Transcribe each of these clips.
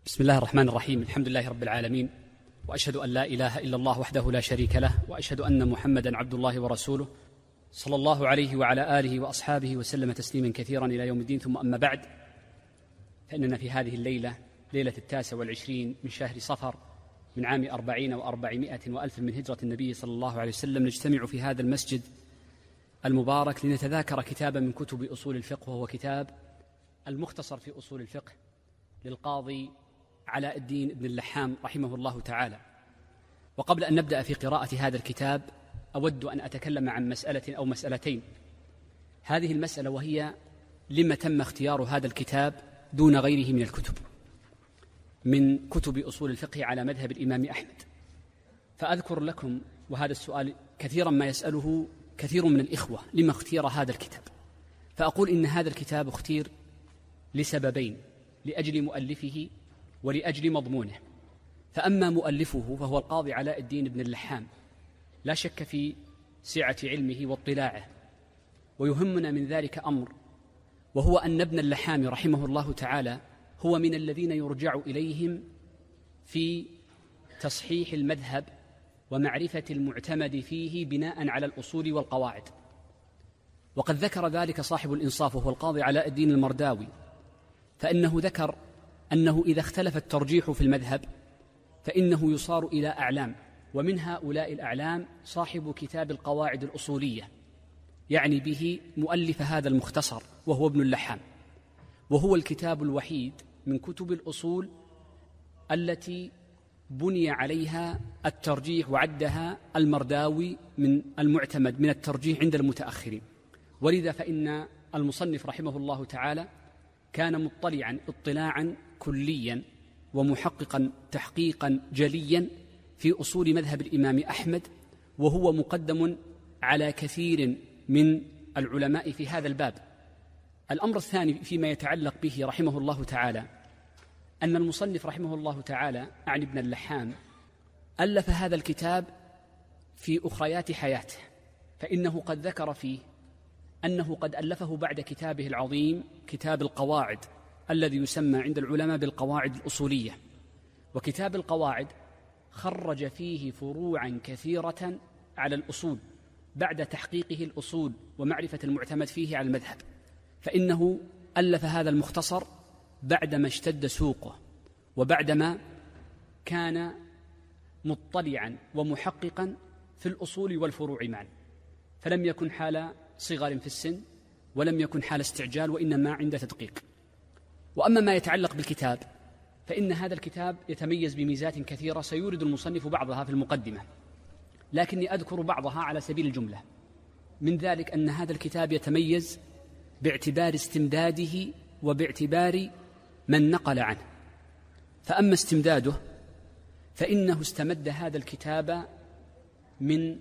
بسم الله الرحمن الرحيم. الحمد لله رب العالمين، وأشهد أن لا إله إلا الله وحده لا شريك له، وأشهد أن محمدا عبد الله ورسوله صلى الله عليه وعلى آله وأصحابه وسلم تسليما كثيرا إلى يوم الدين. ثم أما بعد، فإننا في هذه الليلة، ليلة 29 من شهر صفر من عام 40 و400 وألف من هجرة النبي صلى الله عليه وسلم، نجتمع في هذا المسجد المبارك لنتذاكر كتابا من كتب أصول الفقه، وهو كتاب المختصر في أصول الفقه للقاضي علاء الدين بن اللحام رحمه الله تعالى. وقبل أن نبدأ في قراءة هذا الكتاب، أود أن أتكلم عن مسألة أو مسألتين. هذه المسألة وهي: لما تم اختيار هذا الكتاب دون غيره من الكتب من كتب أصول الفقه على مذهب الإمام أحمد؟ فأذكر لكم، وهذا السؤال كثيرا ما يسأله كثير من الإخوة، لما اختير هذا الكتاب؟ فأقول إن هذا الكتاب اختير لسببين: لأجل مؤلفه ولأجل مضمونه. فأما مؤلفه فهو القاضي علاء الدين بن اللحام، لا شك في سعة علمه واطلاعه، ويهمنا من ذلك أمر، وهو أن ابن اللحام رحمه الله تعالى هو من الذين يرجع إليهم في تصحيح المذهب ومعرفة المعتمد فيه بناء على الأصول والقواعد. وقد ذكر ذلك صاحب الإنصاف وهو القاضي علاء الدين المرداوي، فإنه ذكر أنه إذا اختلف الترجيح في المذهب فإنه يصار إلى أعلام، ومن هؤلاء الأعلام صاحب كتاب القواعد الأصولية، يعني به مؤلف هذا المختصر وهو ابن اللحام، وهو الكتاب الوحيد من كتب الأصول التي بني عليها الترجيح، وعدها المرداوي من المعتمد من الترجيح عند المتأخرين. ولذا فإن المصنف رحمه الله تعالى كان مطلعا اطلاعا كليا ومحققا تحقيقا جليا في أصول مذهب الإمام أحمد، وهو مقدم على كثير من العلماء في هذا الباب. الأمر الثاني فيما يتعلق به رحمه الله تعالى، أن المصنف رحمه الله تعالى عن ابن اللحام ألف هذا الكتاب في أخريات حياته، فإنه قد ذكر فيه أنه قد ألفه بعد كتابه العظيم كتاب القواعد الذي يسمى عند العلماء بالقواعد الأصولية. وكتاب القواعد خرج فيه فروعا كثيرة على الأصول بعد تحقيقه الأصول ومعرفة المعتمد فيه على المذهب، فإنه ألف هذا المختصر بعدما اشتد سوقه، وبعدما كان مطلعا ومحققا في الأصول والفروع معا، فلم يكن حال صغر في السن ولم يكن حال استعجال، وإنما عند تدقيق. وأما ما يتعلق بالكتاب فإن هذا الكتاب يتميز بميزات كثيرة سيورد المصنف بعضها في المقدمة، لكني أذكر بعضها على سبيل الجملة. من ذلك أن هذا الكتاب يتميز باعتبار استمداده وباعتبار من نقل عنه. فأما استمداده فإنه استمد هذا الكتاب من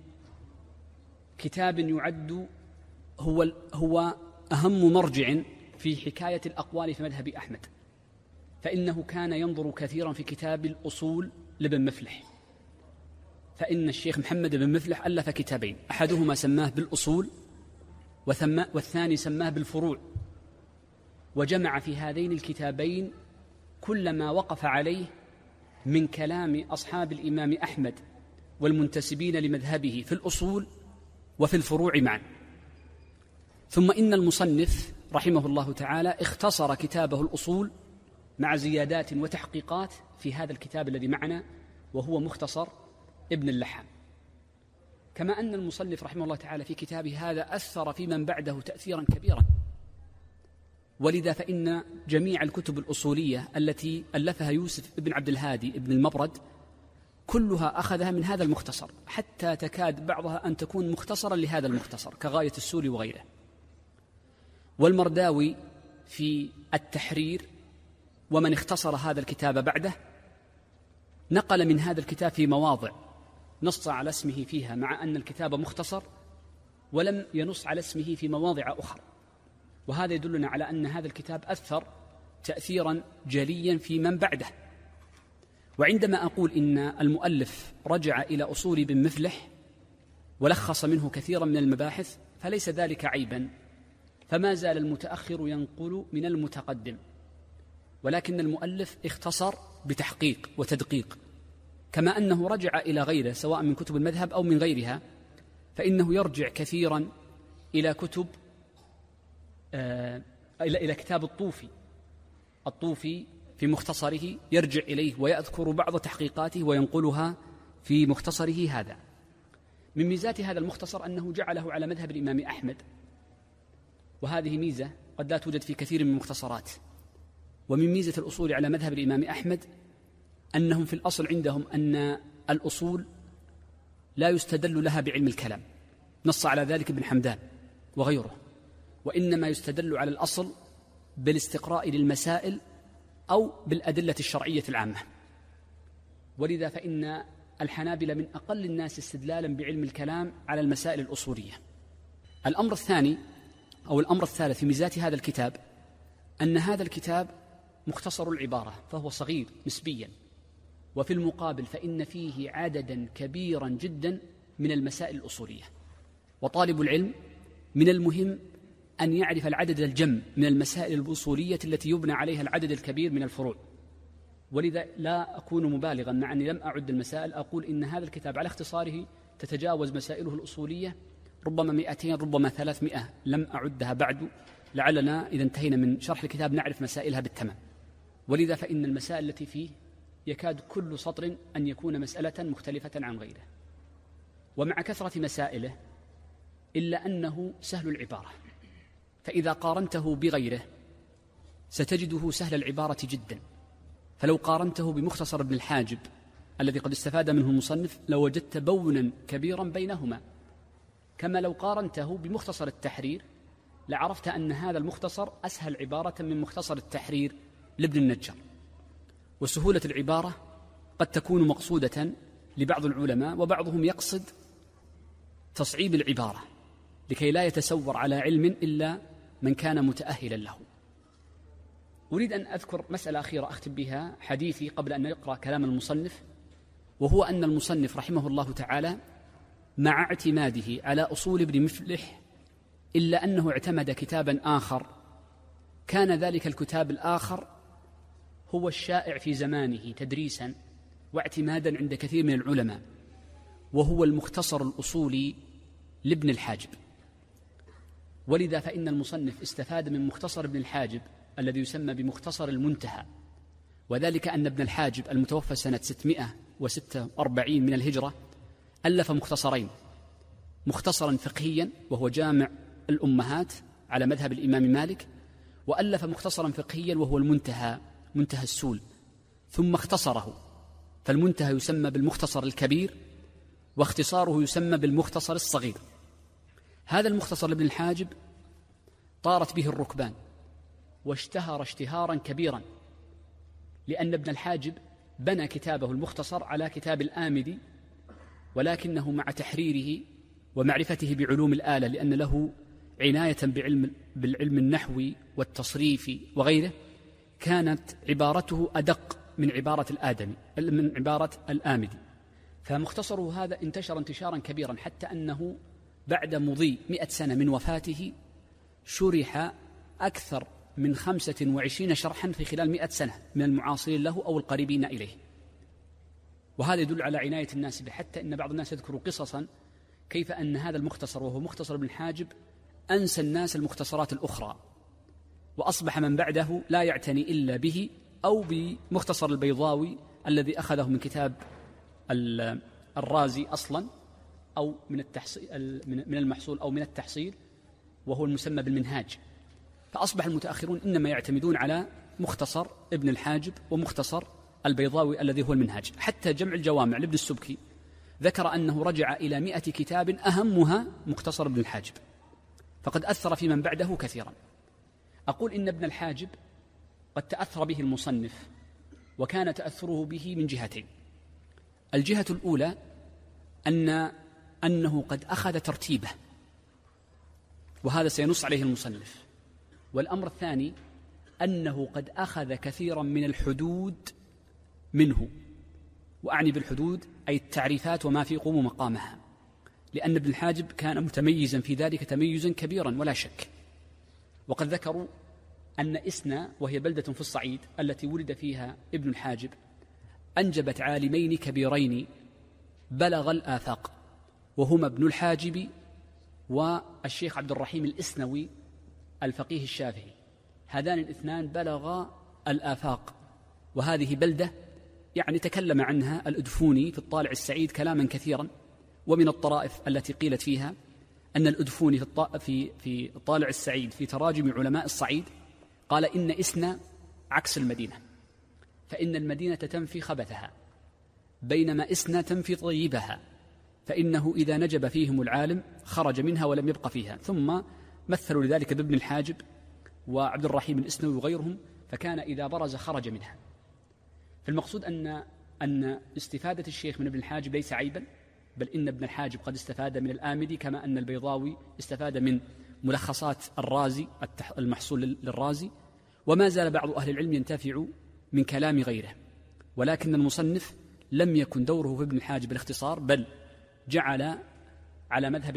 كتاب يعد هو أهم مرجع في حكاية الأقوال في مذهب أحمد، فإنه كان ينظر كثيرا في كتاب الأصول لابن مفلح. فإن الشيخ محمد بن مفلح ألف كتابين، أحدهما سماه بالأصول والثاني سماه بالفروع، وجمع في هذين الكتابين كل ما وقف عليه من كلام أصحاب الإمام أحمد والمنتسبين لمذهبه في الأصول وفي الفروع معا. ثم إن المصنف رحمه الله تعالى اختصر كتابه الأصول مع زيادات وتحقيقات في هذا الكتاب الذي معنا، وهو مختصر ابن اللحام. كما أن المصنف رحمه الله تعالى في كتابه هذا أثر في من بعده تأثيرا كبيرا، ولذا فإن جميع الكتب الأصولية التي ألفها يوسف بن عبد الهادي بن المبرد كلها أخذها من هذا المختصر، حتى تكاد بعضها أن تكون مختصرا لهذا المختصر كغاية السوري وغيره. والمرداوي في التحرير ومن اختصر هذا الكتاب بعده نقل من هذا الكتاب في مواضع نص على اسمه فيها، مع أن الكتاب مختصر، ولم ينص على اسمه في مواضع أخرى، وهذا يدلنا على أن هذا الكتاب أثر تأثيرا جليا في من بعده. وعندما أقول إن المؤلف رجع إلى أصول بن مفلح ولخص منه كثيرا من المباحث فليس ذلك عيبا، فما زال المتأخر ينقل من المتقدم، ولكن المؤلف اختصر بتحقيق وتدقيق، كما أنه رجع إلى غيره سواء من كتب المذهب أو من غيرها، فإنه يرجع كثيرا إلى كتب إلى كتاب الطوفي في مختصره، يرجع إليه ويذكر بعض تحقيقاته وينقلها في مختصره هذا. من ميزات هذا المختصر أنه جعله على مذهب الإمام أحمد، وهذه ميزة قد لا توجد في كثير من المختصرات. ومن ميزة الأصول على مذهب الإمام أحمد أنهم في الأصل عندهم أن الأصول لا يستدل لها بعلم الكلام، نص على ذلك ابن حمدان وغيره، وإنما يستدل على الأصل بالاستقراء للمسائل أو بالأدلة الشرعية العامة. ولذا فإن الحنابلة من أقل الناس استدلالا بعلم الكلام على المسائل الأصولية. الأمر الثاني أو الأمر الثالث في ميزات هذا الكتاب أن هذا الكتاب مختصر العبارة، فهو صغير نسبيا، وفي المقابل فإن فيه عددا كبيرا جدا من المسائل الأصولية. وطالب العلم من المهم أن يعرف العدد الجم من المسائل الأصولية التي يبنى عليها العدد الكبير من الفروع. ولذا لا أكون مبالغا مع أني لم أعد المسائل، أقول إن هذا الكتاب على اختصاره تتجاوز مسائله الأصولية ربما 200 ربما 300، لم أعدها بعد، لعلنا إذا انتهينا من شرح الكتاب نعرف مسائلها بالتمام. ولذا فإن المسائل التي فيه يكاد كل سطر أن يكون مسألة مختلفة عن غيره. ومع كثرة مسائله إلا أنه سهل العبارة، فإذا قارنته بغيره ستجده سهل العبارة جدا. فلو قارنته بمختصر ابن الحاجب الذي قد استفاد منه المصنف لوجدت بونا كبيرا بينهما، كما لو قارنته بمختصر التحرير لعرفت أن هذا المختصر أسهل عبارة من مختصر التحرير لابن النجار. وسهولة العبارة قد تكون مقصودة لبعض العلماء، وبعضهم يقصد تصعيب العبارة لكي لا يتسور على علم إلا من كان متأهلا له. أريد أن أذكر مسألة أخيرة أختم بها حديثي قبل أن نقرأ كلام المصنف، وهو أن المصنف رحمه الله تعالى مع اعتماده على أصول ابن مفلح إلا أنه اعتمد كتابا آخر، كان ذلك الكتاب الآخر هو الشائع في زمانه تدريسا واعتمادا عند كثير من العلماء، وهو المختصر الأصولي لابن الحاجب. ولذا فإن المصنف استفاد من مختصر ابن الحاجب الذي يسمى بمختصر المنتهى، وذلك أن ابن الحاجب المتوفى سنة 646 من الهجرة ألف مختصرين، مختصرا فقهيا وهو جامع الأمهات على مذهب الإمام مالك، وألف مختصرا فقهيا وهو المنتهى، منتهى السول، ثم اختصره، فالمنتهى يسمى بالمختصر الكبير واختصاره يسمى بالمختصر الصغير. هذا المختصر لابن الحاجب طارت به الركبان واشتهر اشتهارا كبيرا، لأن ابن الحاجب بنى كتابه المختصر على كتاب الآمدي، ولكنه مع تحريره ومعرفته بعلوم الآلة، لأن له عناية بالعلم النحوي والتصريفي وغيره، كانت عبارته أدق من عبارة الآمدي. فمختصره هذا انتشر انتشارا كبيرا، حتى أنه بعد مضي 100 سنة من وفاته شرح أكثر من 25 شرحا في خلال 100 سنة من المعاصرين له أو القريبين إليه. وهذا يدل على عناية الناس به، حتى إن بعض الناس يذكر قصصا كيف أن هذا المختصر وهو مختصر ابن الحاجب أنسى الناس المختصرات الأخرى، وأصبح من بعده لا يعتني إلا به أو بمختصر البيضاوي الذي أخذه من كتاب الرازي أصلا، أو من المحصول أو من التحصيل، وهو المسمى بالمنهاج. فأصبح المتأخرون إنما يعتمدون على مختصر ابن الحاجب ومختصر البيضاوي الذي هو المنهاج. حتى جمع الجوامع لابن السبكي ذكر أنه رجع إلى 100 كتاب أهمها مختصر ابن الحاجب، فقد أثر في من بعده كثيرا. أقول إن ابن الحاجب قد تأثر به المصنف، وكان تأثره به من جهتين. الجهة الأولى أنه قد أخذ ترتيبه، وهذا سينص عليه المصنف. والأمر الثاني أنه قد أخذ كثيرا من الحدود منه، وأعني بالحدود أي التعريفات وما في قوم مقامها، لأن ابن الحاجب كان متميزا في ذلك تميزا كبيرا ولا شك. وقد ذكروا أن إسنا، وهي بلدة في الصعيد التي ولد فيها ابن الحاجب، أنجبت عالمين كبيرين بلغ الآفاق، وهما ابن الحاجب والشيخ عبد الرحيم الإسنوي الفقيه الشافعي. هذان الاثنان بلغ الآفاق، وهذه بلدة يعني تكلم عنها الأدفوني في الطالع السعيد كلاما كثيرا. ومن الطرائف التي قيلت فيها أن الأدفوني في الطالع السعيد في تراجم علماء الصعيد قال إن إسنا عكس المدينة، فإن المدينة تنفي خبثها بينما إسنا تنفي طيبها، فإنه إذا نجب فيهم العالم خرج منها ولم يبق فيها. ثم مثلوا لذلك بابن الحاجب وعبد الرحيم الإسنوي وغيرهم، فكان إذا برز خرج منها. فالمقصود أن استفادة الشيخ من ابن الحاجب ليس عيبا، بل إن ابن الحاجب قد استفاد من الآمدي، كما أن البيضاوي استفاد من ملخصات الرازي المحصول للرازي. وما زال بعض أهل العلم ينتفع من كلام غيره، ولكن المصنف لم يكن دوره في ابن الحاجب الاختصار، بل جعله على مذهب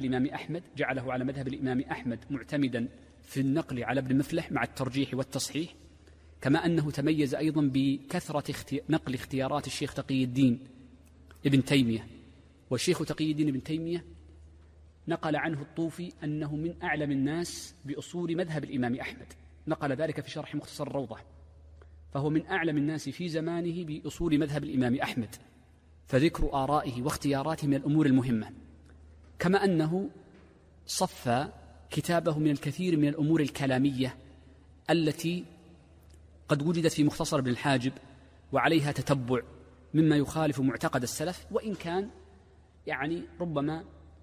الإمام أحمد معتمدا في النقل على ابن مفلح مع الترجيح والتصحيح، كما أنه تميز أيضا بكثرة نقل اختيارات الشيخ تقي الدين ابن تيمية. والشيخ تقي الدين ابن تيمية نقل عنه الطوفي أنه من أعلم الناس بأصول مذهب الإمام أحمد، نقل ذلك في شرح مختصر الروضة، فهو من أعلم الناس في زمانه بأصول مذهب الإمام أحمد، فذكر آرائه واختياراته من الأمور المهمة. كما أنه صفى كتابه من الكثير من الأمور الكلامية التي قد وجدت في مختصر ابن الحاجب وعليها تتبع مما يخالف معتقد السلف، وإن كان يعني ربما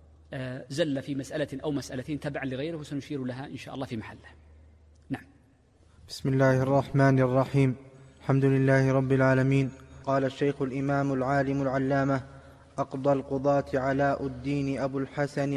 زل في مسألة أو مسألتين تبعا لغيره، وسنشير لها إن شاء الله في محله. نعم. بسم الله الرحمن الرحيم. الحمد لله رب العالمين. قال الشيخ الإمام العالم العلامة أقضى القضاة علاء الدين أبو الحسن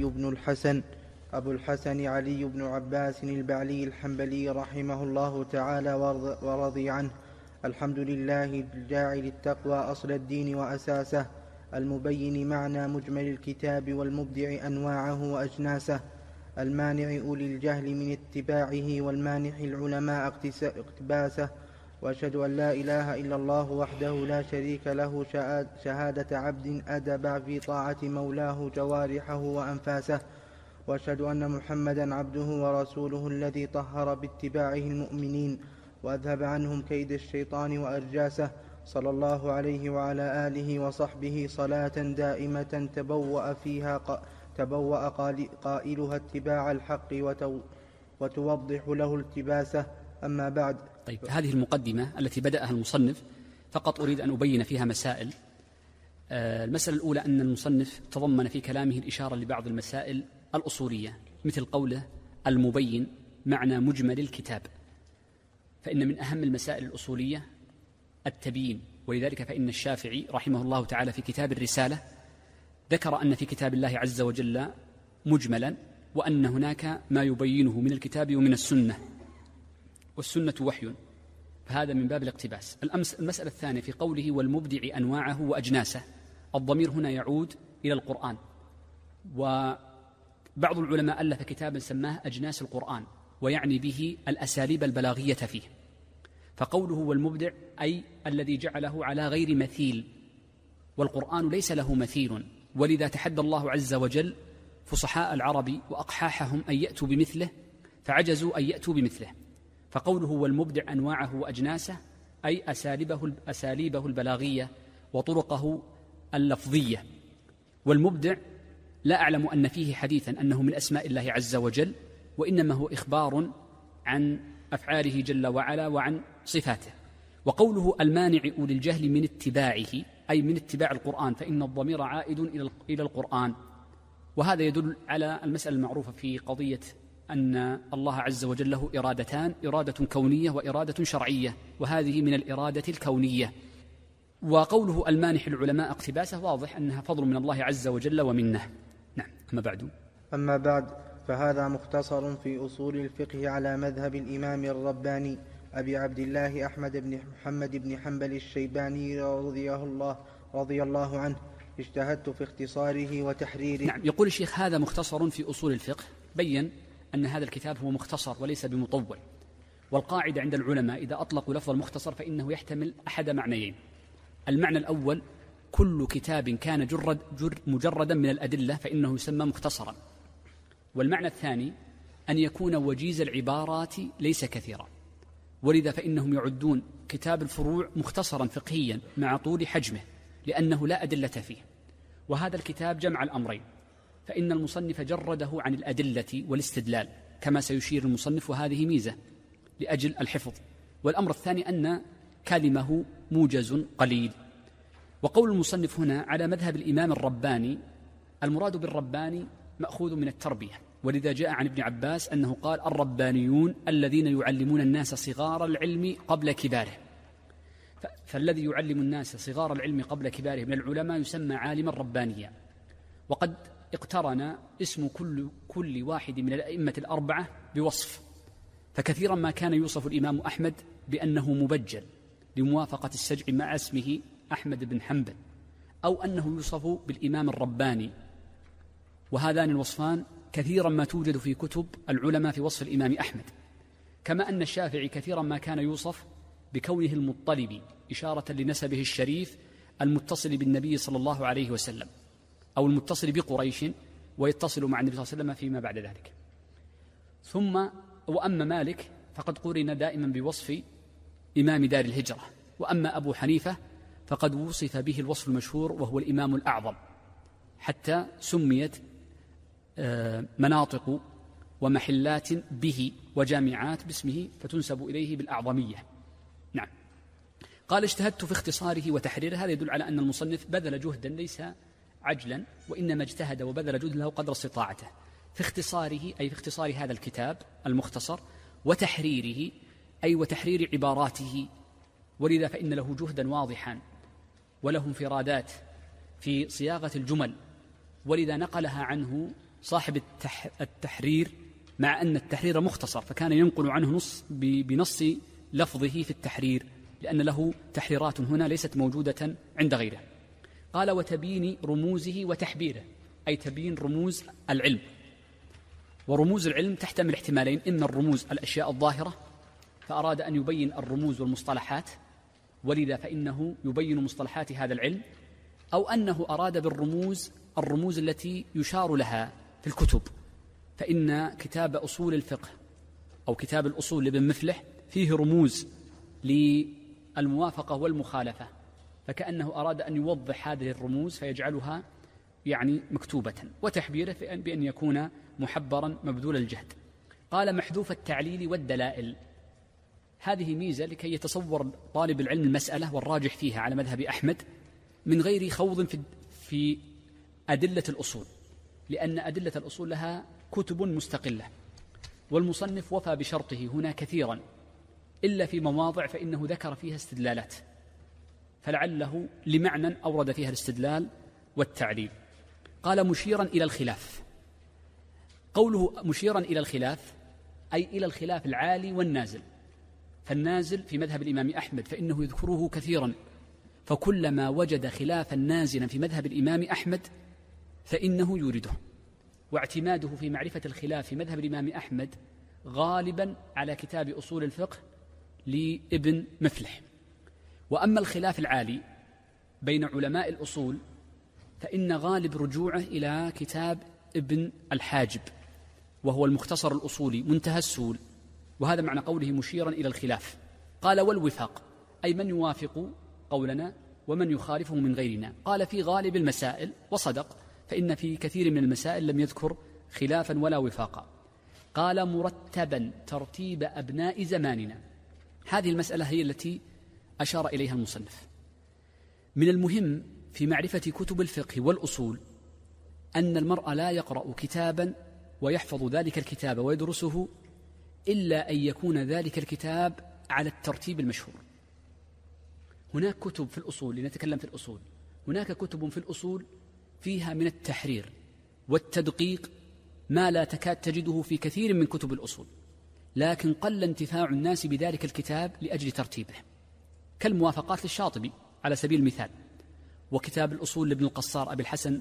علي بن عباس البعلي الحنبلي رحمه الله تعالى ورضي عنه. الحمد لله الجاعل التقوى أصل الدين وأساسه، المبين معنى مجمل الكتاب والمبدع أنواعه وأجناسه، المانع أولي الجهل من اتباعه والمانع العلماء اقتباسه. وأشهد أن لا إله إلا الله وحده لا شريك له شهادة عبد أدب في طاعة مولاه جوارحه وأنفاسه. وأشهد أن محمدا عبده ورسوله الذي طهر باتباعه المؤمنين وأذهب عنهم كيد الشيطان وأرجاسه، صلى الله عليه وعلى آله وصحبه صلاة دائمة تبوأ قائلها اتباع الحق وتوضح له التباسه. أما بعد. طيب، هذه المقدمة التي بدأها المصنف فقط أريد أن أبين فيها مسائل. المسألة الأولى أن المصنف تضمن في كلامه الإشارة لبعض المسائل الأصولية، مثل قوله المبين معنى مجمل الكتاب، فإن من أهم المسائل الأصولية التبيين، ولذلك فإن الشافعي رحمه الله تعالى في كتاب الرسالة ذكر أن في كتاب الله عز وجل مجملا، وأن هناك ما يبينه من الكتاب ومن السنة، والسنة وحي، فهذا من باب الاقتباس. المسألة الثانية في قوله والمبدع أنواعه وأجناسه، الضمير هنا يعود إلى القرآن، وبعض العلماء ألف كتابا سماه أجناس القرآن، ويعني به الأساليب البلاغية فيه. فقوله والمبدع أي الذي جعله على غير مثيل، والقرآن ليس له مثيل، ولذا تحدى الله عز وجل فصحاء العرب وأقحاحهم أن يأتوا بمثله، فعجزوا أن يأتوا بمثله. فقوله والمبدع أنواعه وأجناسه أي أساليبه البلاغية وطرقه اللفظية. والمبدع لا أعلم أن فيه حديثا أنه من أسماء الله عز وجل، وإنما هو إخبار عن أفعاله جل وعلا وعن صفاته. وقوله المانع أولي الجهل من اتباعه أي من اتباع القرآن، فإن الضمير عائد إلى القرآن، وهذا يدل على المسألة المعروفة في قضية أن الله عز وجل له إرادتان، إرادة كونية وإرادة شرعية، وهذه من الإرادة الكونية. وقوله المانح العلماء اقتباسه واضح أنها فضل من الله عز وجل ومنه. نعم. أما بعد فهذا مختصر في أصول الفقه على مذهب الإمام الرباني أبي عبد الله أحمد بن محمد بن حنبل الشيباني رضي الله عنه. اجتهدت في اختصاره وتحريره. نعم. يقول الشيخ هذا مختصر في أصول الفقه، بين أن هذا الكتاب هو مختصر وليس بمطول. والقاعدة عند العلماء إذا أطلقوا لفظ المختصر فإنه يحتمل أحد معنيين: المعنى الأول: كل كتاب كان مجردا من الأدلة فإنه يسمى مختصرا. والمعنى الثاني: أن يكون وجيز العبارات ليس كثيرا، ولذا فإنهم يعدون كتاب الفروع مختصرا فقهيا مع طول حجمه لأنه لا أدلة فيه. وهذا الكتاب جمع الأمرين، فإن المصنف جرده عن الأدلة والاستدلال كما سيشير المصنف، وهذه ميزة لأجل الحفظ. والأمر الثاني أن كلمه موجز قليل. وقول المصنف هنا على مذهب الإمام الرباني، المراد بالرباني مأخوذ من التربية، ولذا جاء عن ابن عباس أنه قال: الربانيون الذين يعلمون الناس صغار العلم قبل كباره. فالذي يعلم الناس صغار العلم قبل كباره من العلماء يسمى عالما ربانيا. وقد اقترن اسم كل واحد من الأئمة الأربعة بوصف، فكثيرا ما كان يوصف الإمام أحمد بأنه مبجل لموافقة السجع مع اسمه أحمد بن حنبل، أو أنه يوصف بالإمام الرباني، وهذان الوصفان كثيرا ما توجد في كتب العلماء في وصف الإمام أحمد. كما أن الشافعي كثيرا ما كان يوصف بكونه المطلب، إشارة لنسبه الشريف المتصل بالنبي صلى الله عليه وسلم، أو المتصل بقريش ويتصل مع النبي صلى الله عليه وسلم فيما بعد ذلك. وأما مالك فقد قرن دائما بوصف إمام دار الهجرة، وأما أبو حنيفة فقد وصف به الوصف المشهور وهو الإمام الأعظم، حتى سميت مناطق ومحلات به وجامعات باسمه فتنسب إليه بالأعظمية. نعم. قال: اجتهدت في اختصاره وتحريره. هذا يدل على أن المصنف بذل جهدا ليس عجلا، وإنما اجتهد وبذل جهد له قدر استطاعته في اختصاره، أي في اختصار هذا الكتاب المختصر، وتحريره أي وتحرير عباراته، ولذا فإن له جهدا واضحا وله انفرادات في صياغة الجمل، ولذا نقلها عنه صاحب التحرير، مع أن التحرير مختصر، فكان ينقل عنه بنص لفظه في التحرير، لأن له تحريرات هنا ليست موجودة عند غيره. قال: وتبيين رموزه وتحبيره، أي تبيين رموز العلم. ورموز العلم تحتمل احتمالين: إما الرموز الأشياء الظاهرة، فأراد أن يبين الرموز والمصطلحات، ولذا فإنه يبين مصطلحات هذا العلم، أو أنه أراد بالرموز الرموز التي يشار لها في الكتب، فإن كتاب أصول الفقه أو كتاب الأصول لابن مفلح فيه رموز للموافقة والمخالفة، فكأنه أراد أن يوضح هذه الرموز فيجعلها مكتوبة. وتحبيره بأن يكون محبرا مبذول الجهد. قال: محذوف التعليل والدلائل. هذه ميزة لكي يتصور طالب العلم المسألة والراجح فيها على مذهب أحمد من غير خوض في أدلة الأصول، لأن أدلة الأصول لها كتب مستقلة، والمصنف وفى بشرطه هنا كثيرا، إلا في مواضع فإنه ذكر فيها استدلالات، فلعله لمعنى أورد فيها الاستدلال والتعليل. قال: مشيرا إلى الخلاف. قوله مشيرا إلى الخلاف أي إلى الخلاف العالي والنازل، فالنازل في مذهب الإمام أحمد فإنه يذكره كثيرا، فكلما وجد خلافا نازلا في مذهب الإمام أحمد فإنه يورده. واعتماده في معرفة الخلاف في مذهب الإمام أحمد غالبا على كتاب أصول الفقه لابن مفلح. وأما الخلاف العالي بين علماء الأصول فإن غالب رجوعه إلى كتاب ابن الحاجب، وهو المختصر الأصولي منتهى السول، وهذا معنى قوله مشيرا إلى الخلاف. قال: والوفاق أي من يوافق قولنا ومن يخالفه من غيرنا. قال: في غالب المسائل، وصدق، فإن في كثير من المسائل لم يذكر خلافا ولا وفاقا. قال: مرتبا ترتيب أبناء زماننا. هذه المسألة هي التي أشار إليها المصنف. من المهم في معرفة كتب الفقه والأصول أن المرء لا يقرأ كتابا ويحفظ ذلك الكتاب ويدرسه إلا أن يكون ذلك الكتاب على الترتيب المشهور. هناك كتب في الأصول، لنتكلم في الأصول، هناك كتب في الأصول فيها من التحرير والتدقيق ما لا تكاد تجده في كثير من كتب الأصول، لكن قل انتفاع الناس بذلك الكتاب لأجل ترتيبه، كالموافقات للشاطبي على سبيل المثال، وكتاب الأصول لابن القصار أبي الحسن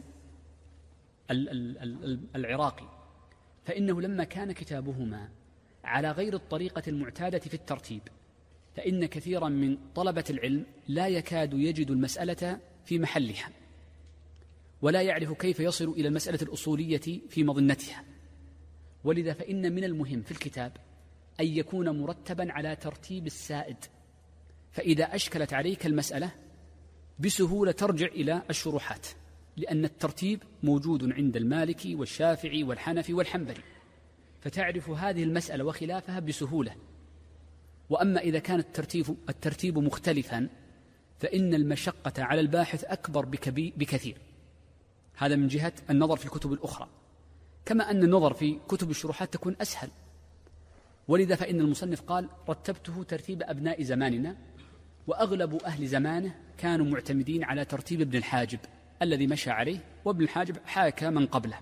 العراقي، فإنه لما كان كتابهما على غير الطريقة المعتادة في الترتيب فإن كثيرا من طلبة العلم لا يكاد يجد المسألة في محلها، ولا يعرف كيف يصل إلى المسألة الأصولية في مظنتها. ولذا فإن من المهم في الكتاب أن يكون مرتبا على ترتيب السائد، فإذا أشكلت عليك المسألة بسهولة ترجع إلى الشروحات، لأن الترتيب موجود عند المالكي والشافعي والحنفي والحنبلي، فتعرف هذه المسألة وخلافها بسهولة. وأما إذا كان الترتيب مختلفا فإن المشقة على الباحث أكبر بكثير. هذا من جهة النظر في الكتب الأخرى، كما أن النظر في كتب الشروحات تكون أسهل. ولذا فإن المصنف قال: رتبته ترتيب أبناء زماننا، وأغلب أهل زمانه كانوا معتمدين على ترتيب ابن الحاجب الذي مشى عليه، وابن الحاجب حاكى من قبله.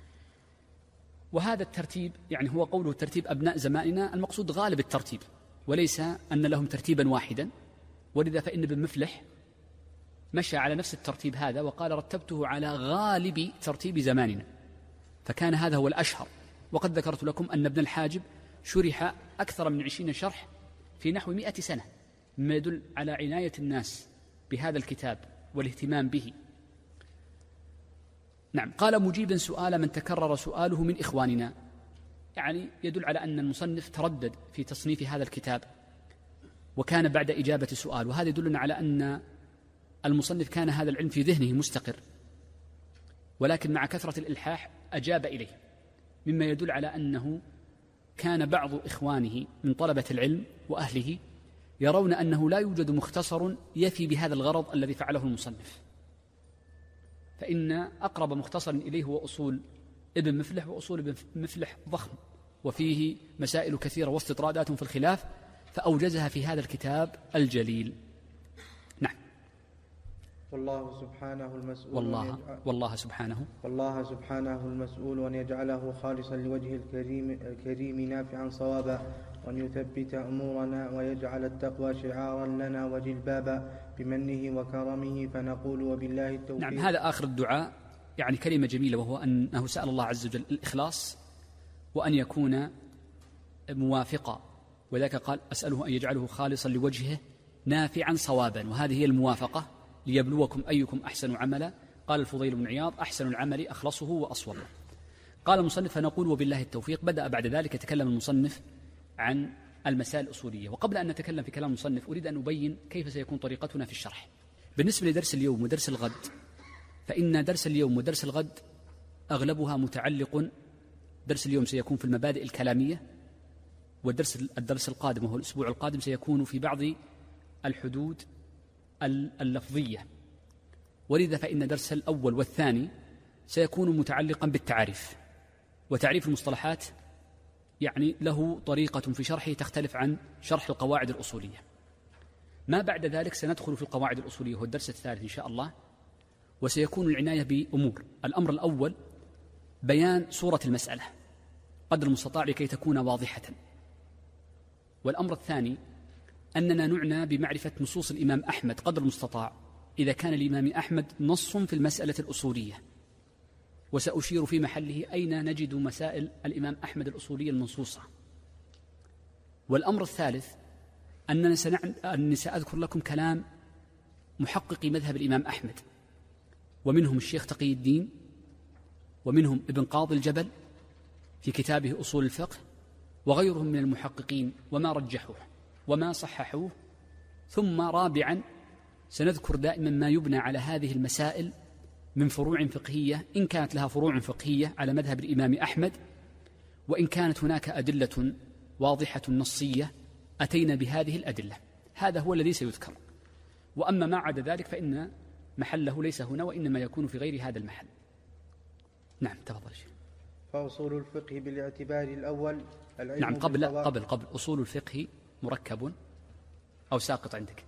وهذا الترتيب يعني هو قوله ترتيب أبناء زماننا، المقصود غالب الترتيب، وليس أن لهم ترتيبا واحدا. ولذا فإن ابن مفلح مشى على نفس الترتيب هذا وقال: رتبته على غالب ترتيب زماننا، فكان هذا هو الأشهر. وقد ذكرت لكم أن ابن الحاجب شرح أكثر من 20 شرح في نحو 100 سنة، مما يدل على عناية الناس بهذا الكتاب والاهتمام به. نعم. قال: مجيبا سؤال من تكرر سؤاله من إخواننا، يعني يدل على أن المصنف تردد في تصنيف هذا الكتاب وكان بعد إجابة سؤال، وهذا يدلنا على أن المصنف كان هذا العلم في ذهنه مستقر، ولكن مع كثرة الإلحاح أجاب إليه، مما يدل على أنه كان بعض إخوانه من طلبة العلم وأهله يرون أنه لا يوجد مختصر يفي بهذا الغرض الذي فعله المصنف، فإن أقرب مختصر إليه هو أصول ابن مفلح، وأصول ابن مفلح ضخم وفيه مسائل كثيرة واستطرادات في الخلاف، فأوجزها في هذا الكتاب الجليل. نعم. والله سبحانه المسؤول والله سبحانه المسؤول أن يجعله خالصا لوجه الكريم نافعا صوابا، وأن يثبت أمورنا ويجعل التقوى شعارا لنا وجلبابا بمنه وكرمه، فنقول وبالله التوفيق. نعم. هذا آخر الدعاء، يعني كلمة جميلة، وهو أنه سأل الله عز وجل الإخلاص وأن يكون موافقا، وذاك قال: أسأله أن يجعله خالصا لوجهه نافعا صوابا، وهذه هي الموافقة، ليبلوكم أيكم أحسن عملا. قال الفضيل بن عياض: أحسن العمل أخلصه وأصوبه. قال المصنف: فنقول وبالله التوفيق. بدأ بعد ذلك يتكلم المصنف عن المسائل الأصولية. وقبل أن نتكلم في كلام المصنف أريد أن أبين كيف سيكون طريقتنا في الشرح. بالنسبة لدرس اليوم ودرس الغد، فإن درس اليوم ودرس الغد أغلبها متعلق، درس اليوم سيكون في المبادئ الكلامية، والدرس القادم وهو الأسبوع القادم سيكون في بعض الحدود اللفظية. ولذا فإن درس الأول والثاني سيكون متعلقا بالتعريف، وتعريف المصطلحات يعني له طريقة في شرحه تختلف عن شرح القواعد الأصولية. ما بعد ذلك سندخل في القواعد الأصولية، هو الدرس الثالث إن شاء الله، وسيكون العناية بأمور. الأمر الأول بيان صورة المسألة قدر المستطاع لكي تكون واضحة، والأمر الثاني أننا نعنى بمعرفة نصوص الإمام أحمد قدر المستطاع إذا كان الإمام أحمد نص في المسألة الأصولية، وسأشير في محله أين نجد مسائل الإمام أحمد الأصولية المنصوصة. والأمر الثالث أنني سأذكر لكم كلام محققي مذهب الإمام أحمد، ومنهم الشيخ تقي الدين، ومنهم ابن قاضي الجبل في كتابه أصول الفقه، وغيرهم من المحققين وما رجحوه وما صححوه. ثم رابعا سنذكر دائما ما يبنى على هذه المسائل من فروع فقهية، إن كانت لها فروع فقهية على مذهب الإمام أحمد، وإن كانت هناك أدلة واضحة نصية أتينا بهذه الأدلة. هذا هو الذي سيذكر، وأما ما عدا ذلك فإن محله ليس هنا، وإنما يكون في غير هذا المحل. نعم تفضل شيخ. فأصول الفقه بالاعتبار الأول العلم. نعم. قبل أصول الفقه مركب أو ساقط عندك.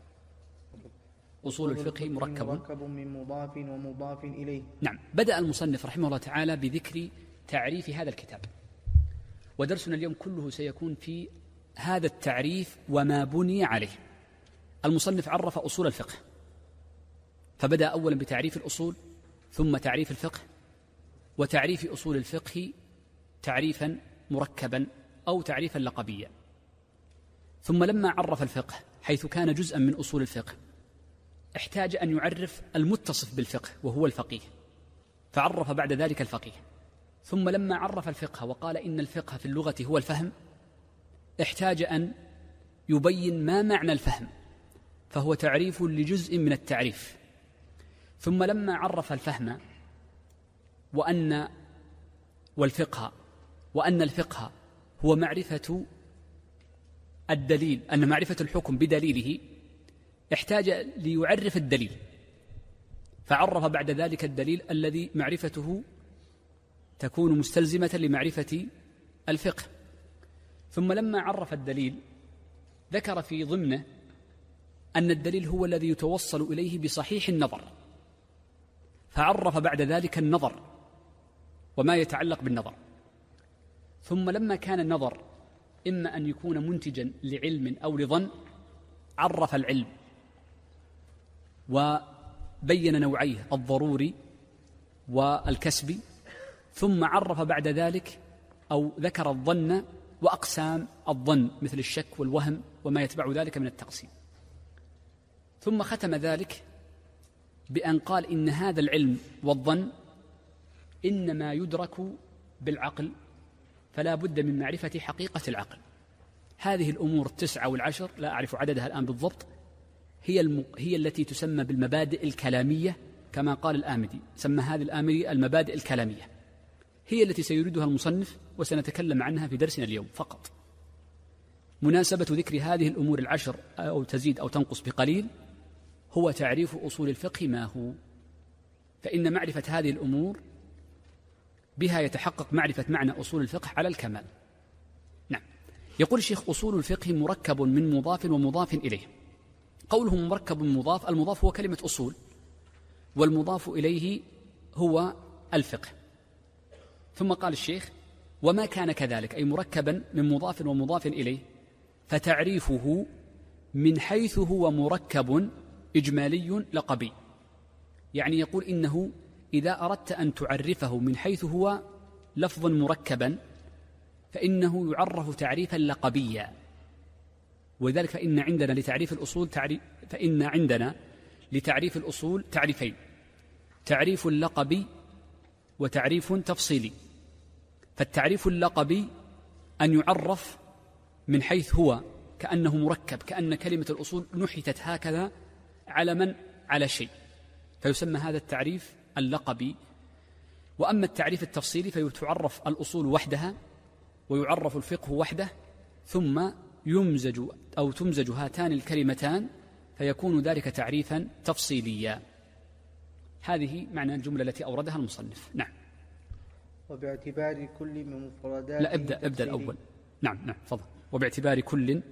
أصول الفقه مركب من مضاف ومضاف إليه. نعم. بدأ المصنف رحمه الله تعالى بذكر تعريف هذا الكتاب، ودرسنا اليوم كله سيكون في هذا التعريف وما بني عليه. المصنف عرف أصول الفقه، فبدأ أولا بتعريف الأصول، ثم تعريف الفقه، وتعريف أصول الفقه تعريفا مركبا أو تعريفا لقبيا. ثم لما عرف الفقه حيث كان جزءا من أصول الفقه احتاج أن يعرف المتصف بالفقه وهو الفقيه، فعرف بعد ذلك الفقيه. ثم لما عرف الفقه وقال إن الفقه في اللغة هو الفهم، احتاج أن يبين ما معنى الفهم، فهو تعريف لجزء من التعريف. ثم لما عرف الفهم وأن الفقه هو معرفة الدليل، أن معرفة الحكم بدليله، احتاج ليعرف الدليل، فعرف بعد ذلك الدليل الذي معرفته تكون مستلزمة لمعرفة الفقه. ثم لما عرف الدليل ذكر في ضمنه أن الدليل هو الذي يتوصل إليه بصحيح النظر، فعرف بعد ذلك النظر وما يتعلق بالنظر. ثم لما كان النظر إما أن يكون منتجا لعلم أو لظن، عرف العلم وبين نوعيه الضروري والكسبي. ثم عرف بعد ذلك أو ذكر الظن وأقسام الظن مثل الشك والوهم وما يتبع ذلك من التقسيم. ثم ختم ذلك بأن قال إن هذا العلم والظن إنما يدرك بالعقل، فلا بد من معرفة حقيقة العقل. هذه الأمور 9 و10 لا أعرف عددها الآن بالضبط، هي التي تسمى بالمبادئ الكلامية، كما قال الآمدي، سمى هذه الآمدي المبادئ الكلامية، هي التي سيريدها المصنف وسنتكلم عنها في درسنا اليوم فقط. مناسبة ذكر هذه الأمور 10 أو تزيد أو تنقص بقليل هو تعريف أصول الفقه ما هو، فإن معرفة هذه الأمور بها يتحقق معرفة معنى أصول الفقه على الكمال. نعم. يقول الشيخ: أصول الفقه مركب من مضاف ومضاف إليه. قوله مركب من مضاف، المضاف هو كلمة أصول، والمضاف إليه هو الفقه. ثم قال الشيخ: وما كان كذلك، أي مركبا من مضاف ومضاف إليه، فتعريفه من حيث هو مركب إجمالي لقبي. يعني يقول إنه إذا أردت أن تعرفه من حيث هو لفظا مركبا فإنه يعرف تعريفا لقبيا. ولذلك فإن عندنا لتعريف الأصول تعريفين: تعريف لقبي وتعريف تفصيلي. فالتعريف اللقبي أن يعرف من حيث هو كأنه مركب، كأن كلمة الأصول نحتت هكذا على شيء، فيسمى هذا التعريف اللقبي. وأما التعريف التفصيلي فتعرف الأصول وحدها ويعرف الفقه وحده، ثم تمزج هاتان الكلمتان فيكون ذلك تعريفا تفصيليا. هذه معنى الجملة التي أوردها المصنف. نعم. وباعتبار كل من مفرداته، لا، ابدأ الأول. نعم فضل. وباعتبار كل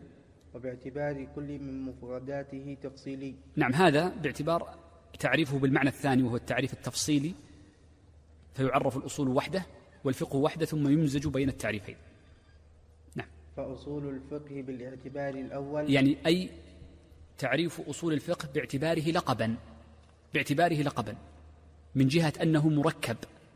من مفرداته تفصيلي. نعم، هذا باعتبار تعريفه بالمعنى الثاني وهو التعريف التفصيلي، فيعرف الأصول وحده والفقه وحده ثم يمزج بين التعريفين. نعم. فأصول الفقه بالاعتبار الأول، يعني أي تعريف أصول الفقه باعتباره لقبا من جهة أنه مركب،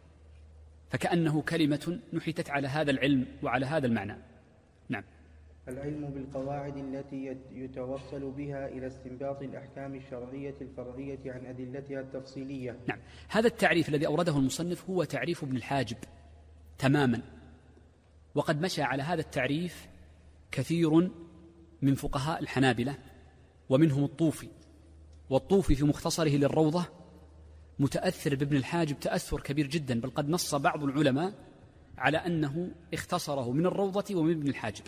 فكأنه كلمة نحتت على هذا العلم وعلى هذا المعنى. نعم. العلم بالقواعد التي يتوصل بها إلى استنباط الأحكام الشرعية الفرعية عن أدلتها التفصيلية. نعم. هذا التعريف الذي أورده المصنف هو تعريف ابن الحاجب تماما، وقد مشى على هذا التعريف كثير من فقهاء الحنابلة ومنهم الطوفي، والطوفي في مختصره للروضة متأثر بابن الحاجب تأثر كبير جدا، بل قد نص بعض العلماء على أنه اختصره من الروضة ومن ابن الحاجب.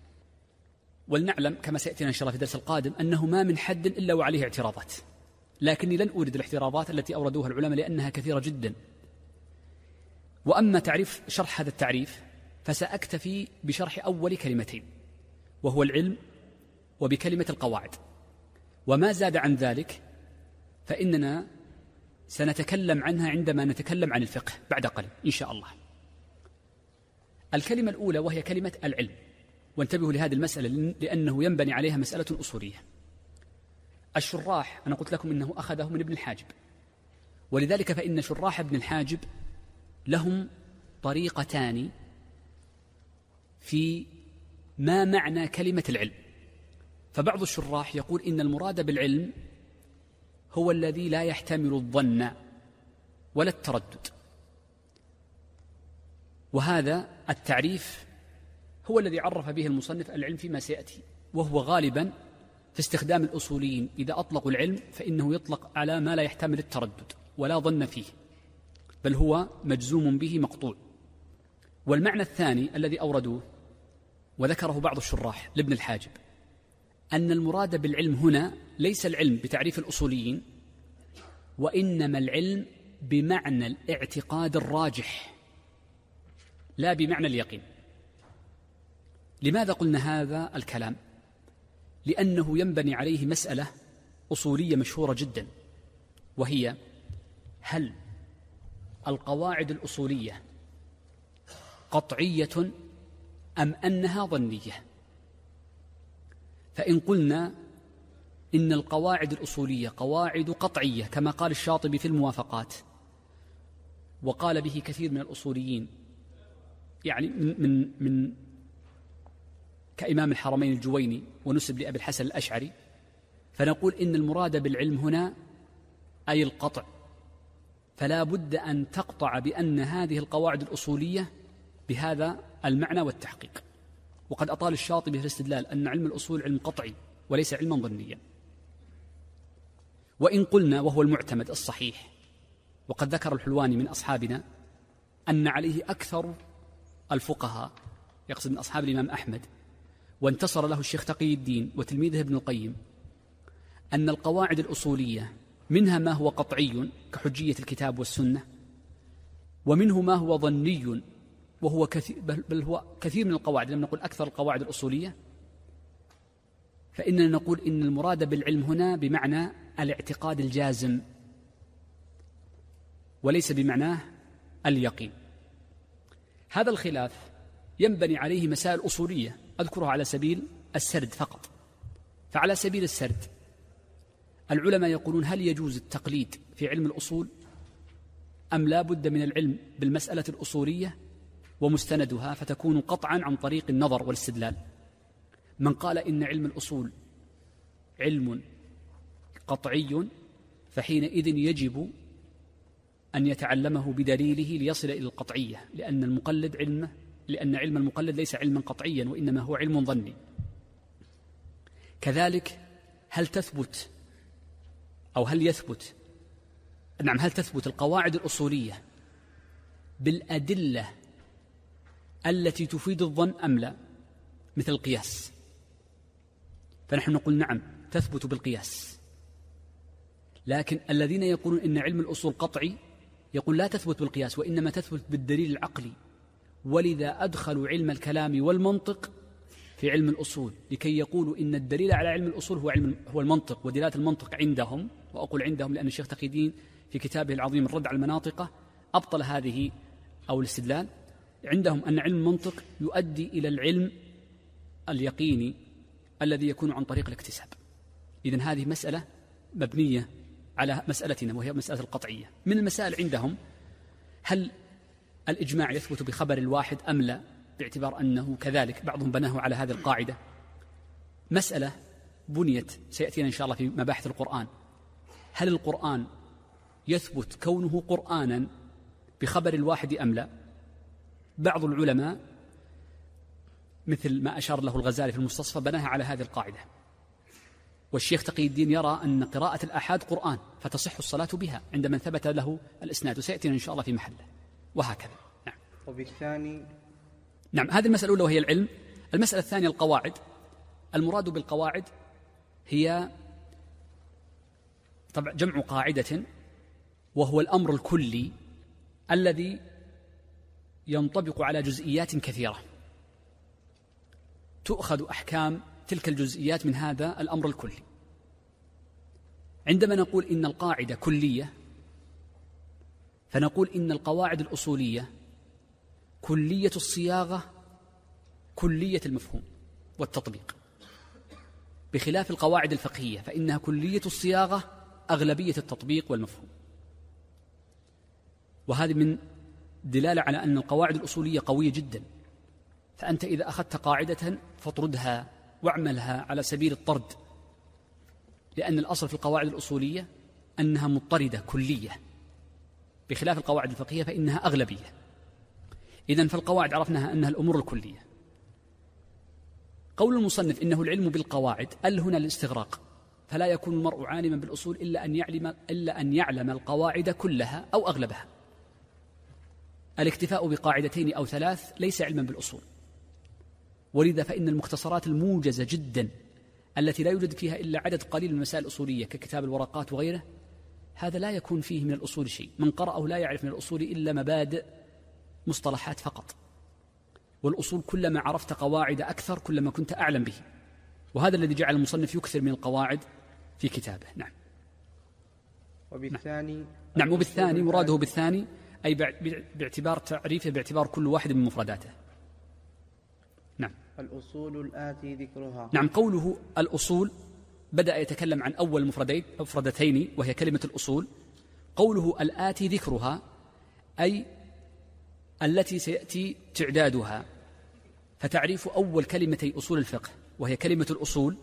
ولنعلم كما سيأتينا إن شاء الله في الدرس القادم أنه ما من حد إلا وعليه اعتراضات، لكني لن أورد الاعتراضات التي أوردوها العلماء لأنها كثيرة جدا. وأما شرح هذا التعريف فسأكتفي بشرح أول كلمتين، وهو العلم وبكلمة القواعد، وما زاد عن ذلك فإننا سنتكلم عنها عندما نتكلم عن الفقه بعد قليل إن شاء الله. الكلمة الأولى وهي كلمة العلم، وانتبهوا لهذه المسألة لأنه ينبني عليها مسألة أصولية. الشراح أنا قلت لكم إنه أخذه من ابن الحاجب، ولذلك فإن شراح ابن الحاجب لهم طريقتان في ما معنى كلمة العلم. فبعض الشراح يقول إن المراد بالعلم هو الذي لا يحتمل الظن ولا التردد، وهذا التعريف هو الذي عرف به المصنف العلم فيما سيأتي، وهو غالبا في استخدام الأصوليين إذا أطلقوا العلم فإنه يطلق على ما لا يحتمل التردد ولا ظن فيه، بل هو مجزوم به مقطوع. والمعنى الثاني الذي أوردوه وذكره بعض الشراح لابن الحاجب أن المراد بالعلم هنا ليس العلم بتعريف الأصوليين، وإنما العلم بمعنى الاعتقاد الراجح لا بمعنى اليقين. لماذا قلنا هذا الكلام؟ لأنه ينبني عليه مسألة أصولية مشهورة جدا، وهي هل القواعد الأصولية قطعية أم أنها ظنية؟ فإن قلنا إن القواعد الأصولية قواعد قطعية كما قال الشاطبي في الموافقات، وقال به كثير من الأصوليين يعني من كإمام الحرمين الجويني ونسب لأبي الحسن الأشعري، فنقول إن المراد بالعلم هنا أي القطع، فلا بد أن تقطع بأن هذه القواعد الأصولية بهذا المعنى والتحقيق. وقد أطال الشاطبي في الاستدلال أن علم الأصول علم قطعي وليس علما ظنيا. وإن قلنا وهو المعتمد الصحيح، وقد ذكر الحلواني من أصحابنا أن عليه أكثر الفقهاء، يقصد من أصحاب الإمام أحمد، وانتصر له الشيخ تقي الدين وتلميذه ابن القيم، أن القواعد الأصولية منها ما هو قطعي كحجية الكتاب والسنة، ومنه ما هو ظني وهو بل هو كثير من القواعد، لم نقل أكثر القواعد الأصولية، فإننا نقول إن المراد بالعلم هنا بمعنى الاعتقاد الجازم وليس بمعناه اليقين. هذا الخلاف ينبني عليه مسائل أصولية أذكرها على سبيل السرد فقط. فعلى سبيل السرد العلماء يقولون هل يجوز التقليد في علم الأصول أم لا بد من العلم بالمسألة الأصولية ومستندها فتكون قطعا عن طريق النظر والاستدلال؟ من قال إن علم الأصول علم قطعي فحينئذ يجب أن يتعلمه بدليله ليصل إلى القطعية، لأن علم المقلد ليس علما قطعيا وإنما هو علم ظني. كذلك هل تثبت القواعد الأصولية بالأدلة التي تفيد الظن أم لا، مثل القياس؟ فنحن نقول نعم تثبت بالقياس، لكن الذين يقولون إن علم الأصول قطعي يقول لا تثبت بالقياس وإنما تثبت بالدليل العقلي، ولذا أدخلوا علم الكلام والمنطق في علم الأصول لكي يقولوا إن الدليل على علم الأصول هو المنطق ودلالة المنطق عندهم. وأقول عندهم لأن الشيخ تقي الدين في كتابه العظيم الرد على المناطق أبطل هذه أو الاستدلال. عندهم أن علم المنطق يؤدي إلى العلم اليقيني الذي يكون عن طريق الاكتساب. إذن هذه مسألة مبنية على مسألتنا وهي مسألة القطعية. من المسائل عندهم هل الإجماع يثبت بخبر الواحد أم لا، باعتبار أنه كذلك بعضهم بناه على هذه القاعدة. مسألة بنيت سيأتينا إن شاء الله في مباحث القرآن، هل القرآن يثبت كونه قرآنا بخبر الواحد أم لا؟ بعض العلماء مثل ما أشار له الغزالي في المستصفى بناها على هذه القاعدة، والشيخ تقي الدين يرى أن قراءة الآحاد قرآن فتصح الصلاة بها عند من ثبت له الإسناد، وسيأتينا إن شاء الله في محله، وهكذا. نعم. وبالثاني نعم، هذه المسألة الأولى وهي العلم. المسألة الثانية القواعد. المراد بالقواعد هي طبعا جمع قاعدة، وهو الأمر الكلي الذي ينطبق على جزئيات كثيرة، تؤخذ أحكام تلك الجزئيات من هذا الأمر الكلي. عندما نقول إن القاعدة كلية فنقول إن القواعد الأصولية كلية الصياغة كلية المفهوم والتطبيق، بخلاف القواعد الفقهية فإنها كلية الصياغة أغلبية التطبيق والمفهوم. وهذه من دلالة على أن القواعد الأصولية قوية جدا، فأنت إذا أخذت قاعدة فاطردها واعملها على سبيل الطرد، لأن الأصل في القواعد الأصولية أنها مضطردة كلية، بخلاف القواعد الفقهية فإنها أغلبية. إذن فالقواعد عرفناها أنها الأمور الكلية. قول المصنف إنه العلم بالقواعد هنا الاستغراق، فلا يكون المرء عالما بالأصول إلا أن يعلم القواعد كلها أو أغلبها. الاكتفاء بقاعدتين أو ثلاث ليس علما بالأصول، ولذا فإن المختصرات الموجزة جدا التي لا يوجد فيها إلا عدد قليل من المسائل الأصولية ككتاب الورقات وغيره، هذا لا يكون فيه من الأصول شيء. من قرأه لا يعرف من الأصول إلا مبادئ مصطلحات فقط، والأصول كلما عرفت قواعد أكثر كلما كنت أعلم به، وهذا الذي جعل المصنف يكثر من القواعد في كتابه. نعم. وبالثاني مراده بالثاني أي باعتبار تعريفه، باعتبار كل واحد من مفرداته. نعم. الأصول الآتي ذكرها. نعم. قوله الأصول بدأ يتكلم عن أول مفردتين وهي كلمة الأصول. قوله الآتي ذكرها أي التي سيأتي تعدادها، فتعريف أول كلمتي أصول الفقه وهي كلمة الأصول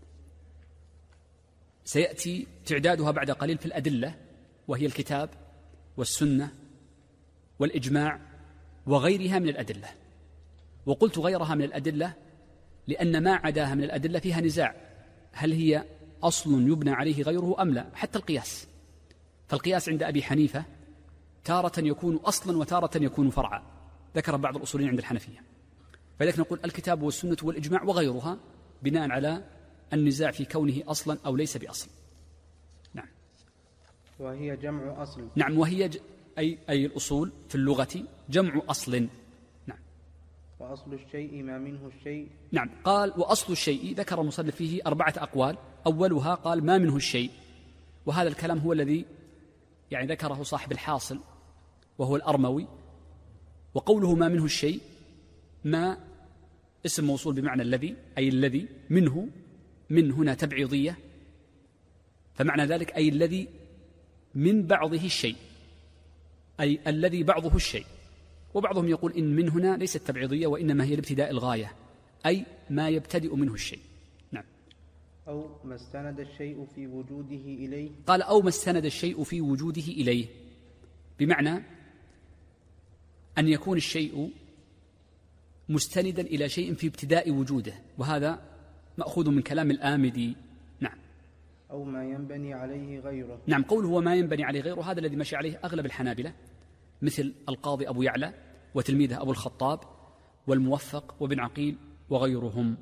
سيأتي تعدادها بعد قليل في الأدلة، وهي الكتاب والسنة والإجماع وغيرها من الأدلة. وقلت غيرها من الأدلة لأن ما عداها من الأدلة فيها نزاع، هل هي أصل يبنى عليه غيره أم لا؟ حتى القياس، فالقياس عند أبي حنيفة تارة يكون أصلا وتارة يكون فرعا، ذكر بعض الأصولين عند الحنفية. فلذلك نقول الكتاب والسنة والإجماع وغيرها بناء على النزاع في كونه أصلا أو ليس بأصل. نعم. وهي جمع أصل. نعم. وهي أي الأصول في اللغة جمع أصل. نعم. وأصل الشيء ما منه الشيء. نعم. قال وأصل الشيء، ذكر المصنف فيه 4 أقوال. أولها قال ما منه الشيء، وهذا الكلام هو الذي ذكره صاحب الحاصل وهو الأرموي. وقوله ما منه الشيء، ما اسم موصول بمعنى الذي، أي الذي منه، من هنا تبعيضية، فمعنى ذلك أي الذي من بعضه الشيء، أي الذي بعضه الشيء. وبعضهم يقول إن من هنا ليست تبعيضية وإنما هي لابتداء الغاية، أي ما يبتدئ منه الشيء. نعم. أو ما استند الشيء في وجوده إليه. قال أو ما استند الشيء في وجوده إليه، بمعنى أن يكون الشيء مستندا إلى شيء في ابتداء وجوده، وهذا مأخوذ من كلام الآمدي. نعم. أو ما ينبني عليه غيره. نعم. قوله وما ينبني عليه غيره هذا الذي مشي عليه أغلب الحنابلة، مثل القاضي أبو يعلى وتلميذه أبو الخطاب والموفق وابن عقيل وغيرهم،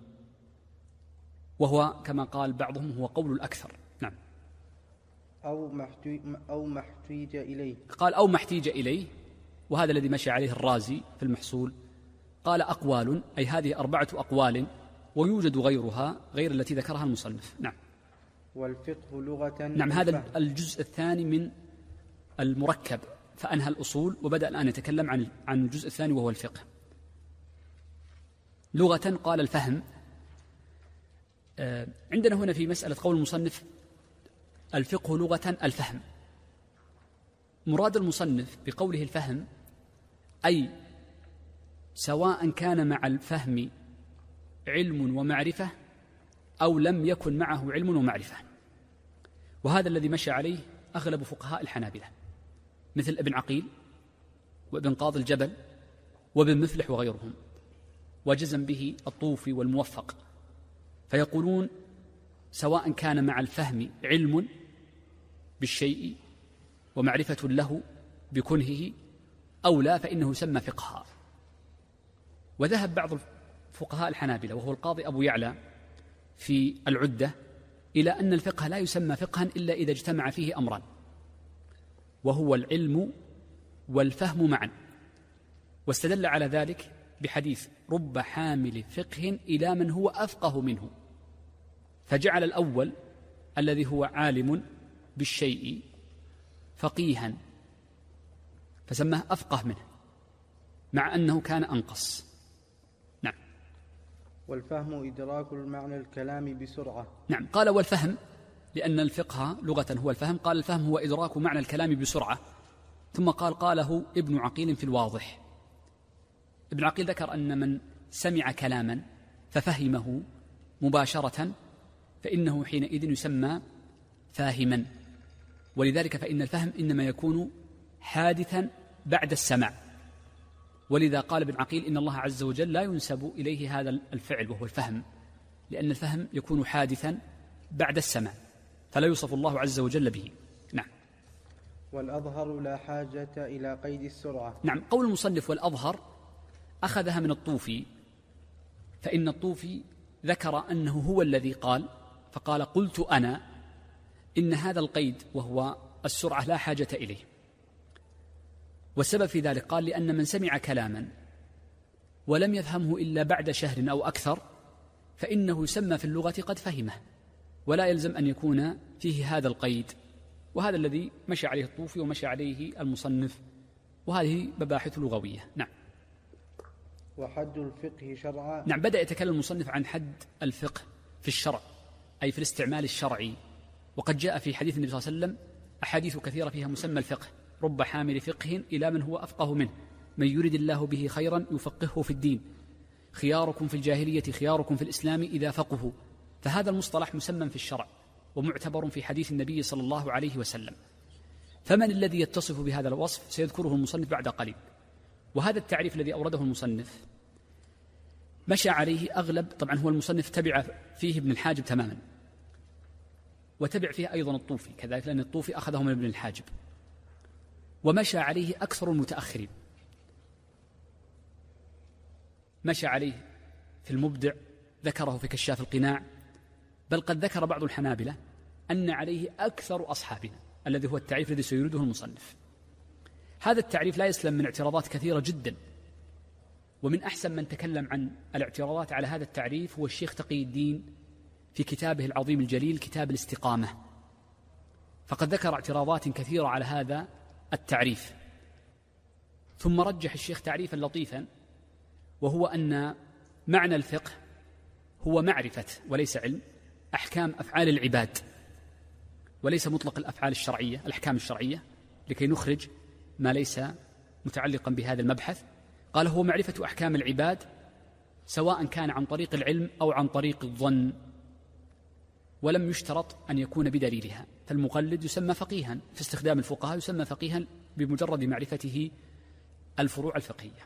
وهو كما قال بعضهم هو قول الأكثر. نعم. أو ما احتيج إليه. قال أو ما احتيج إليه، وهذا الذي مشي عليه الرازي في المحصول. قال أقوال، أي هذه 4 أقوال ويوجد غيرها غير التي ذكرها المصنف. نعم. والفقه لغة. نعم. هذا الجزء الثاني من المركب، فأنهى الأصول وبدأ الآن يتكلم عن الجزء الثاني وهو الفقه. لغة قال الفهم. عندنا هنا في مسألة قول المصنف الفقه لغة الفهم، مراد المصنف بقوله الفهم أي سواء كان مع الفهم علم ومعرفة أو لم يكن معه علم ومعرفة، وهذا الذي مشى عليه أغلب فقهاء الحنابلة مثل ابن عقيل وابن قاضي الجبل وابن مفلح وغيرهم، وجزم به الطوفي والموفق، فيقولون سواء كان مع الفهم علم بالشيء ومعرفة له بكنهه أو لا فإنه يسمى فقها. وذهب بعض فقهاء الحنابلة وهو القاضي أبو يعلى في العدة إلى أن الفقه لا يسمى فقها إلا إذا اجتمع فيه أمران، وهو العلم والفهم معا، واستدل على ذلك بحديث رب حامل فقه إلى من هو أفقه منه، فجعل الأول الذي هو عالم بالشيء فقيها فسماه أفقه منه مع أنه كان أنقص. نعم. والفهم إدراك المعنى الكلام بسرعة. نعم. قال والفهم لأن الفقه لغة هو الفهم، قال الفهم هو إدراك معنى الكلام بسرعة، ثم قاله ابن عقيل في الواضح. ابن عقيل ذكر أن من سمع كلاما ففهمه مباشرة فإنه حينئذ يسمى فاهما. ولذلك فإن الفهم إنما يكون حادثا بعد السماع، ولذا قال ابن عقيل إن الله عز وجل لا ينسب إليه هذا الفعل وهو الفهم، لأن الفهم يكون حادثا بعد السماع، فلا يوصف الله عز وجل به. نعم. والأظهر لا حاجة إلى قيد السرعة. نعم. قول المصنف والأظهر أخذها من الطوفي، فإن الطوفي ذكر أنه هو الذي قال، فقال قلت أنا إن هذا القيد وهو السرعة لا حاجة إليه. والسبب في ذلك قال لأن من سمع كلاما ولم يفهمه إلا بعد شهر أو أكثر فإنه يسمى في اللغة قد فهمه، ولا يلزم أن يكون فيه هذا القيد. وهذا الذي مشى عليه الطوفي ومشى عليه المصنف، وهذه مباحث لغوية. نعم. وحد الفقه شرعا. نعم. بدأ يتكلم المصنف عن حد الفقه في الشرع، أي في الاستعمال الشرعي. وقد جاء في حديث النبي صلى الله عليه وسلم أحاديث كثيرة فيها مسمى الفقه: رب حامل فقه إلى من هو أفقه منه، من يرد الله به خيرا يفقهه في الدين، خياركم في الجاهلية خياركم في الإسلام إذا فقهوا. فهذا المصطلح مسمى في الشرع ومعتبر في حديث النبي صلى الله عليه وسلم. فمن الذي يتصف بهذا الوصف سيذكره المصنف بعد قليل. وهذا التعريف الذي أورده المصنف مشى عليه أغلب، طبعا هو المصنف تبع فيه ابن الحاجب تماما، وتبع فيه أيضا الطوفي كذلك، لأن الطوفي أخذه من ابن الحاجب، ومشى عليه أكثر المتأخرين. مشى عليه في المبدع، ذكره في كشاف القناع، بل قد ذكر بعض الحنابلة أن عليه أكثر أصحابنا، الذي هو التعريف الذي سيريده المصنف. هذا التعريف لا يسلم من اعتراضات كثيرة جدا، ومن أحسن من تكلم عن الاعتراضات على هذا التعريف هو الشيخ تقي الدين في كتابه العظيم الجليل كتاب الاستقامة، فقد ذكر اعتراضات كثيرة على هذا التعريف. ثم رجح الشيخ تعريفا لطيفا، وهو أن معنى الفقه هو معرفة وليس علم أحكام أفعال العباد، وليس مطلق الأفعال الشرعية، الأحكام الشرعية، لكي نخرج ما ليس متعلقا بهذا المبحث. قال هو معرفة أحكام العباد سواء كان عن طريق العلم أو عن طريق الظن، ولم يشترط أن يكون بدليلها. فالمقلد يسمى فقيها في استخدام الفقهاء، يسمى فقيها بمجرد معرفته الفروع الفقهية.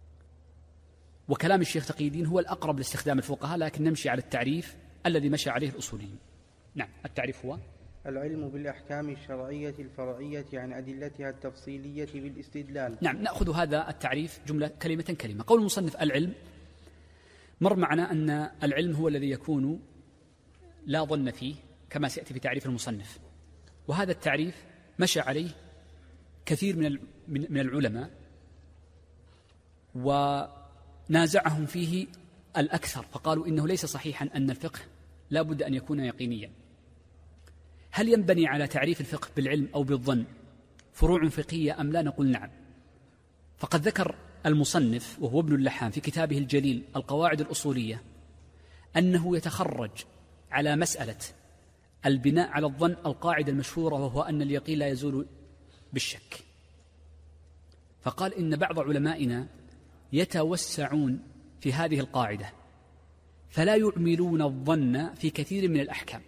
وكلام الشيخ تقي الدين هو الأقرب لاستخدام الفقهاء، لكن نمشي على التعريف الذي مشى عليه الأصوليين. نعم. التعريف هو العلم بالأحكام الشرعية الفرعية عن أدلتها التفصيلية بالاستدلال. نعم. نأخذ هذا التعريف جملة كلمة كلمة. قول المصنف العلم، مر معنا أن العلم هو الذي يكون لا ظن فيه كما سيأتي في تعريف المصنف، وهذا التعريف مشى عليه كثير من العلماء، ونازعهم فيه الأكثر، فقالوا إنه ليس صحيحا أن الفقه لا بد أن يكون يقينيا. هل ينبني على تعريف الفقه بالعلم أو بالظن فروع فقهية أم لا؟ نقول نعم. فقد ذكر المصنف وهو ابن اللحام في كتابه الجليل القواعد الأصولية أنه يتخرج على مسألة البناء على الظن القاعدة المشهورة، وهو أن اليقين لا يزول بالشك. فقال إن بعض علمائنا يتوسعون في هذه القاعدة فلا يعملون الظن في كثير من الأحكام.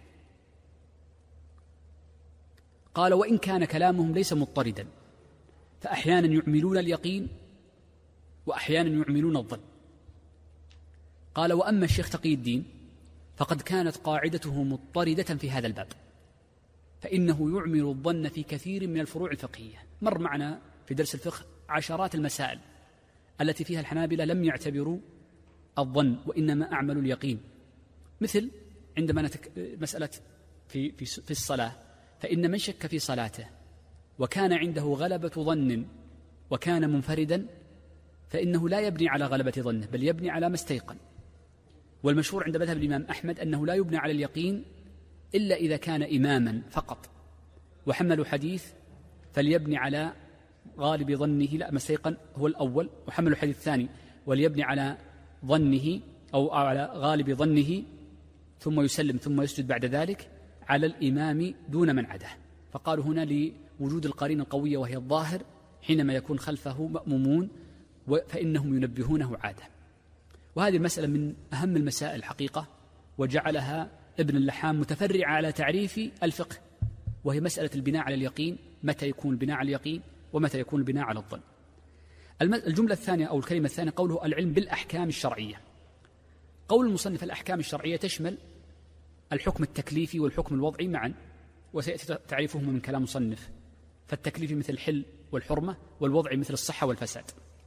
قال وإن كان كلامهم ليس مضطردا، فأحيانا يعملون اليقين وأحيانا يعملون الظن. قال وأما الشيخ تقي الدين فقد كانت قاعدته مضطردة في هذا الباب، فإنه يعمل الظن في كثير من الفروع الفقهية. مر معنا في درس الفقه عشرات المسائل التي فيها الحنابلة لم يعتبروا الظن وإنما أعملوا اليقين، مثل عندما مسألة في الصلاة، فإن من شك في صلاته وكان عنده غلبة ظن وكان منفردا فإنه لا يبني على غلبة ظنه بل يبني على ما استيقن. والمشهور عند مذهب الإمام أحمد أنه لا يبنى على اليقين إلا إذا كان إماما فقط، وحملوا حديث فليبني على غالب ظنه، لا ما استيقن هو الأول، وحملوا حديث ثاني وليبني على ظنه أو على غالب ظنه ثم يسلم ثم يسجد بعد ذلك على الإمام دون من عده. فقالوا هنا لوجود القرينة القوية وهي الظاهر حينما يكون خلفه مأمومون فإنهم ينبهونه عادة. وهذه المسألة من أهم المسائل الحقيقة، وجعلها ابن اللحام متفرعة على تعريف الفقه، وهي مسألة البناء على اليقين، متى يكون البناء على اليقين ومتى يكون البناء على الظن. الجملة الثانية أو الكلمة الثانية قوله العلم بالأحكام الشرعية. قول المصنف الأحكام الشرعية تشمل الحكم التكليفي والحكم الوضعي معا، وسيأتي تعريفهما من كلام المصنف. فالتكليفي مثل الحل والحرمة، والوضعي مثل الصحة والفساد.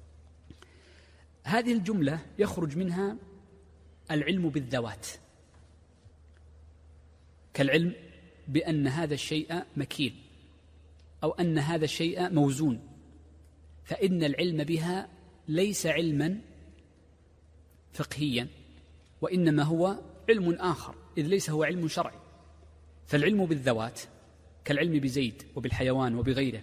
هذه الجملة يخرج منها العلم بالذوات، كالعلم بأن هذا الشيء مكيل أو أن هذا الشيء موزون، فإن العلم بها ليس علما فقهيا، وإنما هو علم آخر، إذ ليس هو علم شرعي. فالعلم بالذوات كالعلم بزيد وبالحيوان وبغيره،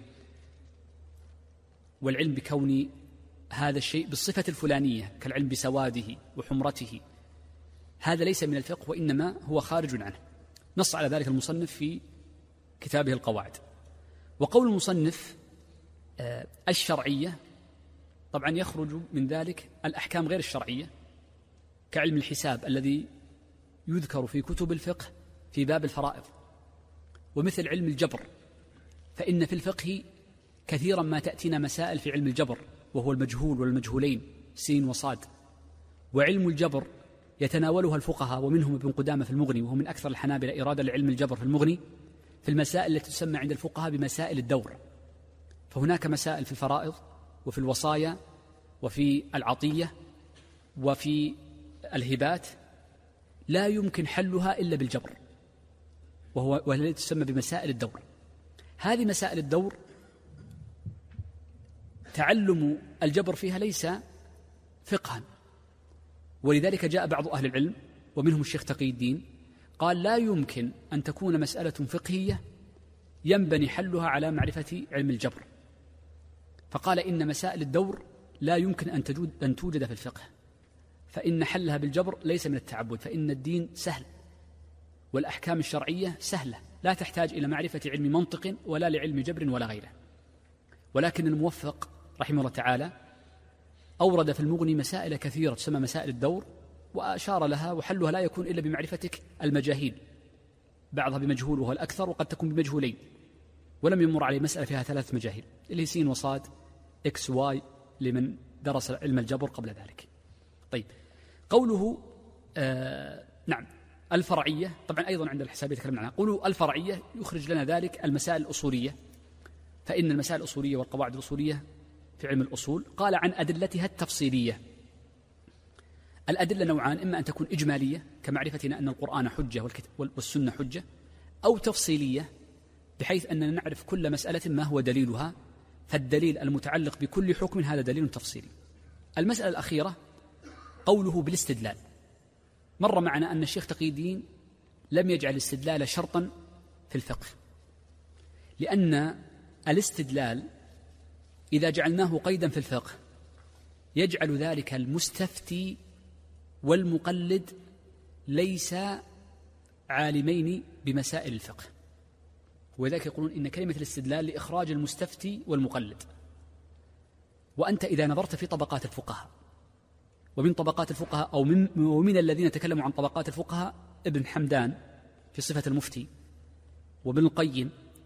والعلم بكون هذا الشيء بالصفة الفلانية كالعلم بسواده وحمرته، هذا ليس من الفقه وإنما هو خارج عنه. نص على ذلك المصنف في كتابه القواعد. وقول المصنف الشرعية طبعا يخرج من ذلك الأحكام غير الشرعية، كعلم الحساب الذي يذكر في كتب الفقه في باب الفرائض، ومثل علم الجبر، فإن في الفقه كثيرا ما تأتينا مسائل في علم الجبر وهو المجهول والمجهولين سين وصاد. وعلم الجبر يتناولها الفقهاء، ومنهم ابن قدامة في المغني، وهو من أكثر الحنابلة إرادة لعلم الجبر في المغني، في المسائل التي تسمى عند الفقهاء بمسائل الدور. فهناك مسائل في الفرائض وفي الوصايا وفي العطية وفي الهبات لا يمكن حلها إلا بالجبر، وهي تسمى بمسائل الدور. هذه مسائل الدور تعلم الجبر فيها ليس فقها، ولذلك جاء بعض أهل العلم ومنهم الشيخ تقي الدين قال لا يمكن أن تكون مسألة فقهية ينبني حلها على معرفة علم الجبر، فقال إن مسائل الدور لا يمكن أن توجد في الفقه، فإن حلها بالجبر ليس من التعبد، فإن الدين سهل والأحكام الشرعية سهلة لا تحتاج إلى معرفة علم منطق ولا لعلم جبر ولا غيره. ولكن الموفق رحمه الله تعالى أورد في المغني مسائل كثيرة تسمى مسائل الدور، وأشار لها وحلها لا يكون إلا بمعرفتك المجاهيل، بعضها بمجهول وهو الأكثر، وقد تكون بمجهولين، ولم يمر عليه مسألة فيها 3 مجاهيل اللي هي سين وصاد إكس واي لمن درس علم الجبر قبل ذلك. طيب قوله نعم الفرعية طبعا أيضا عند الحسابية تكلمنا عنها. قوله الفرعية يخرج لنا ذلك المسائل الأصولية، فإن المسائل الأصولية والقواعد الأصولية في علم الأصول قال عن أدلتها التفصيلية. الأدلة نوعان، إما أن تكون إجمالية كمعرفتنا أن القرآن حجة والسنة حجة، أو تفصيلية بحيث أننا نعرف كل مسألة ما هو دليلها، فالدليل المتعلق بكل حكم هذا دليل تفصيلي. المسألة الأخيرة قوله بالاستدلال. مر معنا أن الشيخ تقي الدين لم يجعل الاستدلال شرطا في الفقه، لأن الاستدلال إذا جعلناه قيدا في الفقه يجعل ذلك المستفتي والمقلد ليس عالمين بمسائل الفقه، ولذلك يقولون إن كلمة الاستدلال لإخراج المستفتي والمقلد. وأنت إذا نظرت في طبقات الفقهاء، ومن طبقات الفقهاء أو من الذين تكلموا عن طبقات الفقهاء ابن حمدان في صفة المفتي، وابن القيم،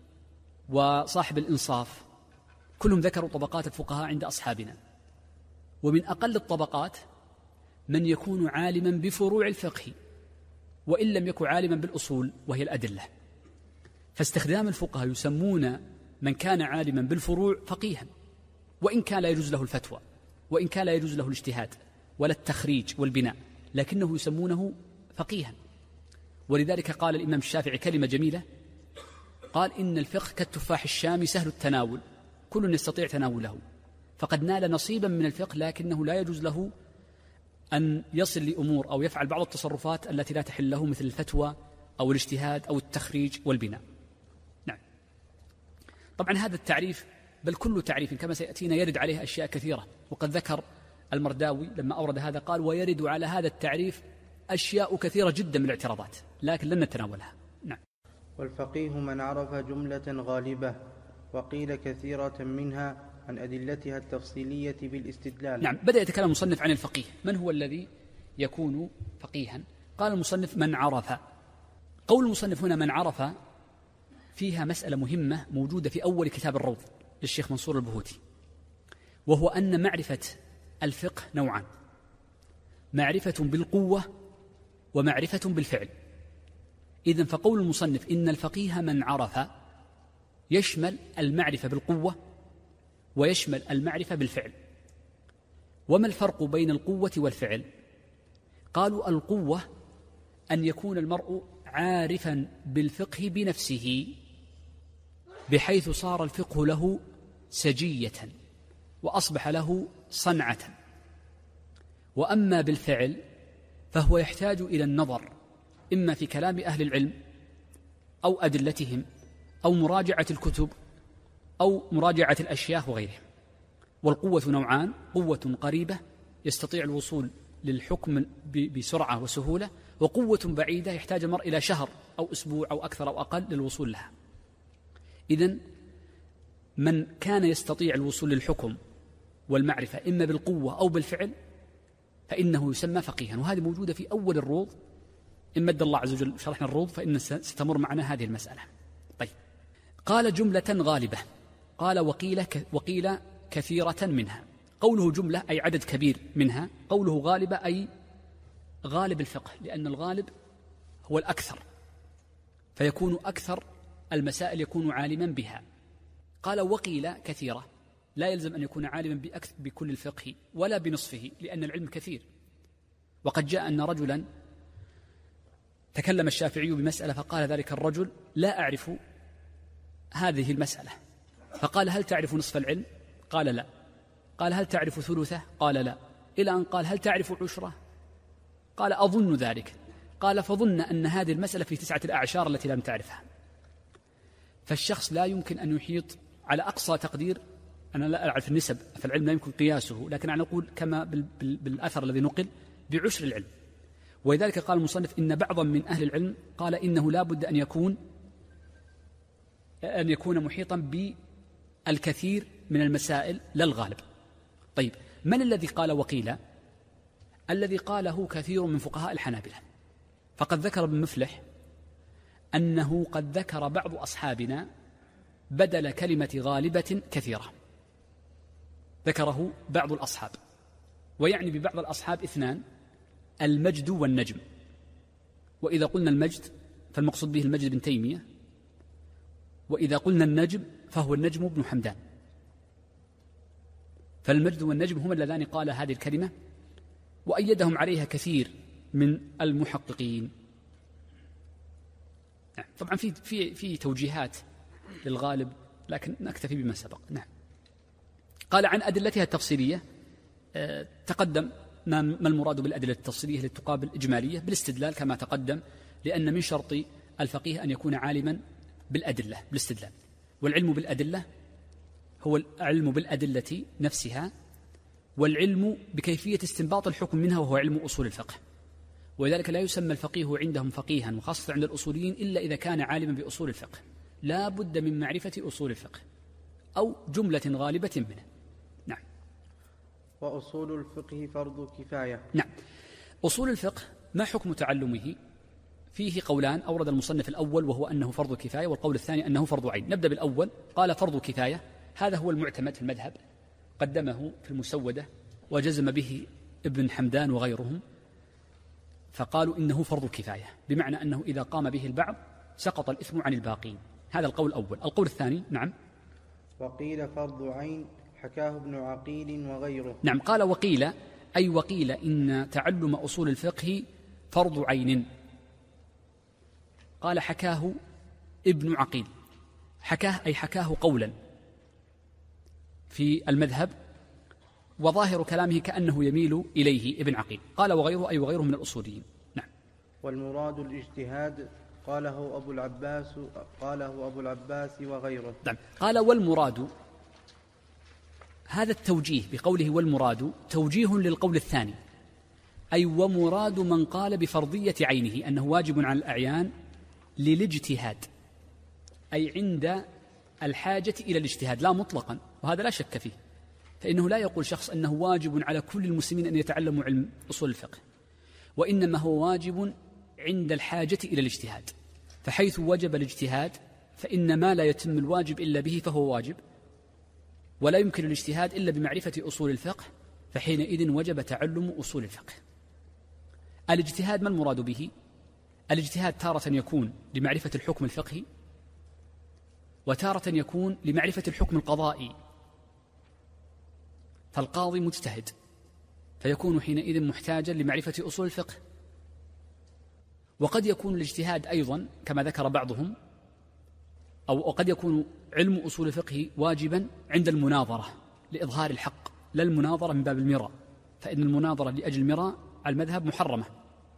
وصاحب الإنصاف، كلهم ذكروا طبقات الفقهاء عند أصحابنا. ومن أقل الطبقات من يكون عالما بفروع الفقه وإن لم يكن عالما بالأصول وهي الأدلة. فاستخدام الفقهاء يسمون من كان عالما بالفروع فقيها، وإن كان لا يجوز له الفتوى، وإن كان لا يجوز له الاجتهاد ولا التخريج والبناء، لكنه يسمونه فقيها. ولذلك قال الإمام الشافعي كلمة جميلة، قال إن الفقه كالتفاح الشامي سهل التناول، كل يستطيع تناوله، فقد نال نصيبا من الفقه لكنه لا يجوز له أن يصل لأمور أو يفعل بعض التصرفات التي لا تحل له، مثل الفتوى أو الاجتهاد أو التخريج والبناء. نعم. طبعا هذا التعريف بل كل تعريف كما سيأتينا يرد عليه أشياء كثيرة، وقد ذكر المرداوي لما أورد هذا قال ويرد على هذا التعريف أشياء كثيرة جدا من الاعتراضات لكن لن نتناولها. نعم. والفقيه من عرف جملة غالبة، وقيل كثيرة منها عن أدلتها التفصيلية بالاستدلال. نعم. بدأ يتكلم المصنف عن الفقيه، من هو الذي يكون فقيها؟ قال المصنف من عرف. قول المصنف هنا من عرف فيها مسألة مهمة موجودة في أول كتاب الروض للشيخ منصور البهوتي، وهو أن معرفة الفقه نوعان: معرفة بالقوة ومعرفة بالفعل. إذن فقول المصنف إن الفقيه من عرف يشمل المعرفة بالقوة ويشمل المعرفة بالفعل. وما الفرق بين القوة والفعل؟ قالوا القوة أن يكون المرء عارفا بالفقه بنفسه بحيث صار الفقه له سجية وأصبح له صنعة. وأما بالفعل فهو يحتاج إلى النظر إما في كلام أهل العلم أو أدلتهم أو مراجعة الكتب أو مراجعة الأشياء وغيرها. والقوة نوعان: قوة قريبة يستطيع الوصول للحكم بسرعة وسهولة، وقوة بعيدة يحتاج المرء إلى شهر أو أسبوع أو أكثر أو أقل للوصول لها. إذن من كان يستطيع الوصول للحكم والمعرفة إما بالقوة أو بالفعل فإنه يسمى فقيها. وهذه موجودة في أول الروض، إن مد الله عز وجل شرحنا الروض فإن ستمر معنا هذه المسألة. طيب، قال جملة غالبة. قال وقيل كثيرة منها. قوله جملة أي عدد كبير منها، قوله غالبة أي غالب الفقه، لأن الغالب هو الأكثر، فيكون أكثر المسائل يكون عالما بها. قال وقيل كثيرة، لا يلزم أن يكون عالما بكل الفقه ولا بنصفه، لأن العلم كثير. وقد جاء أن رجلا تكلم الشافعي بمسألة فقال ذلك الرجل لا أعرف هذه المسألة، فقال هل تعرف نصف العلم؟ قال لا. قال هل تعرف ثلثه؟ قال لا. إلى أن قال هل تعرف عشره؟ قال أظن ذلك. قال فظن أن هذه المسألة في 9 الأعشار التي لم تعرفها. فالشخص لا يمكن أن يحيط على أقصى تقدير. أنا لا أعرف النسب في العلم، لا يمكن قياسه، لكن أنا أقول كما بالأثر الذي نقل بعشر العلم. ولذلك قال المصنف إن بعضا من أهل العلم قال إنه لا بد أن يكون محيطا بالكثير من المسائل لا الغالب. طيب، من الذي قال وقيل؟ الذي قاله كثير من فقهاء الحنابلة. فقد ذكر ابن مفلح أنه قد ذكر بعض أصحابنا بدل كلمة غالبة كثيرة، ذكره بعض الأصحاب، ويعني ببعض الأصحاب 2: المجد والنجم. وإذا قلنا المجد فالمقصود به المجد بن تيمية، وإذا قلنا النجم فهو النجم بن حمدان. فالمجد والنجم هما اللذان قال هذه الكلمة، وأيدهم عليها كثير من المحققين. طبعا في توجيهات للغالب، لكن نكتفي بما سبق. نعم. قال عن أدلتها التفصيلية، تقدم ما المراد بالأدلة التفصيلية التي تقابل إجمالية بالاستدلال كما تقدم، لأن من شرط الفقيه أن يكون عالما بالأدلة بالاستدلال. والعلم بالأدلة هو العلم بالأدلة نفسها، والعلم بكيفية استنباط الحكم منها، وهو علم أصول الفقه. ولذلك لا يسمى الفقيه عندهم فقيها، وخاصة عند الأصوليين، إلا إذا كان عالما بأصول الفقه. لا بد من معرفة أصول الفقه أو جملة غالبة منه. نعم. وأصول الفقه فرض كفاية. نعم. أصول الفقه ما حكم تعلمه؟ فيه قولان أورد المصنف الأول وهو أنه فرض كفاية، والقول الثاني أنه فرض عين. نبدأ بالأول. قال فرض كفاية، هذا هو المعتمد في المذهب، قدمه في المسودة وجزم به ابن حمدان وغيرهم، فقالوا إنه فرض كفاية، بمعنى أنه إذا قام به البعض سقط الإثم عن الباقين. هذا القول الأول. القول الثاني: نعم. وقيل فرض عين حكاه ابن عقيل وغيره. نعم. قال وقيل أي وقيل إن تعلم أصول الفقه فرض عين. قال حكاه ابن عقيل. حكاه أي حكاه قولا في المذهب، وظاهر كلامه كأنه يميل إليه ابن عقيل. قال وغيره أي وغيره من الأصوليين. نعم. والمراد الاجتهاد قاله أبو العباس وغيره. نعم. قال والمراد، هذا التوجيه بقوله والمراد توجيه للقول الثاني، أي ومراد من قال بفرضية عينه أنه واجب على الأعيان للاجتهاد، أي عند الحاجة إلى الاجتهاد، لا مطلقا، وهذا لا شك فيه، فإنه لا يقول شخص أنه واجب على كل المسلمين أن يتعلموا علم أصول الفقه، وإنما هو واجب عند الحاجة إلى الاجتهاد، فحيث وجب الاجتهاد فإن ما لا يتم الواجب إلا به فهو واجب، ولا يمكن الاجتهاد إلا بمعرفة أصول الفقه، فحينئذ وجب تعلم أصول الفقه. الاجتهاد ما المراد به؟ الاجتهاد تارة يكون لمعرفة الحكم الفقهي، وتارة يكون لمعرفة الحكم القضائي، فالقاضي مجتهد فيكون حينئذ محتاجا لمعرفة أصول الفقه. وقد يكون الاجتهاد أيضا كما ذكر بعضهم، أو قد يكون علم أصول الفقه واجبا عند المناظرة لإظهار الحق، لا المناظرة من باب المراء، فإن المناظرة لأجل المراء على المذهب محرمة،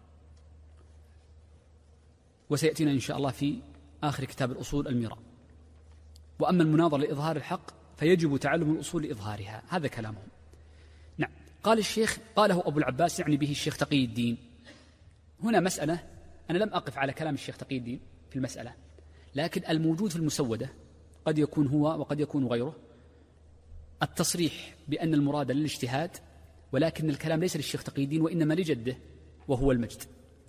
وسيأتينا إن شاء الله في آخر كتاب الأصول المراء. وأما المناظرة لإظهار الحق فيجب تعلم الأصول لإظهارها. هذا كلامهم. نعم. قال الشيخ قاله أبو العباس يعني به الشيخ تقي الدين. هنا مسألة أنا لم أقف على كلام الشيخ تقي الدين في المسألة، لكن الموجود في المسودة قد يكون هو وقد يكون غيره التصريح بأن المراد للاجتهاد، ولكن الكلام ليس للشيخ تقي الدين وإنما لجده وهو المجد.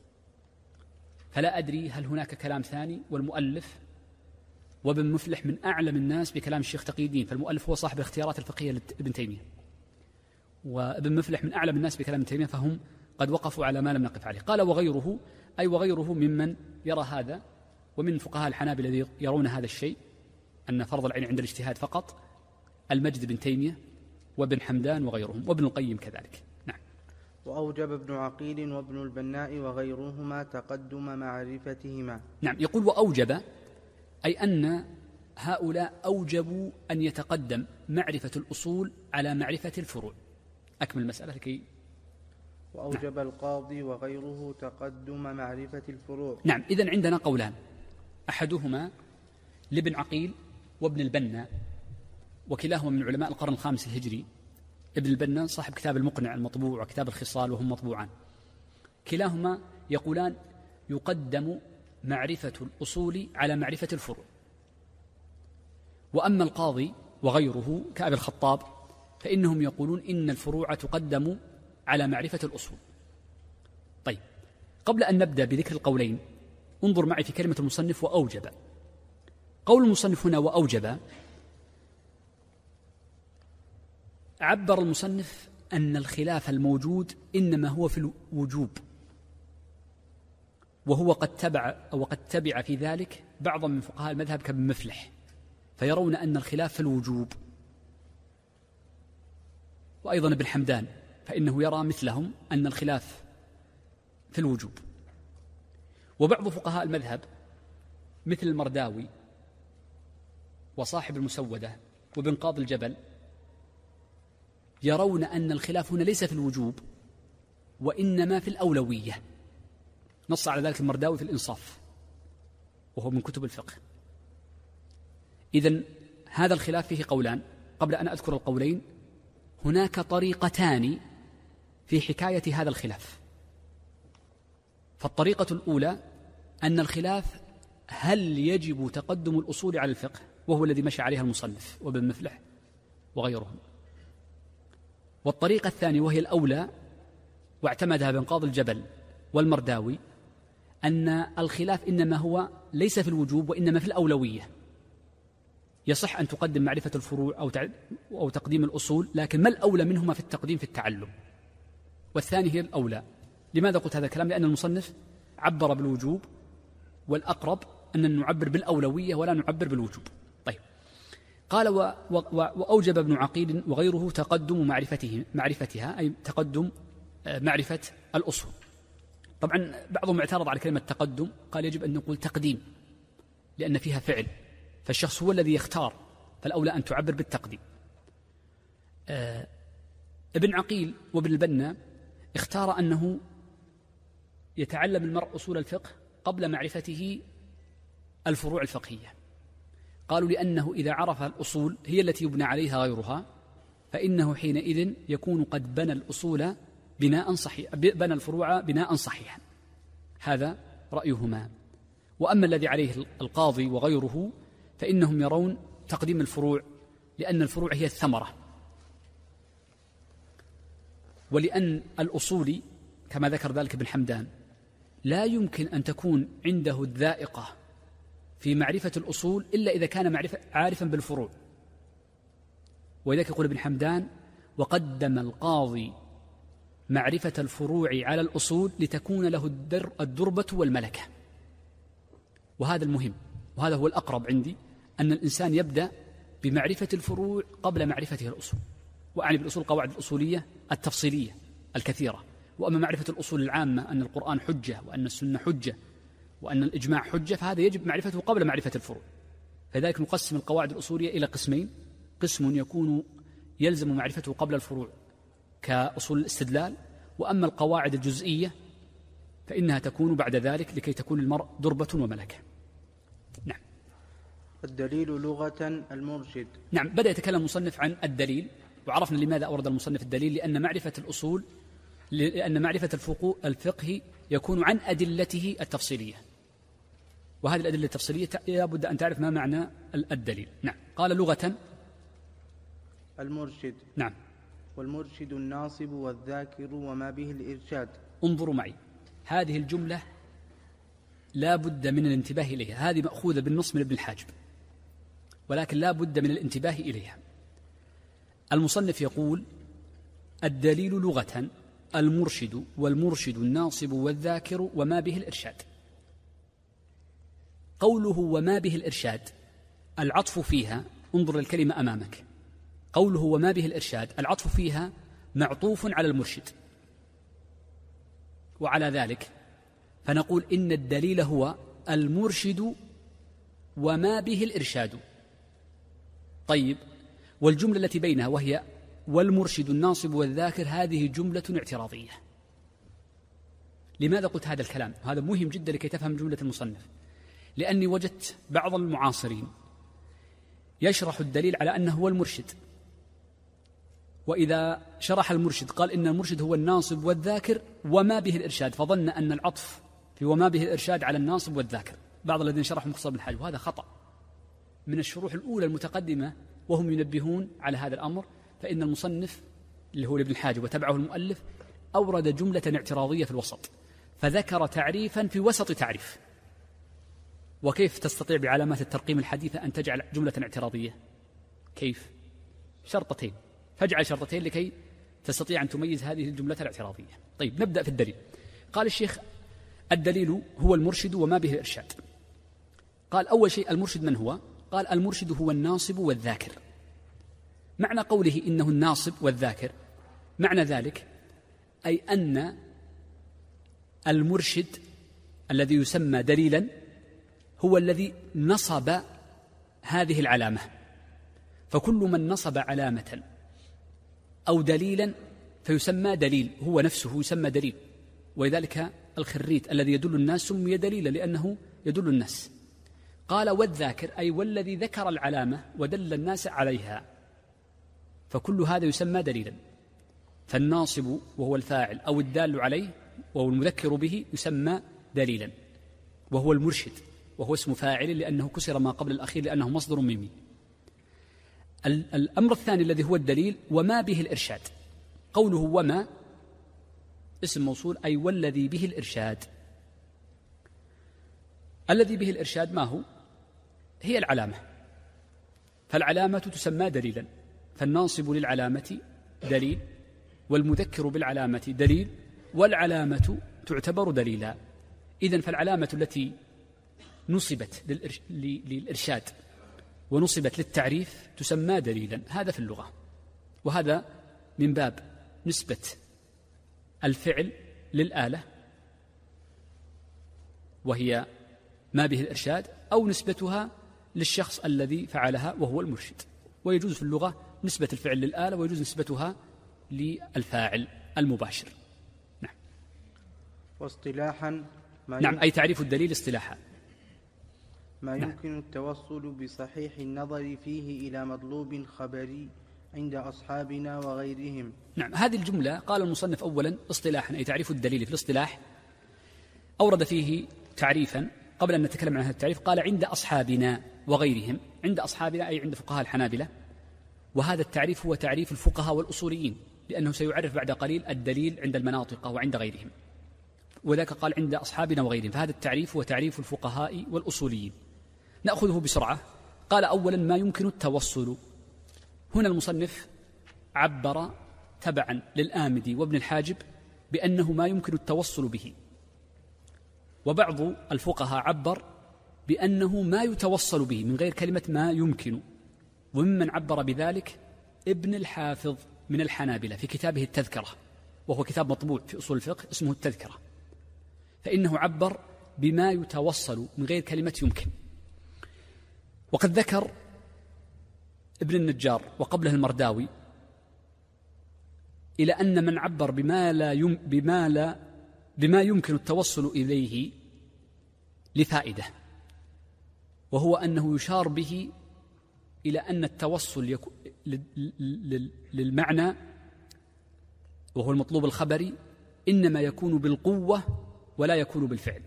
فلا أدري هل هناك كلام ثاني، والمؤلف وابن مفلح من أعلم الناس بكلام الشيخ تقي الدين، فالمؤلف هو صاحب الاختيارات الفقهية لابن تيمية، وابن مفلح من أعلم الناس بكلام ابن تيمية، فهم قد وقفوا على ما لم نقف عليه. قال وغيره، أي وغيره ممن يرى هذا، ومن فقهاء الحنابلة الذين يرون هذا الشيء أن فرض العين عند الاجتهاد فقط، المجد بن تيمية وابن حمدان وغيرهم، وابن القيم كذلك. نعم. وأوجب ابن عقيل وابن البناء وغيرهما تقدم معرفتهما. نعم. يقول وأوجب، أي أن هؤلاء أوجبوا أن يتقدم معرفة الأصول على معرفة الفروع. أكمل المسألة لكي. وأوجب القاضي وغيره تقدم معرفة الفروع. نعم. إذن عندنا قولان، أحدهما لابن عقيل وابن البنا، وكلاهما من علماء القرن الخامس الهجري. ابن البنا صاحب كتاب المقنع المطبوع وكتاب الخصال وهم مطبوعان، كلاهما يقولان يقدم معرفة الأصول على معرفة الفروع. وأما القاضي وغيره كأبي الخطاب فإنهم يقولون إن الفروع تقدم على معرفة الأصول. طيب، قبل أن نبدأ بذكر القولين انظر معي في كلمة المصنف وأوجب. قول المصنف هنا وأوجب، عبر المصنف أن الخلاف الموجود إنما هو في الوجوب، وهو قد تبع في ذلك بعضا من فقهاء المذهب كابن مفلح، فيرون أن الخلاف في الوجوب، وأيضا ابن حمدان فإنه يرى مثلهم أن الخلاف في الوجوب. وبعض فقهاء المذهب مثل المرداوي وصاحب المسودة وابن قاضي الجبل يرون أن الخلاف هنا ليس في الوجوب وإنما في الأولوية. نص على ذلك المرداوي في الإنصاف وهو من كتب الفقه. إذن هذا الخلاف فيه قولان. قبل أن أذكر القولين، هناك طريقتان في حكاية هذا الخلاف. فالطريقة الأولى أن الخلاف هل يجب تقدم الأصول على الفقه، وهو الذي مشى عليها المصنف وابن مفلح وغيرهم. والطريقة الثانية وهي الأولى واعتمدها ابن قاضي الجبل والمرداوي، أن الخلاف إنما هو ليس في الوجوب وإنما في الأولوية. يصح أن تقدم معرفة الفروع أو تقديم الأصول، لكن ما الأولى منهما في التقديم في التعلم؟ والثاني هي الأولى. لماذا قلت هذا الكلام؟ لأن المصنف عبر بالوجوب، والأقرب أن نعبر بالأولوية ولا نعبر بالوجوب. طيب، قال وأوجب ابن عقيل وغيره تقدم معرفتها، أي تقدم معرفة الأصول. طبعا بعضهم اعترض على كلمة تقدم، قال يجب أن نقول تقديم لأن فيها فعل، فالشخص هو الذي يختار، فالأولى أن تعبر بالتقديم. ابن عقيل وابن البنا اختار أنه يتعلم المرء أصول الفقه قبل معرفته الفروع الفقهية. قالوا لأنه إذا عرف الأصول هي التي يبنى عليها غيرها، فإنه حينئذ يكون قد بنى الأصول بناء صحيح، بنى الفروع بناء صحيحا. هذا رأيهما. وأما الذي عليه القاضي وغيره فإنهم يرون تقديم الفروع، لأن الفروع هي الثمرة، ولأن الأصول كما ذكر ذلك ابن حمدان لا يمكن أن تكون عنده الذائقة في معرفة الأصول إلا إذا كان عارفا بالفروع. ولذلك يقول ابن حمدان: وقدم القاضي معرفة الفروع على الأصول لتكون له الدربة والملكة. وهذا المهم، وهذا هو الأقرب عندي، أن الإنسان يبدأ بمعرفة الفروع قبل معرفته الأصول. وأعني بالأصول القواعد الأصولية التفصيلية الكثيرة. وأما معرفة الأصول العامة أن القرآن حجة وأن السنة حجة وأن الإجماع حجة، فهذا يجب معرفته قبل معرفة الفروع. فذلك نقسم القواعد الأصولية إلى قسمين: قسم يكون يلزم معرفته قبل الفروع كأصول الاستدلال، وأما القواعد الجزئية فإنها تكون بعد ذلك لكي تكون المرء دربة وملكة. نعم. الدليل لغة المرشد. نعم، بدأ يتكلم المصنف عن الدليل، وعرفنا لماذا أورد المصنف الدليل، لأن معرفة الأصول، لأن معرفة الفقه يكون عن أدلته التفصيلية، وهذه الأدلة التفصيلية لابد أن تعرف ما معنى الدليل. نعم. قال لغة المرشد. نعم. والمرشد الناصب والذاكر وما به الإرشاد. انظروا معي، هذه الجملة لا بد من الانتباه إليها. هذه مأخوذة بالنص من ابن الحاجب، ولكن لا بد من الانتباه إليها. المصنف يقول: الدليل لغة المرشد والمرشد الناصب والذاكر وما به الإرشاد. قوله وما به الإرشاد العطف فيها، انظر الكلمة أمامك، قوله وما به الإرشاد العطف فيها معطوف على المرشد، وعلى ذلك فنقول إن الدليل هو المرشد وما به الإرشاد. طيب، والجملة التي بينها وهي والمرشد الناصب والذاكر هذه جملة اعتراضية. لماذا قلت هذا الكلام؟ هذا مهم جدا لكي تفهم جملة المصنف، لأني وجدت بعض المعاصرين يشرح الدليل على أنه هو المرشد، وإذا شرح المرشد قال إن المرشد هو الناصب والذاكر وما به الإرشاد، فظن أن العطف في وما به الإرشاد على الناصب والذاكر. بعض الذين شرحوا مختصر ابن الحاجب، وهذا خطأ من الشروح الأولى المتقدمة، وهم ينبهون على هذا الأمر. فإن المصنف اللي هو ابن الحاجب وتبعه المؤلف أورد جملة اعتراضية في الوسط، فذكر تعريفا في وسط تعريف. وكيف تستطيع بعلامات الترقيم الحديثة أن تجعل جملة اعتراضية؟ كيف؟ شرطتين، فاجعل شرطتين لكي تستطيع أن تميز هذه الجملة الاعتراضية. طيب، نبدأ في الدليل. قال الشيخ: الدليل هو المرشد وما به الإرشاد. قال: أول شيء المرشد من هو؟ قال: المرشد هو الناصب والذاكر. معنى قوله إنه الناصب والذاكر، معنى ذلك أي أن المرشد الذي يسمى دليلا هو الذي نصب هذه العلامة. فكل من نصب علامة أو دليلا فيسمى دليل، هو نفسه يسمى دليل. ولذلك الخريت الذي يدل الناس سمي دليلا لأنه يدل الناس. قال: والذاكر أي والذي ذكر العلامة ودل الناس عليها، فكل هذا يسمى دليلا. فالناصب وهو الفاعل أو الدال عليه وهو المذكر به يسمى دليلا، وهو المرشد وهو اسم فاعل لأنه كسر ما قبل الأخير لأنه مصدر ميمي. الأمر الثاني الذي هو الدليل وما به الإرشاد. قوله وما اسم موصول أي والذي به الإرشاد. الذي به الإرشاد ما هو؟ هي العلامة، فالعلامة تسمى دليلا، فالناصب للعلامة دليل، والمذكر بالعلامة دليل، والعلامة تعتبر دليلا. إذن فالعلامة التي نصبت للإرشاد ونصبت للتعريف تسمى دليلا، هذا في اللغة. وهذا من باب نسبة الفعل للآلة وهي ما به الإرشاد، أو نسبتها للشخص الذي فعلها وهو المرشد. ويجوز في اللغة نسبة الفعل للآلة، ويجوز نسبتها للفاعل المباشر. نعم. واصطلاحا نعم، أي تعريف الدليل اصطلاحا ما يمكن التوصل بصحيح النظر فيه إلى مطلوب خبري عند أصحابنا وغيرهم. نعم، هذه الجملة قال المصنف أولا اصطلاحا أي تعريف الدليل في الاصطلاح، أورد فيه تعريفا. قبل أن نتكلم عن هذا التعريف قال عند أصحابنا وغيرهم. عند أصحابنا أي عند فقهاء الحنابلة، وهذا التعريف هو تعريف الفقهاء والأصوليين، لأنه سيعرف بعد قليل الدليل عند المناطق وعند غيرهم. وذاك قال عند أصحابنا وغيرهم. فهذا التعريف هو تعريف الفقهاء والأصوليين. نأخذه بسرعة. قال أولا ما يمكن التوصل. هنا المصنف عبر تبعا للآمدي وابن الحاجب بأنه ما يمكن التوصل به، وبعض الفقهاء عبر بأنه ما يتوصل به من غير كلمة ما يمكن. وممن عبر بذلك ابن الحافظ من الحنابلة في كتابه التذكرة، وهو كتاب مطبوع في أصول الفقه اسمه التذكرة، فإنه عبر بما يتوصل من غير كلمة يمكن. وقد ذكر ابن النجار وقبله المرداوي إلى أن من عبر بما يمكن التوصل إليه لفائدة، وهو أنه يشار به إلى أن التوصل للمعنى وهو المطلوب الخبري إنما يكون بالقوة ولا يكون بالفعل.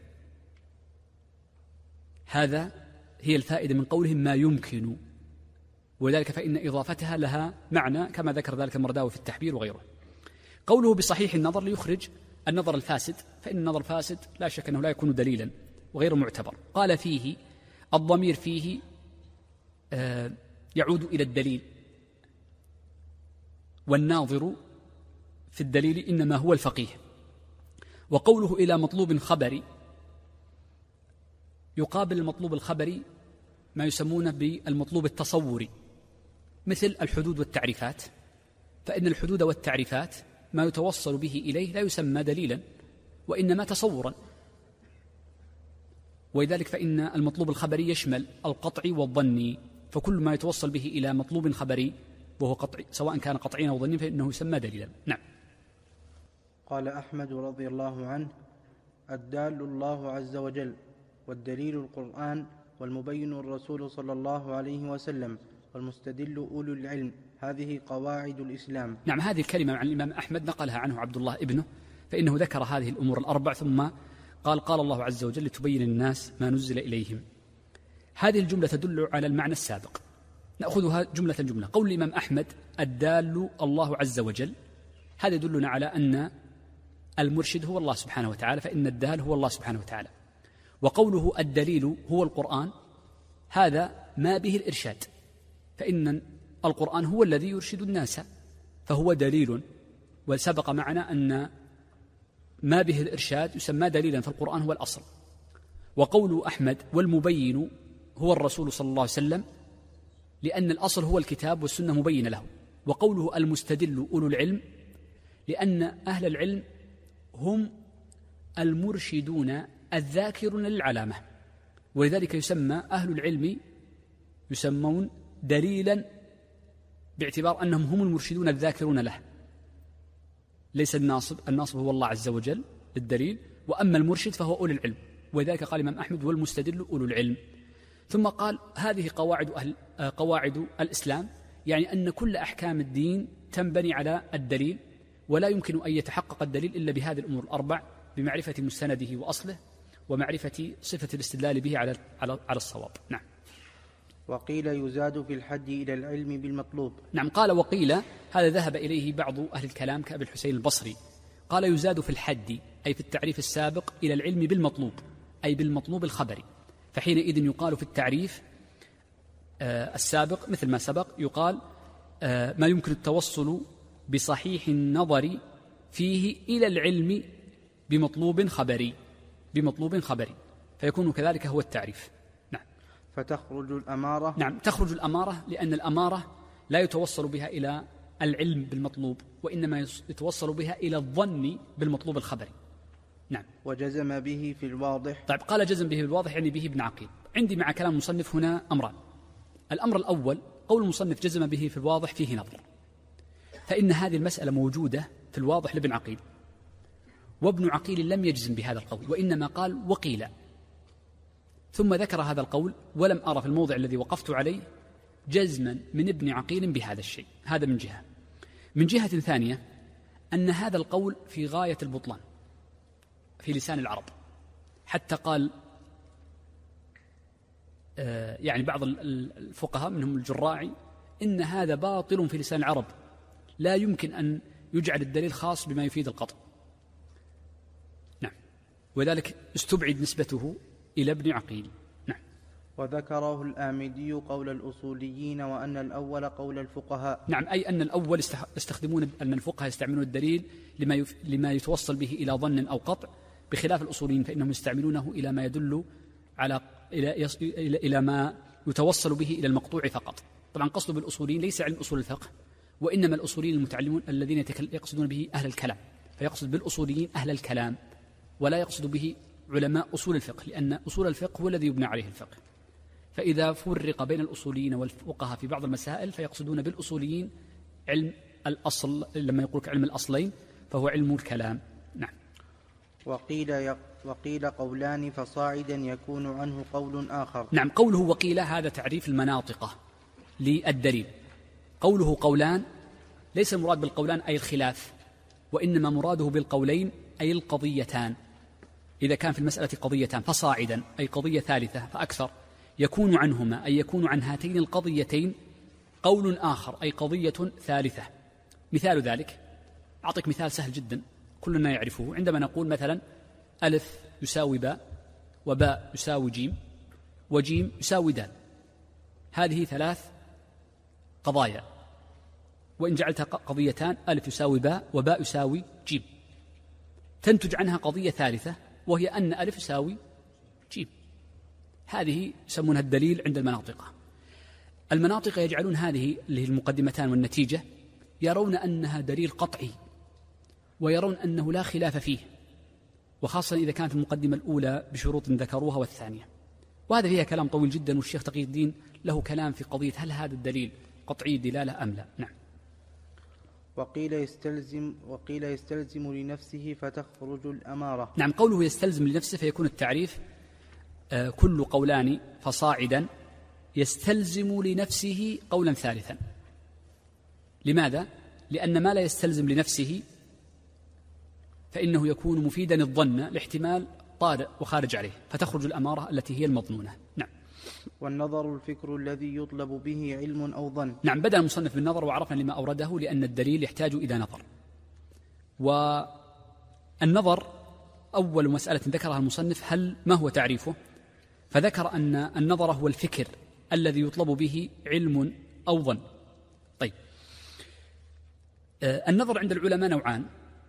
هذا هي الفائدة من قولهم ما يمكن، وذلك فإن إضافتها لها معنى كما ذكر ذلك المرداوي في التحبير وغيره. قوله بصحيح النظر ليخرج النظر الفاسد، فإن النظر الفاسد لا شك أنه لا يكون دليلا وغير معتبر. قال فيه الضمير فيه يعود إلى الدليل، والناظر في الدليل إنما هو الفقيه. وقوله إلى مطلوب خبري يقابل المطلوب الخبري ما يسمونه بالمطلوب التصوري، مثل الحدود والتعريفات، فإن الحدود والتعريفات ما يتوصل به إليه لا يسمى دليلا وإنما تصورا. ولذلك فإن المطلوب الخبري يشمل القطعي والظني، فكل ما يتوصل به إلى مطلوب خبري وهو قطعي سواء كان قطعيا أو ظنيا فإنه يسمى دليلا. نعم. قال أحمد رضي الله عنه: الدال الله عز وجل، والدليل القرآن، والمبين الرسول صلى الله عليه وسلم، والمستدل أولو العلم. هذه قواعد الإسلام. نعم، هذه الكلمة عن الإمام أحمد نقلها عنه عبد الله ابنه، فإنه ذكر هذه الأمور الأربع ثم قال الله عز وجل لتبين الناس ما نزل إليهم. هذه الجملة تدل على المعنى السابق. نأخذها جملة جملة. قول الإمام أحمد الدال الله عز وجل، هذا يدلنا على أن المرشد هو الله سبحانه وتعالى، فإن الدال هو الله سبحانه وتعالى. وقوله الدليل هو القرآن، هذا ما به الإرشاد، فإن القرآن هو الذي يرشد الناس فهو دليل. وسبق معنا أن ما به الإرشاد يسمى دليلا، فالقرآن هو الأصل. وقول أحمد والمبين هو الرسول صلى الله عليه وسلم، لأن الأصل هو الكتاب والسنة مبين له. وقوله المستدل أولو العلم، لأن أهل العلم هم المرشدون الذاكرون للعلامة، ولذلك يسمى أهل العلم يسمون دليلا باعتبار أنهم هم المرشدون الذاكرون له. ليس الناصب هو الله عز وجل للدليل، وأما المرشد فهو أولو العلم، ولذلك قال الإمام أحمد والمستدل أولو العلم. ثم قال هذه قواعد الإسلام، يعني أن كل أحكام الدين تنبني على الدليل، ولا يمكن أن يتحقق الدليل إلا بهذه الأمور الأربع: بمعرفة مستنده وأصله، ومعرفة صفة الاستدلال به على الصواب. نعم. وقيل يزاد في الحد إلى العلم بالمطلوب. نعم، قال وقيل، هذا ذهب إليه بعض أهل الكلام كأبي الحسين البصري. قال يزاد في الحد أي في التعريف السابق إلى العلم بالمطلوب، أي بالمطلوب الخبري. فحينئذ يقال في التعريف السابق مثل ما سبق، يقال ما يمكن التوصل بصحيح النظر فيه إلى العلم بمطلوب خبري، فيكون كذلك هو التعريف. نعم. فتخرج الأمارة. نعم، تخرج الأمارة، لأن الأمارة لا يتوصل بها إلى العلم بالمطلوب، وإنما يتوصل بها إلى الظن بالمطلوب الخبري. نعم. وجزم به في الواضح. طيب، قال جزم به بالواضح يعني به ابن عقيل. عندي مع كلام المصنف هنا أمران. الأمر الأول، قول المصنف جزم به في الواضح فيه نظر، فإن هذه المسألة موجودة في الواضح لابن عقيل، وابن عقيل لم يجزم بهذا القول، وإنما قال وقيل، ثم ذكر هذا القول، ولم أرى في الموضع الذي وقفت عليه جزما من ابن عقيل بهذا الشيء. هذا من جهة. من جهة ثانية، أن هذا القول في غاية البطلان في لسان العرب، حتى قال يعني بعض الفقهاء منهم الجراعي إن هذا باطل في لسان العرب، لا يمكن أن يجعل الدليل خاص بما يفيد القطع. نعم. وذلك استبعد نسبته إلى ابن عقيل. نعم. وذكره الآمدي قول الأصوليين وأن الأول قول الفقهاء. نعم، أي أن الأول يستخدمون، أن الفقهاء يستعملون الدليل لما يتوصل به إلى ظن أو قطع، بخلاف الأصوليين فإنهم يستعملونه إلى ما يدل على إلى ما يتوصل به إلى المقطوع فقط. طبعا قصد بالأصوليين ليس علم أصول الفقه، وإنما الأصوليين المتعلمون الذين يقصدون به أهل الكلام، فيقصد بالأصوليين أهل الكلام ولا يقصد به علماء أصول الفقه، لأن أصول الفقه هو الذي يبنى عليه الفقه. فإذا فرق بين الأصوليين والفقهاء في بعض المسائل فيقصدون بالأصوليين علم الأصل، لما يقول علم الأصلين فهو علم الكلام. نعم. وقيل قولان فصاعدا يكون عنه قول آخر. نعم، قوله وقيل هذا تعريف المناطقة للدليل. قوله قولان ليس المراد بالقولان أي الخلاف، وإنما مراده بالقولين أي القضيتان. إذا كان في المسألة قضيتان فصاعدا أي قضية ثالثة فأكثر، يكون عنهما أي يكون عن هاتين القضيتين قول آخر أي قضية ثالثة. مثال ذلك، أعطيك مثال سهل جدا كلنا يعرفه. عندما نقول مثلا ألف يساوي باء، وباء يساوي جيم، وجيم يساوي دال، هذه ثلاث قضايا، وإن جعلتها قضيتان ألف يساوي باء وباء يساوي جيم، تنتج عنها قضية ثالثة وهي أن ألف يساوي جيم. هذه يسمونها الدليل عند المناطق. المناطق يجعلون هذه اللي هي المقدمتان والنتيجة يرون أنها دليل قطعي، ويرون أنه لا خلاف فيه، وخاصة إذا كانت المقدمة الأولى بشروط ذكروها والثانية. وهذا فيها كلام طويل جدا، والشيخ تقي الدين له كلام في قضية هل هذا الدليل قطعي الدلالة أم لا. نعم. وقيل يستلزم لنفسه فتخرج الأمارة. نعم، قوله يستلزم لنفسه فيكون التعريف كل قولان فصاعدا يستلزم لنفسه قولا ثالثا. لماذا؟ لأن ما لا يستلزم لنفسه فإنه يكون مفيدا الظن لاحتمال طارئ وخارج عليه، فتخرج الأمارة التي هي المظنونة. نعم. والنظر الفكر الذي يطلب به علم أو ظن. نعم، بدأ المصنف بالنظر وعرفنا لما أورده، لأن الدليل يحتاج إلى نظر. والنظر أول مسألة ذكرها المصنف ما هو تعريفه؟ فذكر أن النظر هو الفكر الذي يطلب به علم أو ظن. طيب، النظر عند العلماء نوعان: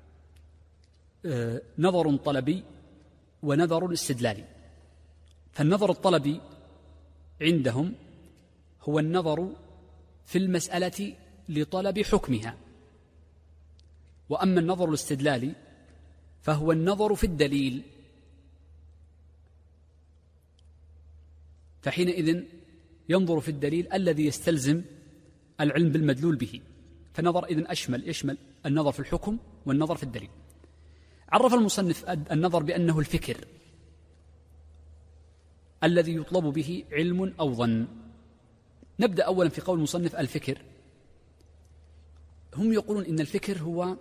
نظر طلبي ونظر استدلالي. فالنظر الطلبي عندهم هو النظر في المسألة لطلب حكمها، وأما النظر الاستدلالي فهو النظر في الدليل، فحينئذ ينظر في الدليل الذي يستلزم العلم بالمدلول به. فالنظر إذن يشمل النظر في الحكم والنظر في الدليل. عرف المصنف النظر بأنه الفكر الذي يطلب به علم أو ظن. نبدأ أولا في قول المصنف الفكر. هم يقولون إن الفكر هو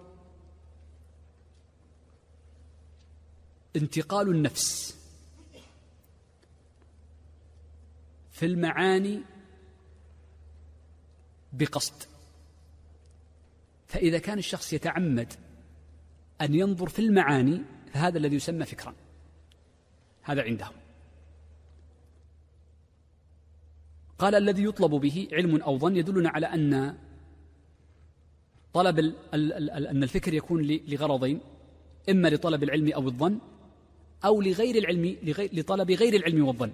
انتقال النفس في المعاني بقصد. فإذا كان الشخص يتعمد أن ينظر في المعاني فهذا الذي يسمى فكرا. هذا عندهم. قال الذي يطلب به علم أو ظن يدلنا على أن طلب أن الفكر يكون لغرضين: إما لطلب العلم أو الظن، أو لغير العلم لطلب غير العلم والظن.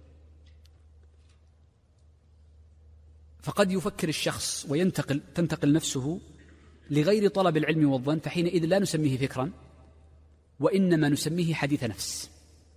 فقد يفكر الشخص تنتقل نفسه لغير طلب العلم والظن، فحينئذ لا نسميه فكرا، وإنما نسميه حديث نفس.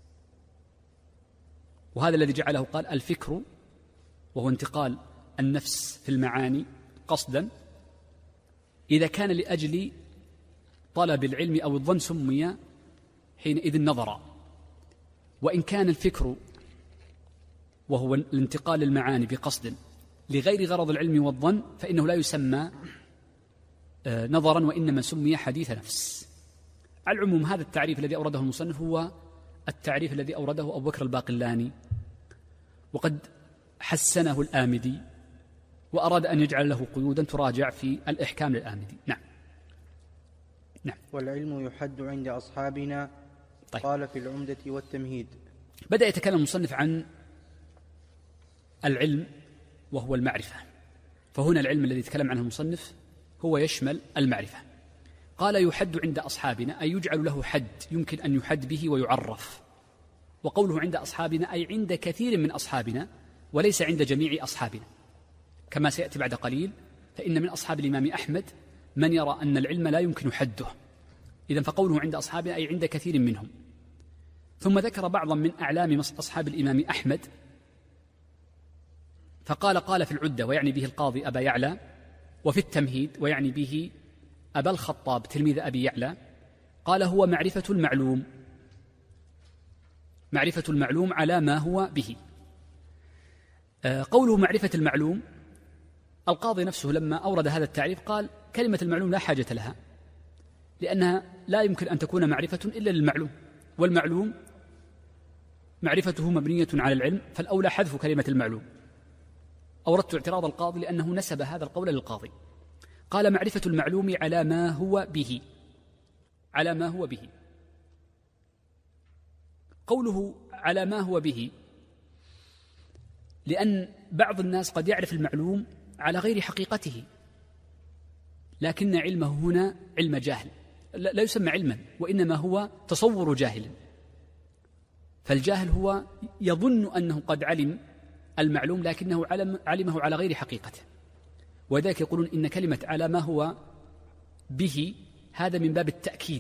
وهذا الذي جعله قال الفكر، وهو انتقال النفس في المعاني قصدا. إذا كان لأجل طلب العلم أو الظن سمي حينئذ نظرا. وإن كان الفكر وهو الانتقال المعاني بقصد لغير غرض العلم والظن فإنه لا يسمى نظرا، وإنما سمي حديث نفس. على العموم هذا التعريف الذي أورده المصنف هو التعريف الذي أورده أبو بكر الباقلاني، وقد حسنه الآمدي، وأراد أن يجعل له قيودا تراجع في الإحكام للآمدي. نعم. والعلم يحد عند أصحابنا طيب. قال في العمدة والتمهيد. بدأ يتكلم المصنف عن العلم وهو المعرفة، فهنا العلم الذي يتكلم عنه المصنف هو يشمل المعرفة. قال يحد عند أصحابنا، أي يجعل له حد يمكن أن يحد به ويعرف. وقوله عند أصحابنا أي عند كثير من أصحابنا وليس عند جميع أصحابنا، كما سيأتي بعد قليل. فإن من أصحاب الإمام أحمد من يرى أن العلم لا يمكن حده، إذن فقوله عند أصحابنا أي عند كثير منهم. ثم ذكر بعضا من أعلام أصحاب الإمام أحمد، فقال في العدة ويعني به القاضي أبا يعلى، وفي التمهيد ويعني به أبا الخطاب تلميذ أبي يعلى، قال هو معرفة المعلوم، معرفة المعلوم على ما هو به. قوله معرفة المعلوم، القاضي نفسه لما أورد هذا التعريف قال كلمة المعلوم لا حاجة لها، لأنها لا يمكن أن تكون معرفة إلا للمعلوم، والمعلوم معرفته مبنية على العلم، فالأولى حذف كلمة المعلوم. أوردت اعتراض القاضي لأنه نسب هذا القول للقاضي. قال معرفة المعلوم على ما هو به، على ما هو به. قوله على ما هو به لأن بعض الناس قد يعرف المعلوم على غير حقيقته، لكن علمه هنا علم جاهل، لا يسمى علما وإنما هو تصور جاهل. فالجاهل هو يظن أنه قد علم المعلوم لكنه علمه على غير حقيقته، وذلك يقولون إن كلمة على ما هو به هذا من باب التأكيد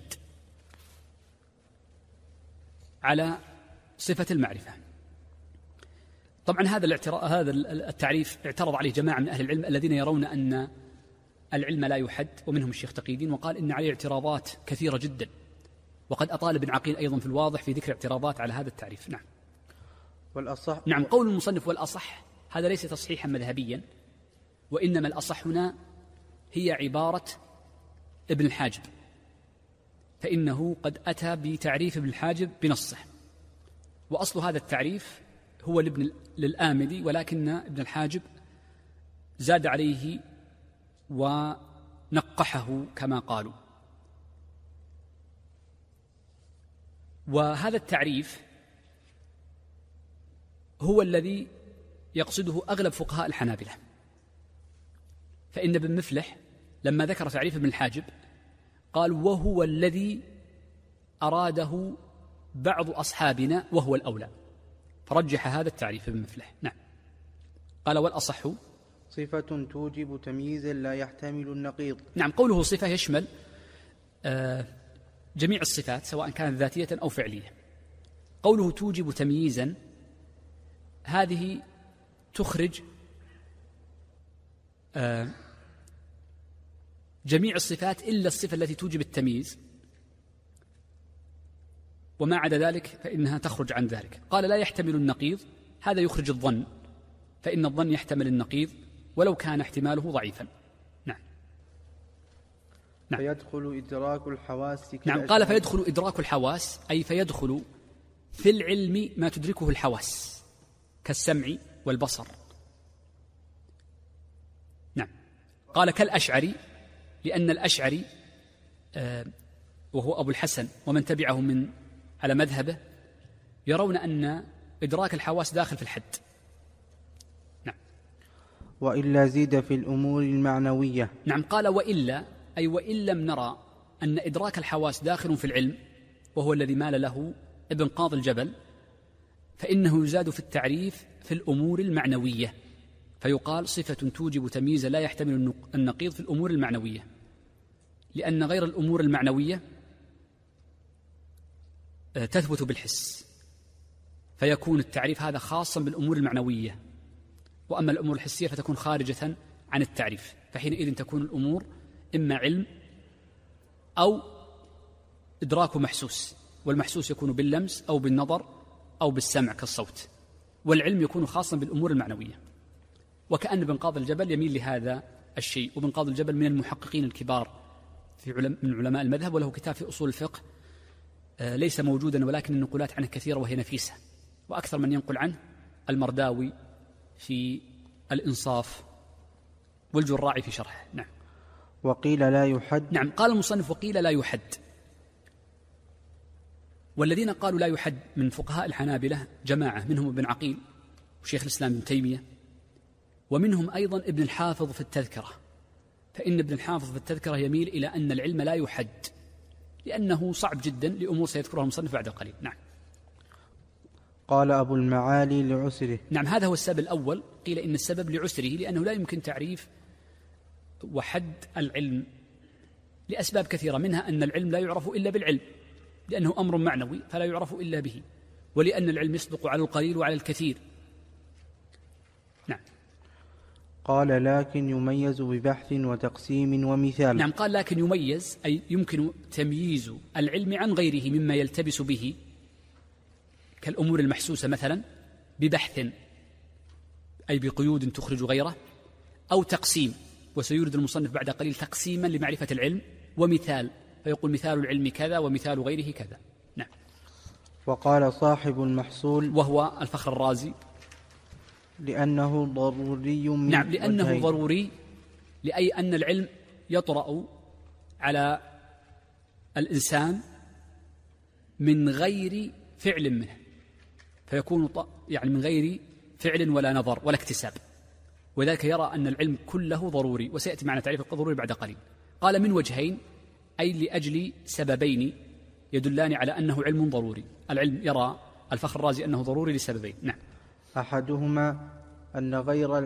على صفة المعرفة. طبعا هذا التعريف اعترض عليه جماعة من أهل العلم الذين يرون أن العلم لا يحد، ومنهم الشيخ تقي الدين، وقال إن عليه اعتراضات كثيرة جدا، وقد أطال ابن عقيل أيضا في الواضح في ذكر اعتراضات على هذا التعريف. نعم. والأصح نعم. قول المصنف والأصح هذا ليس تصحيحا مذهبيا، وإنما الأصح هنا هي عبارة ابن الحاجب، فإنه قد أتى بتعريف ابن الحاجب بنصه، وأصل هذا التعريف هو للآمدي، ولكن ابن الحاجب زاد عليه ونقحه كما قالوا. وهذا التعريف هو الذي يقصده أغلب فقهاء الحنابلة، فإن ابن مفلح لما ذكر تعريف ابن الحاجب قال وهو الذي أراده بعض أصحابنا وهو الأولى، فرجح هذا التعريف ابن مفلح. نعم. قال والأصح صفة توجب تمييزا لا يحتمل النقيض. نعم. قوله صفة يشمل جميع الصفات سواء كانت ذاتية أو فعلية. قوله توجب تمييزا هذه تخرج جميع الصفات إلا الصفة التي توجب التمييز، وما عدا ذلك فإنها تخرج عن ذلك. قال لا يحتمل النقيض، هذا يخرج الظن، فإن الظن يحتمل النقيض ولو كان احتماله ضعيفا. نعم. فيدخل إدراك الحواس. نعم. قال فيدخل إدراك الحواس، أي فيدخل في العلم ما تدركه الحواس كالسمع والبصر. نعم. قال كالأشعري، لأن الأشعري وهو أبو الحسن ومن تبعه من على مذهبه يرون أن إدراك الحواس داخل في الحد. نعم. وإلا زيد في الأمور المعنوية. نعم. قال وإلا أي وإن لم نرى أن إدراك الحواس داخل في العلم، وهو الذي مال له ابن قاضي الجبل، فإنه يزاد في التعريف في الأمور المعنوية، فيقال صفة توجب تمييزا لا يحتمل النقيض في الأمور المعنوية، لأن غير الأمور المعنوية تثبت بالحس، فيكون التعريف هذا خاصا بالأمور المعنوية، وأما الأمور الحسية فتكون خارجة عن التعريف، فحينئذ تكون الأمور إما علم أو إدراك محسوس، والمحسوس يكون باللمس أو بالنظر أو بالسمع كالصوت، والعلم يكون خاصا بالأمور المعنوية. وكأن ابن قاضي الجبل يميل لهذا الشيء، وابن قاضي الجبل من المحققين الكبار من علماء المذهب، وله كتاب في أصول الفقه ليس موجودا، ولكن النقولات عنه كثيرة وهي نفيسة، وأكثر من ينقل عنه المرداوي في الإنصاف والجراعي في شرحه. نعم. وقيل لا يحد. نعم. قال المصنف وقيل لا يحد، والذين قالوا لا يحد من فقهاء الحنابلة جماعة، منهم ابن عقيل وشيخ الإسلام ابن تيمية، ومنهم أيضا ابن الحافظ في التذكرة، فإن ابن الحافظ في التذكرة يميل إلى أن العلم لا يحد، لأنه صعب جدا لأمور سيذكرها المصنف بعد قليل. نعم. قال أبو المعالي لعسره. نعم، هذا هو السبب الأول. قيل إن السبب لعسره، لأنه لا يمكن تعريف وحد العلم لأسباب كثيرة، منها أن العلم لا يعرف إلا بالعلم، لأنه أمر معنوي فلا يعرف إلا به، ولأن العلم يصدق على القليل وعلى الكثير. نعم. قال لكن يميز ببحث وتقسيم ومثال. نعم، قال لكن يميز، أي يمكن تمييز العلم عن غيره مما يلتبس به كالأمور المحسوسة مثلا ببحث، أي بقيود تخرج غيره، أو تقسيم، وسيورد المصنف بعد قليل تقسيما لمعرفة العلم، ومثال، فيقول مثال العلم كذا ومثال غيره كذا. نعم. وقال صاحب المحصول، وهو الفخر الرازي، لأنه ضروري من نعم، لأنه وجهين. ضروري، لأي أن العلم يطرأ على الإنسان من غير فعل منه، فيكون يعني من غير فعل ولا نظر ولا اكتساب، وذلك يرى أن العلم كله ضروري، وسيأتي معنا تعريف الضروري بعد قليل. قال من وجهين، أي لأجل سببين يدلان على أنه علم ضروري. العلم يرى الفخر الرازي أنه ضروري لسببين. نعم. أحدهما أن غير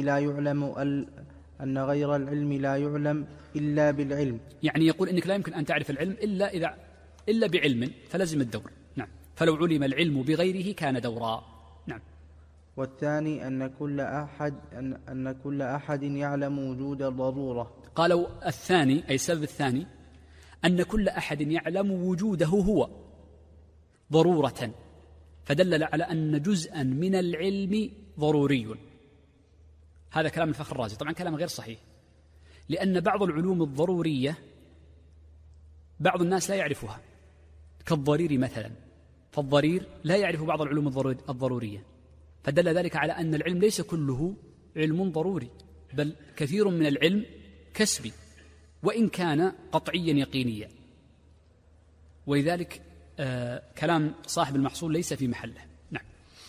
العلم لا يعلم إلا بالعلم، يعني يقول إنك لا يمكن أن تعرف العلم إلا بعلم، فلزم الدور. نعم. فلو علم العلم بغيره كان دورا. نعم. والثاني أن كل أحد يعلم وجود الضرورة. قالوا الثاني، أي السبب الثاني، أن كل أحد يعلم وجوده هو ضرورة، فدلل على أن جزءا من العلم ضروري. هذا كلام الفخر الرازي، طبعا كلام غير صحيح، لأن بعض العلوم الضرورية بعض الناس لا يعرفها، كالضرير مثلا، فالضرير لا يعرف بعض العلوم الضرورية، فدل ذلك على أن العلم ليس كله علم ضروري، بل كثير من العلم كسبي، وإن كان قطعيا يقينيا. ولذلك كلام صاحب المحصول ليس في محله. نعم.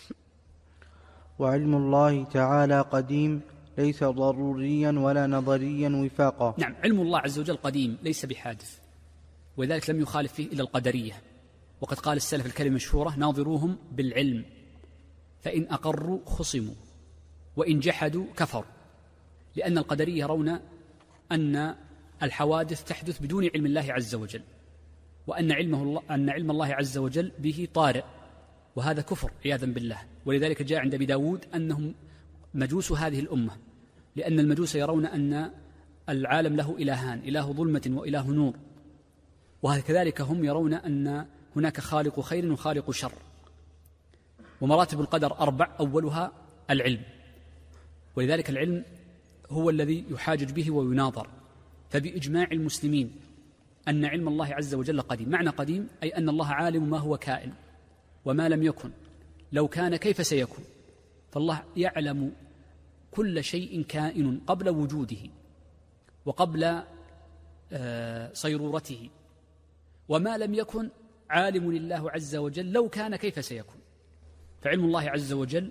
وعلم الله تعالى قديم ليس ضروريا ولا نظريا وفاقا. نعم، علم الله عز وجل قديم ليس بحادث، ولذلك لم يخالف فيه إلا القدرية، وقد قال السلف الكلمة المشهورة: ناظروهم بالعلم فإن أقروا خصموا وإن جحدوا كفروا، لأن القدرية يرون أن الحوادث تحدث بدون علم الله عز وجل، وأن علم الله عز وجل به طارئ، وهذا كفر عياذا بالله. ولذلك جاء عند أبي داود أنهم مجوس هذه الأمة، لأن المجوس يرون أن العالم له إلهان، إله ظلمة وإله نور، وكذلك هم يرون أن هناك خالق خير وخالق شر. ومراتب القدر 4، أولها العلم، ولذلك العلم هو الذي يحاجج به ويناظر. فبإجماع المسلمين أن علم الله عز وجل قديم. معنى قديم أي أن الله عالم ما هو كائن وما لم يكن، لو كان كيف سيكون، فالله يعلم كل شيء كائن قبل وجوده وقبل صيرورته، وما لم يكن عالم لله عز وجل لو كان كيف سيكون. فعلم الله عز وجل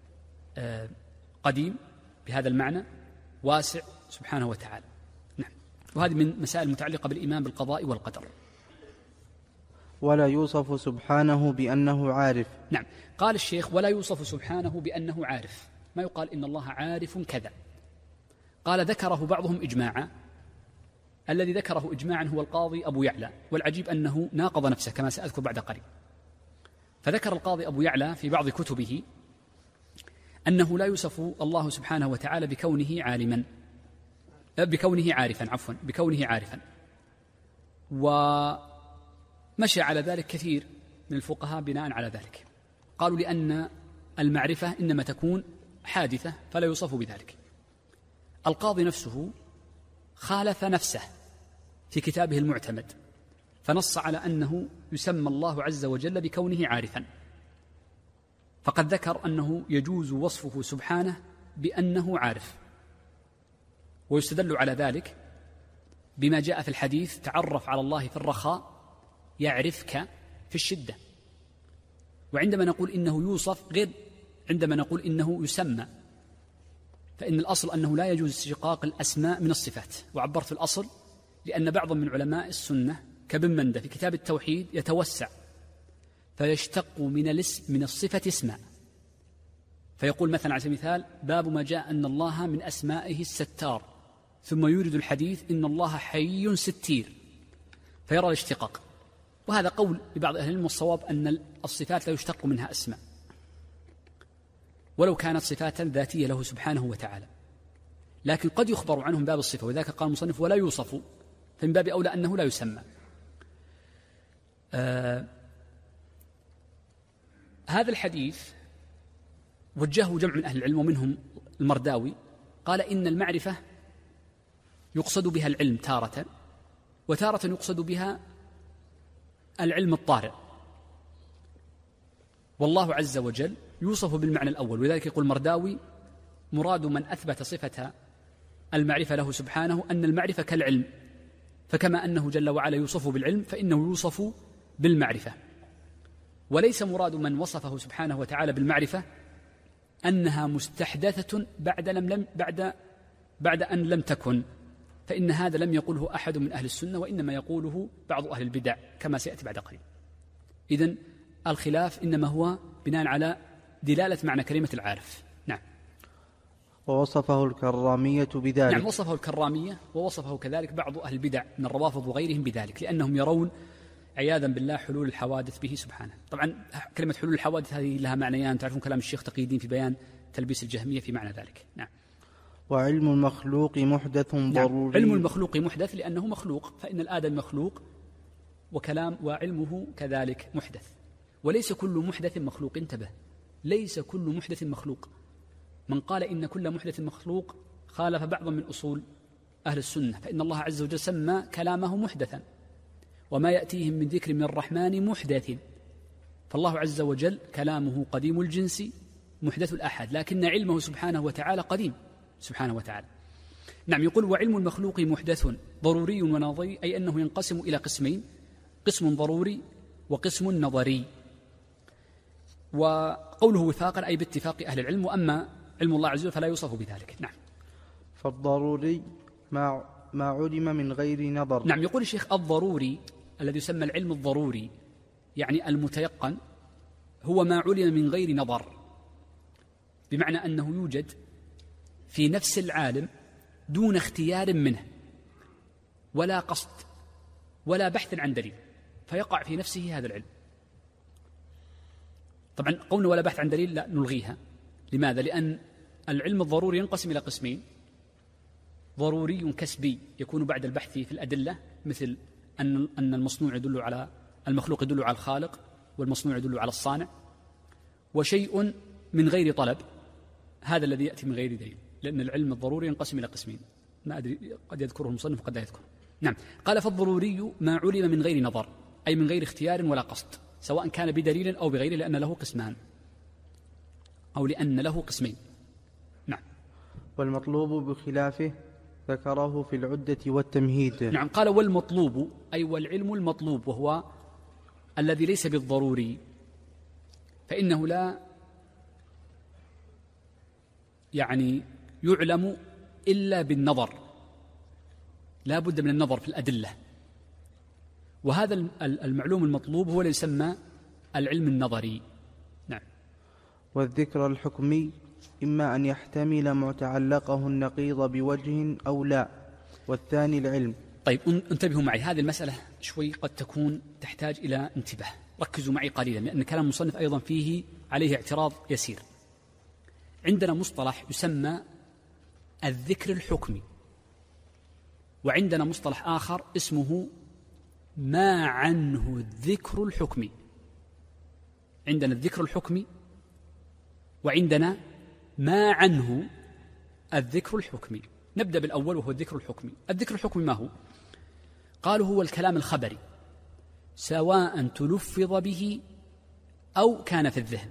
قديم بهذا المعنى، واسع سبحانه وتعالى. نعم. وهذه من مسائل متعلقة بالإيمان بالقضاء والقدر. ولا يوصف سبحانه بأنه عارف. نعم. قال الشيخ: ولا يوصف سبحانه بأنه عارف، ما يقال إن الله عارف كذا. قال: ذكره بعضهم إجماعا، الذي ذكره إجماعا هو القاضي أبو يعلى، والعجيب أنه ناقض نفسه كما سأذكر بعد قليل. فذكر القاضي أبو يعلى في بعض كتبه أنه لا يوصف الله سبحانه وتعالى بكونه عارفا، ومشى على ذلك كثير من الفقهاء بناء على ذلك. قالوا لأن المعرفة إنما تكون حادثة فلا يوصف بذلك. القاضي نفسه خالف نفسه في كتابه المعتمد، فنص على أنه يسمى الله عز وجل بكونه عارفا، فقد ذكر أنه يجوز وصفه سبحانه بأنه عارف، ويستدل على ذلك بما جاء في الحديث: تعرف على الله في الرخاء يعرفك في الشدة. وعندما نقول إنه يوصف غير عندما نقول إنه يسمى، فإن الأصل أنه لا يجوز اشتقاق الأسماء من الصفات. وعبرت في الأصل لأن بعض من علماء السنة كابن مندة في كتاب التوحيد يتوسع فيشتق من الصفة اسما، فيقول مثلا على سبيل المثال: باب ما جاء أن الله من أسمائه الستار، ثم يورد الحديث إن الله حي ستير، فيرى الاشتقاق. وهذا قول لبعض أهل العلم، والصواب أن الصفات لا يشتق منها أسماء ولو كانت صفات ذاتية له سبحانه وتعالى، لكن قد يخبر عنهم باب الصفة، وذاك قال المصنف: ولا يوصف، فمن باب أولى أنه لا يسمى. هذا الحديث وجهه جمع من أهل العلم ومنهم المرداوي، قال إن المعرفة يقصد بها العلم تارة، وتارة يقصد بها العلم الطارئ، والله عز وجل يوصف بالمعنى الأول. ولذلك يقول المرداوي: مراد من أثبت صفة المعرفة له سبحانه أن المعرفة كالعلم، فكما أنه جل وعلا يوصف بالعلم فإنه يوصف بالمعرفة. وليس مراد من وصفه سبحانه وتعالى بالمعرفة أنها مستحدثة بعد أن لم تكن، فإن هذا لم يقله أحد من أهل السنة، وإنما يقوله بعض أهل البدع كما سيأتي بعد قليل. إذن الخلاف إنما هو بناء على دلالة معنى كلمة العارف. نعم. ووصفه الكرامية بذلك. نعم، وصفه الكرامية، ووصفه كذلك بعض أهل البدع من الروافض وغيرهم بذلك، لأنهم يرون عياذا بالله حلول الحوادث به سبحانه. طبعا كلمة حلول الحوادث هذه لها معنيان، تعرفون كلام الشيخ تقي الدين في بيان تلبيس الجهمية في معنى ذلك. نعم. وعلم المخلوق محدث ضروري. نعم. علم المخلوق محدث لأنه مخلوق، فإن الآدم مخلوق وعلمه كذلك محدث، وليس كل محدث مخلوق. انتبه، ليس كل محدث مخلوق. من قال إن كل محدث مخلوق خالف بعضا من أصول أهل السنة، فإن الله عز وجل سمى كلامه محدثا، وما يأتيهم من ذكر من الرحمن محدث، فالله عز وجل كلامه قديم الجنس محدث الأحد، لكن علمه سبحانه وتعالى قديم سبحانه وتعالى. نعم. يقول: وعلم المخلوق محدث ضروري ونظري، أي أنه ينقسم إلى قسمين: قسم ضروري وقسم نظري. وقوله وفاقا أي باتفاق أهل العلم، وأما علم الله عز وجل فلا يوصف بذلك. نعم. فالضروري ما علم من غير نظر. نعم. يقول الشيخ: الضروري الذي يسمى العلم الضروري يعني المتيقن هو ما علم من غير نظر، بمعنى أنه يوجد في نفس العالم دون اختيار منه ولا قصد ولا بحث عن دليل، فيقع في نفسه هذا العلم. طبعا قولنا ولا بحث عن دليل لا نلغيها. لماذا؟ لأن العلم الضروري ينقسم إلى قسمين: ضروري كسبي يكون بعد البحث في الأدلة، مثل أن المصنوع يدل على المخلوق يدل على الخالق، والمصنوع يدل على الصانع. وشيء من غير طلب، هذا الذي يأتي من غير دليل، لأن العلم الضروري ينقسم إلى قسمين، ما أدري قد يذكره المصنف وقد لا يذكره. نعم. قال: فالضروري ما علم من غير نظر، أي من غير اختيار ولا قصد، سواء كان بدليل أو بغيره، لأن له قسمان أو لأن له قسمين. نعم. والمطلوب بخلافه ذكره في العدة والتمهيد. نعم. قال: والمطلوب أي والعلم المطلوب، وهو الذي ليس بالضروري، فإنه لا يعلم إلا بالنظر، لا بد من النظر في الأدلة، وهذا المعلوم المطلوب هو اللي يسمى العلم النظري. نعم. والذكر الحكمي إما أن يحتمل متعلقه النقيض بوجه أو لا، والثاني العلم. طيب انتبهوا معي، هذه المسألة شوي قد تكون تحتاج إلى انتباه، ركزوا معي قليلا، لأن كلام المصنف أيضا فيه عليه اعتراض يسير. عندنا مصطلح يسمى الذكر الحكمي، وعندنا مصطلح آخر اسمه ما عنه الذكر الحكمي. عندنا الذكر الحكمي وعندنا ما عنه الذكر الحكمي. نبدأ بالأول وهو الذكر الحكمي. الذكر الحكمي ما هو؟ قالوا هو الكلام الخبري، سواء تلفظ به أو كان في الذهن.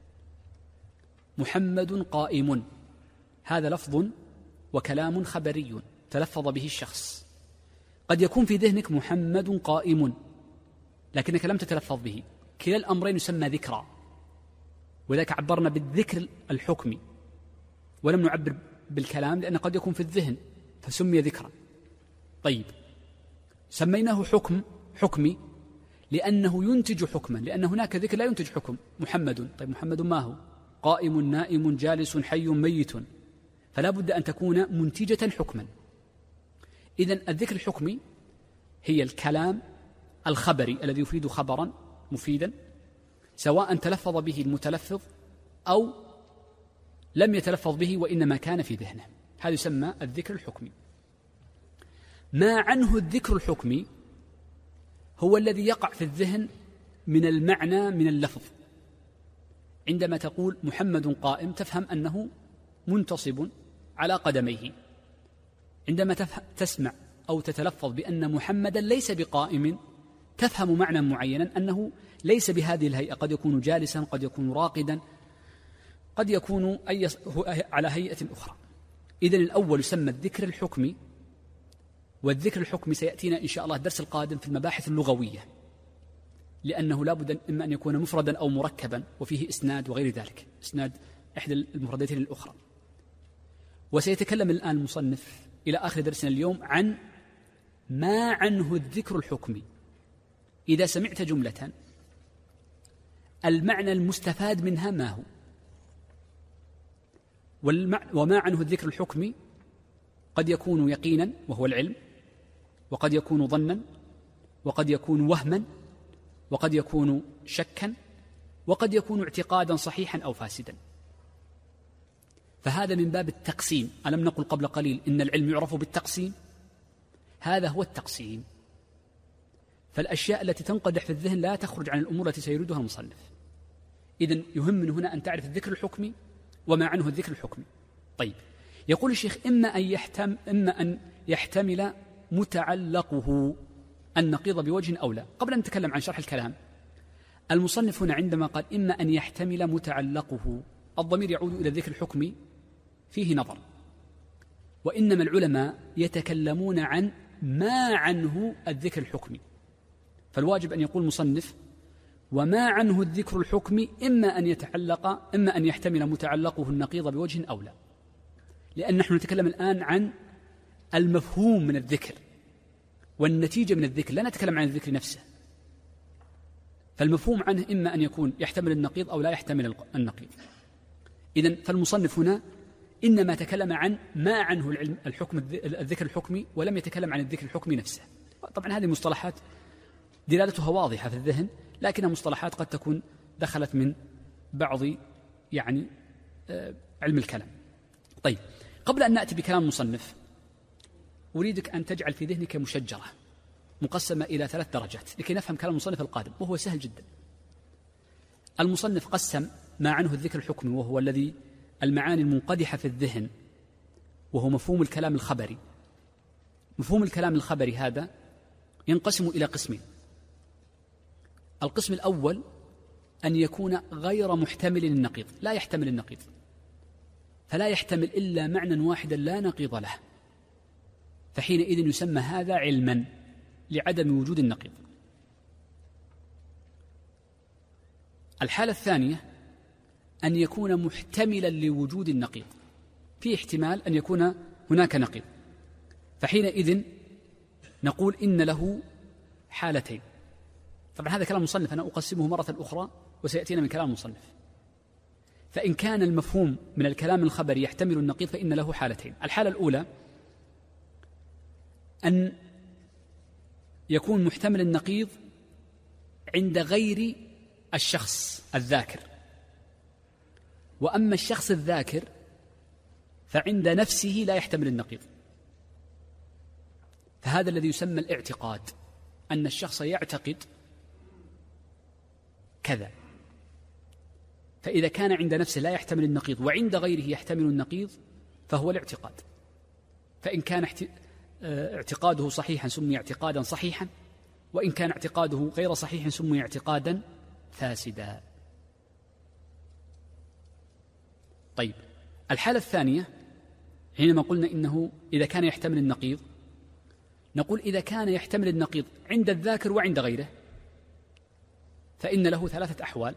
محمد قائم، هذا لفظ وكلام خبري تلفظ به الشخص. قد يكون في ذهنك محمد قائم، لكنك لم تتلفظ به، كلا الأمرين يسمى ذكرى، وذلك عبرنا بالذكر الحكمي ولم نعبر بالكلام لأنه قد يكون في الذهن فسمي ذكرا. طيب، سميناه حكمي لأنه ينتج حكما، لأن هناك ذكر لا ينتج حكم. محمد، طيب محمد ما هو؟ قائم، نائم، جالس، حي، ميت، فلا بد أن تكون منتجة حكما. إذن الذكر الحكمي هي الكلام الخبري الذي يفيد خبرا مفيدا، سواء تلفظ به المتلفظ أو لم يتلفظ به وإنما كان في ذهنه، هذا يسمى الذكر الحكمي. ما عنه الذكر الحكمي هو الذي يقع في الذهن من المعنى من اللفظ. عندما تقول محمد قائم تفهم أنه منتصب على قدميه، عندما تسمع أو تتلفظ بأن محمدا ليس بقائم تفهم معنى معينا أنه ليس بهذه الهيئة، قد يكون جالسا، قد يكون راقدا، قد يكون على هيئة أخرى. إذن الأول يسمى الذكر الحكمي، والذكر الحكمي سيأتينا إن شاء الله الدرس القادم في المباحث اللغوية، لأنه لا بد إما أن يكون مفردا أو مركبا وفيه إسناد وغير ذلك، إسناد إحدى المفردتين الأخرى. وسيتكلم الآن المصنف إلى آخر درسنا اليوم عن ما عنه الذكر الحكمي. إذا سمعت جملة المعنى المستفاد منها ما هو، وما عنه الذكر الحكمي قد يكون يقينا وهو العلم، وقد يكون ظنا، وقد يكون وهما، وقد يكون شكا، وقد يكون اعتقادا صحيحا أو فاسدا. فهذا من باب التقسيم. ألم نقل قبل قليل إن العلم يعرف بالتقسيم؟ هذا هو التقسيم. فالأشياء التي تنقدح في الذهن لا تخرج عن الأمور التي سيريدها المصنف. إذن يهم من هنا أن تعرف الذكر الحكمي وما عنه الذكر الحكمي. طيب، يقول الشيخ إما أن يحتمل متعلقه النقيض بوجه أو لا. قبل أن نتكلم عن شرح الكلام، المصنف هنا عندما قال إما أن يحتمل متعلقه، الضمير يعود إلى الذكر الحكمي، فيه نظر، وإنما العلماء يتكلمون عن ما عنه الذكر الحكمي، فالواجب أن يقول المصنف وما عنه الذكر الحكمي إما أن يحتمل متعلقه النقيض بوجه أو لا، لأن نحن نتكلم الآن عن المفهوم من الذكر والنتيجة من الذكر، لا نتكلم عن الذكر نفسه. فالمفهوم عنه إما أن يكون يحتمل النقيض أو لا يحتمل النقيض. إذن فالمصنف هنا إنما تكلم عن ما عنه الذكر الحكمي، ولم يتكلم عن الذكر الحكمي نفسه. طبعا هذه مصطلحات دلالتها واضحة في الذهن، لكنها مصطلحات قد تكون دخلت من بعض علم الكلام. طيب، قبل أن نأتي بكلام المصنف أريدك أن تجعل في ذهنك مشجرة مقسمة إلى 3 درجات لكي نفهم كلام المصنف القادم، وهو سهل جدا. المصنف قسم ما عنه الذكر الحكمي، وهو الذي المعاني المنقدحة في الذهن، وهو مفهوم الكلام الخبري. مفهوم الكلام الخبري هذا ينقسم إلى قسمين. القسم الأول أن يكون غير محتمل للنقيض، لا يحتمل النقيض، فلا يحتمل إلا معنى واحدا لا نقيض له، فحينئذ يسمى هذا علما لعدم وجود النقيض. الحالة الثانية أن يكون محتملا لوجود النقيض، في احتمال أن يكون هناك نقيض، فحينئذ نقول إن له حالتين. طبعا هذا كلام مصنف، أنا أقسمه مرة أخرى وسيأتينا من كلام مصنف. فإن كان المفهوم من الكلام الخبري يحتمل النقيض فإن له حالتين. الحالة الأولى أن يكون محتمل النقيض عند غير الشخص الذاكر، وأما الشخص الذاكر فعند نفسه لا يحتمل النقيض. فهذا الذي يسمى الاعتقاد، أن الشخص يعتقد كذا. فإذا كان عند نفسه لا يحتمل النقيض وعند غيره يحتمل النقيض فهو الاعتقاد. فإن كان اعتقاده صحيحا سمي اعتقادا صحيحا، وإن كان اعتقاده غير صحيح سمي اعتقادا فاسدا. طيب، الحالة الثانية حينما قلنا إنه إذا كان يحتمل النقيض، نقول إذا كان يحتمل النقيض عند الذاكر وعند غيره، فإن له 3 أحوال.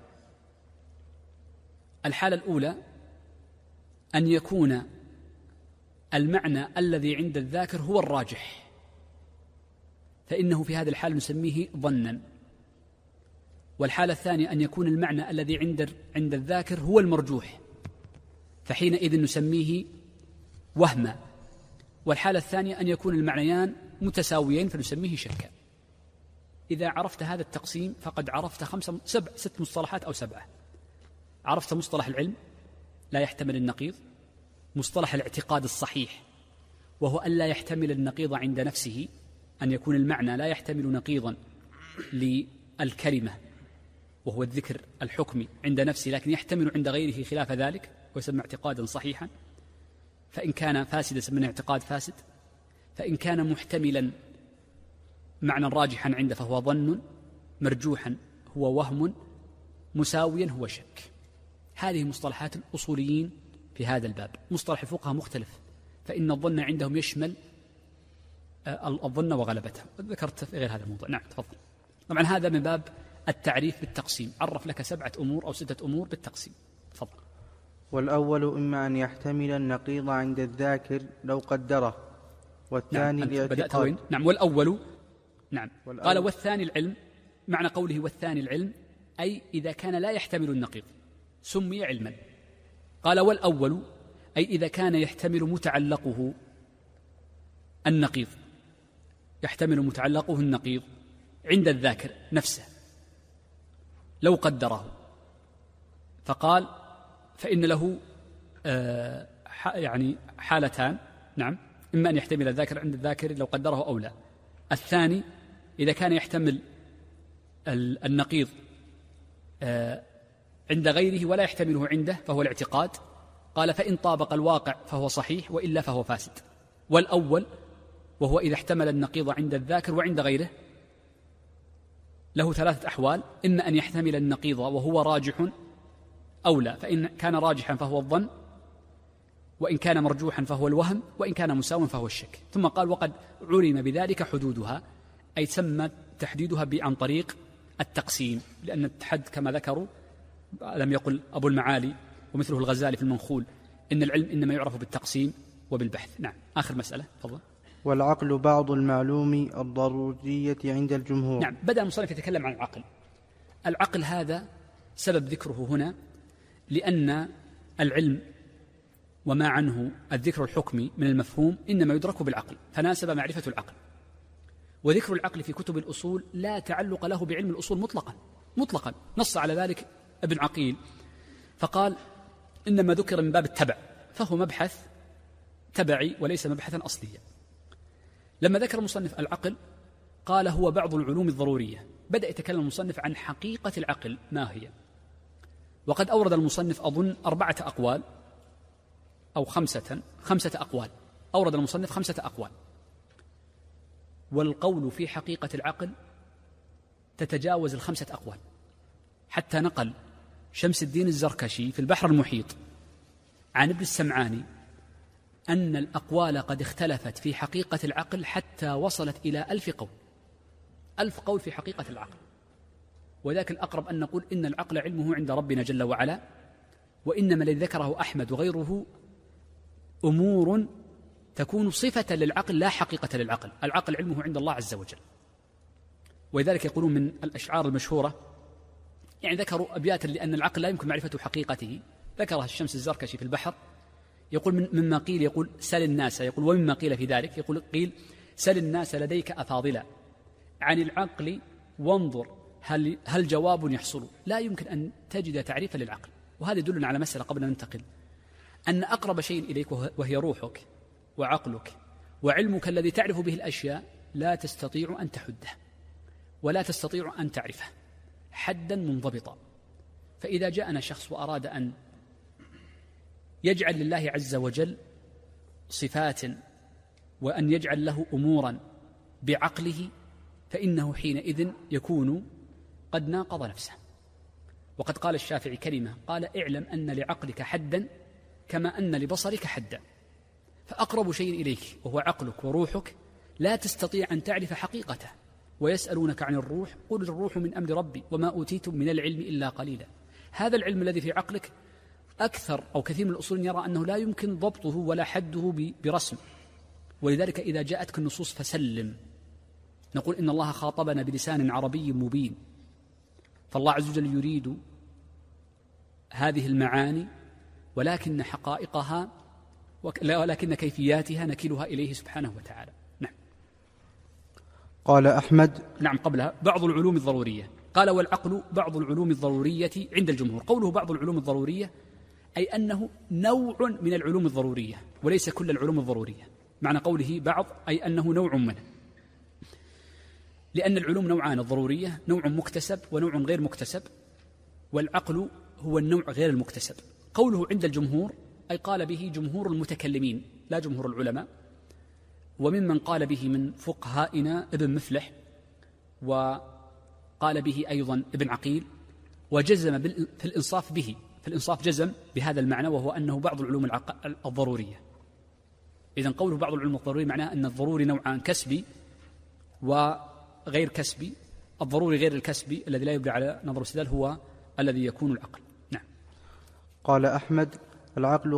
الحالة الأولى أن يكون المعنى الذي عند الذاكر هو الراجح، فإنه في هذه الحالة نسميه ظنا. والحالة الثانية أن يكون المعنى الذي عند الذاكر هو المرجوح، فحينئذ نسميه وهما. والحالة الثانية أن يكون المعنيان متساويين فنسميه شكا. إذا عرفت هذا التقسيم فقد عرفت 6 مصطلحات أو 7. عرفت مصطلح العلم لا يحتمل النقيض، مصطلح الاعتقاد الصحيح وهو أن لا يحتمل النقيض عند نفسه، أن يكون المعنى لا يحتمل نقيضا للكلمة وهو الذكر الحكمي عند نفسه، لكن يحتمل عند غيره خلاف ذلك ويسمى اعتقادا صحيحا. فإن كان فاسدا سميناه اعتقاد فاسد، فإن كان محتملا معنى راجحا عنده فهو ظن، مرجوحا هو وهم، مساويا هو شك. هذه مصطلحات الأصوليين في هذا الباب. مصطلح الفقهاء مختلف، فإن الظن عندهم يشمل الظن وغلبته، ذكرت في غير هذا الموضوع. نعم تفضل. طبعا هذا من باب التعريف بالتقسيم، عرف لك 7 أمور أو 6 أمور بالتقسيم. تفضل. والأول إما أن يحتمل النقيض عند الذاكر لو قدره، والثاني الاعتقاد. نعم والأول. نعم قال والثاني العلم. معنى قوله والثاني العلم أي إذا كان لا يحتمل النقيض سمي علما. قال والأول أي إذا كان يحتمل متعلقه النقيض، يحتمل متعلقه النقيض عند الذاكر نفسه لو قدره. فقال فإن له يعني حالتان. نعم إما أن يحتمل الذاكر عند الذاكر لو قدره أو لا. الثاني إذا كان يحتمل النقيض عند غيره ولا يحتمله عنده فهو الاعتقاد. قال فإن طابق الواقع فهو صحيح وإلا فهو فاسد. والأول وهو إذا احتمل النقيض عند الذاكر وعند غيره له 3 أحوال: إما أن يحتمل النقيض وهو راجح أو لا، فإن كان راجحا فهو الظن، وإن كان مرجوحا فهو الوهم، وإن كان مساوا فهو الشك. ثم قال وقد علم بذلك حدودها، أي تم تحديدها عن طريق التقسيم، لأن التحد كما ذكروا لم يقل أبو المعالي ومثله الغزالي في المنخول إن العلم إنما يعرف بالتقسيم وبالبحث. نعم آخر مسألة فضل. والعقل بعض المعلوم الضرورية عند الجمهور. نعم بدأ المصنف يتكلم عن العقل. العقل هذا سبب ذكره هنا لأن العلم وما عنه الذكر الحكمي من المفهوم إنما يدرك بالعقل، فناسب معرفة العقل. وذكر العقل في كتب الأصول لا تعلق له بعلم الأصول مطلقا، نص على ذلك ابن عقيل فقال إنما ذكر من باب التبع، فهو مبحث تبعي وليس مبحثا أصليا. لما ذكر المصنف العقل قال هو بعض العلوم الضرورية. بدأ يتكلم المصنف عن حقيقة العقل ما هي، وقد أورد المصنف أظن 4 أقوال أو 5 أقوال. أورد المصنف 5 أقوال، والقول في حقيقة العقل تتجاوز 5 أقوال، حتى نقل شمس الدين الزركشي في البحر المحيط عن ابن السمعاني أن الأقوال قد اختلفت في حقيقة العقل حتى وصلت إلى 1000 قول. 1000 قول في حقيقة العقل. وذاك الأقرب أن نقول إن العقل علمه عند ربنا جل وعلا، وإنما الذي ذكره أحمد وغيره أمور تكون صفة للعقل لا حقيقة للعقل. العقل علمه عند الله عز وجل. ولذلك يقولون من الأشعار المشهورة، يعني ذكروا أبياتا لأن العقل لا يمكن معرفة حقيقته، ذكرها الشمس الزركشي في البحر، يقول مما قيل، يقول سل الناس، يقول ومما قيل في ذلك، يقول قيل سل الناس لديك أفاضلا عن العقل وانظر هل جواب يحصل. لا يمكن أن تجد تعريفا للعقل. وهذا يدلنا على مسألة قبل أن ننتقل، أن أقرب شيء إليك وهي روحك وعقلك وعلمك الذي تعرف به الأشياء لا تستطيع أن تحده ولا تستطيع أن تعرفه حدا منضبطا. فإذا جاءنا شخص وأراد أن يجعل لله عز وجل صفات وأن يجعل له أمورا بعقله، فإنه حينئذ يكون قد ناقض نفسه. وقد قال الشافعي كلمة، قال اعلم أن لعقلك حدا كما أن لبصرك حدا. فأقرب شيء إليك وهو عقلك وروحك لا تستطيع أن تعرف حقيقته، ويسألونك عن الروح قل الروح من أمر ربي وما أوتيتم من العلم إلا قليلا. هذا العلم الذي في عقلك أكثر أو كثير من الأصول يرى أنه لا يمكن ضبطه ولا حده برسم، ولذلك إذا جاءتك النصوص فسلم. نقول إن الله خاطبنا بلسان عربي مبين، فالله عز وجل يريد هذه المعاني ولكن حقائقها ولكن كيفياتها نكلها إليه سبحانه وتعالى. نعم. قال أحمد. نعم، قبلها بعض العلوم الضرورية. قال والعقل بعض العلوم الضرورية عند الجمهور. قوله بعض العلوم الضرورية أي أنه نوع من العلوم الضرورية وليس كل العلوم الضرورية. معنى قوله بعض أي أنه نوع منه، لأن العلوم نوعان الضرورية، نوع مكتسب ونوع غير مكتسب، والعقل هو النوع غير المكتسب. قوله عند الجمهور أي قال به جمهور المتكلمين لا جمهور العلماء، وممن قال به من فقهائنا ابن مفلح، وقال به أيضا ابن عقيل، وجزم في الإنصاف به، في الإنصاف جزم بهذا المعنى، وهو أنه بعض العلوم الضرورية. إذن قوله بعض العلوم الضرورية معناه أن الضروري نوعان، كسبي وغير كسبي. الضروري غير الكسبي الذي لا يبنى على نظر الاستدلال هو الذي يكون العقل. نعم. قال أحمد العقل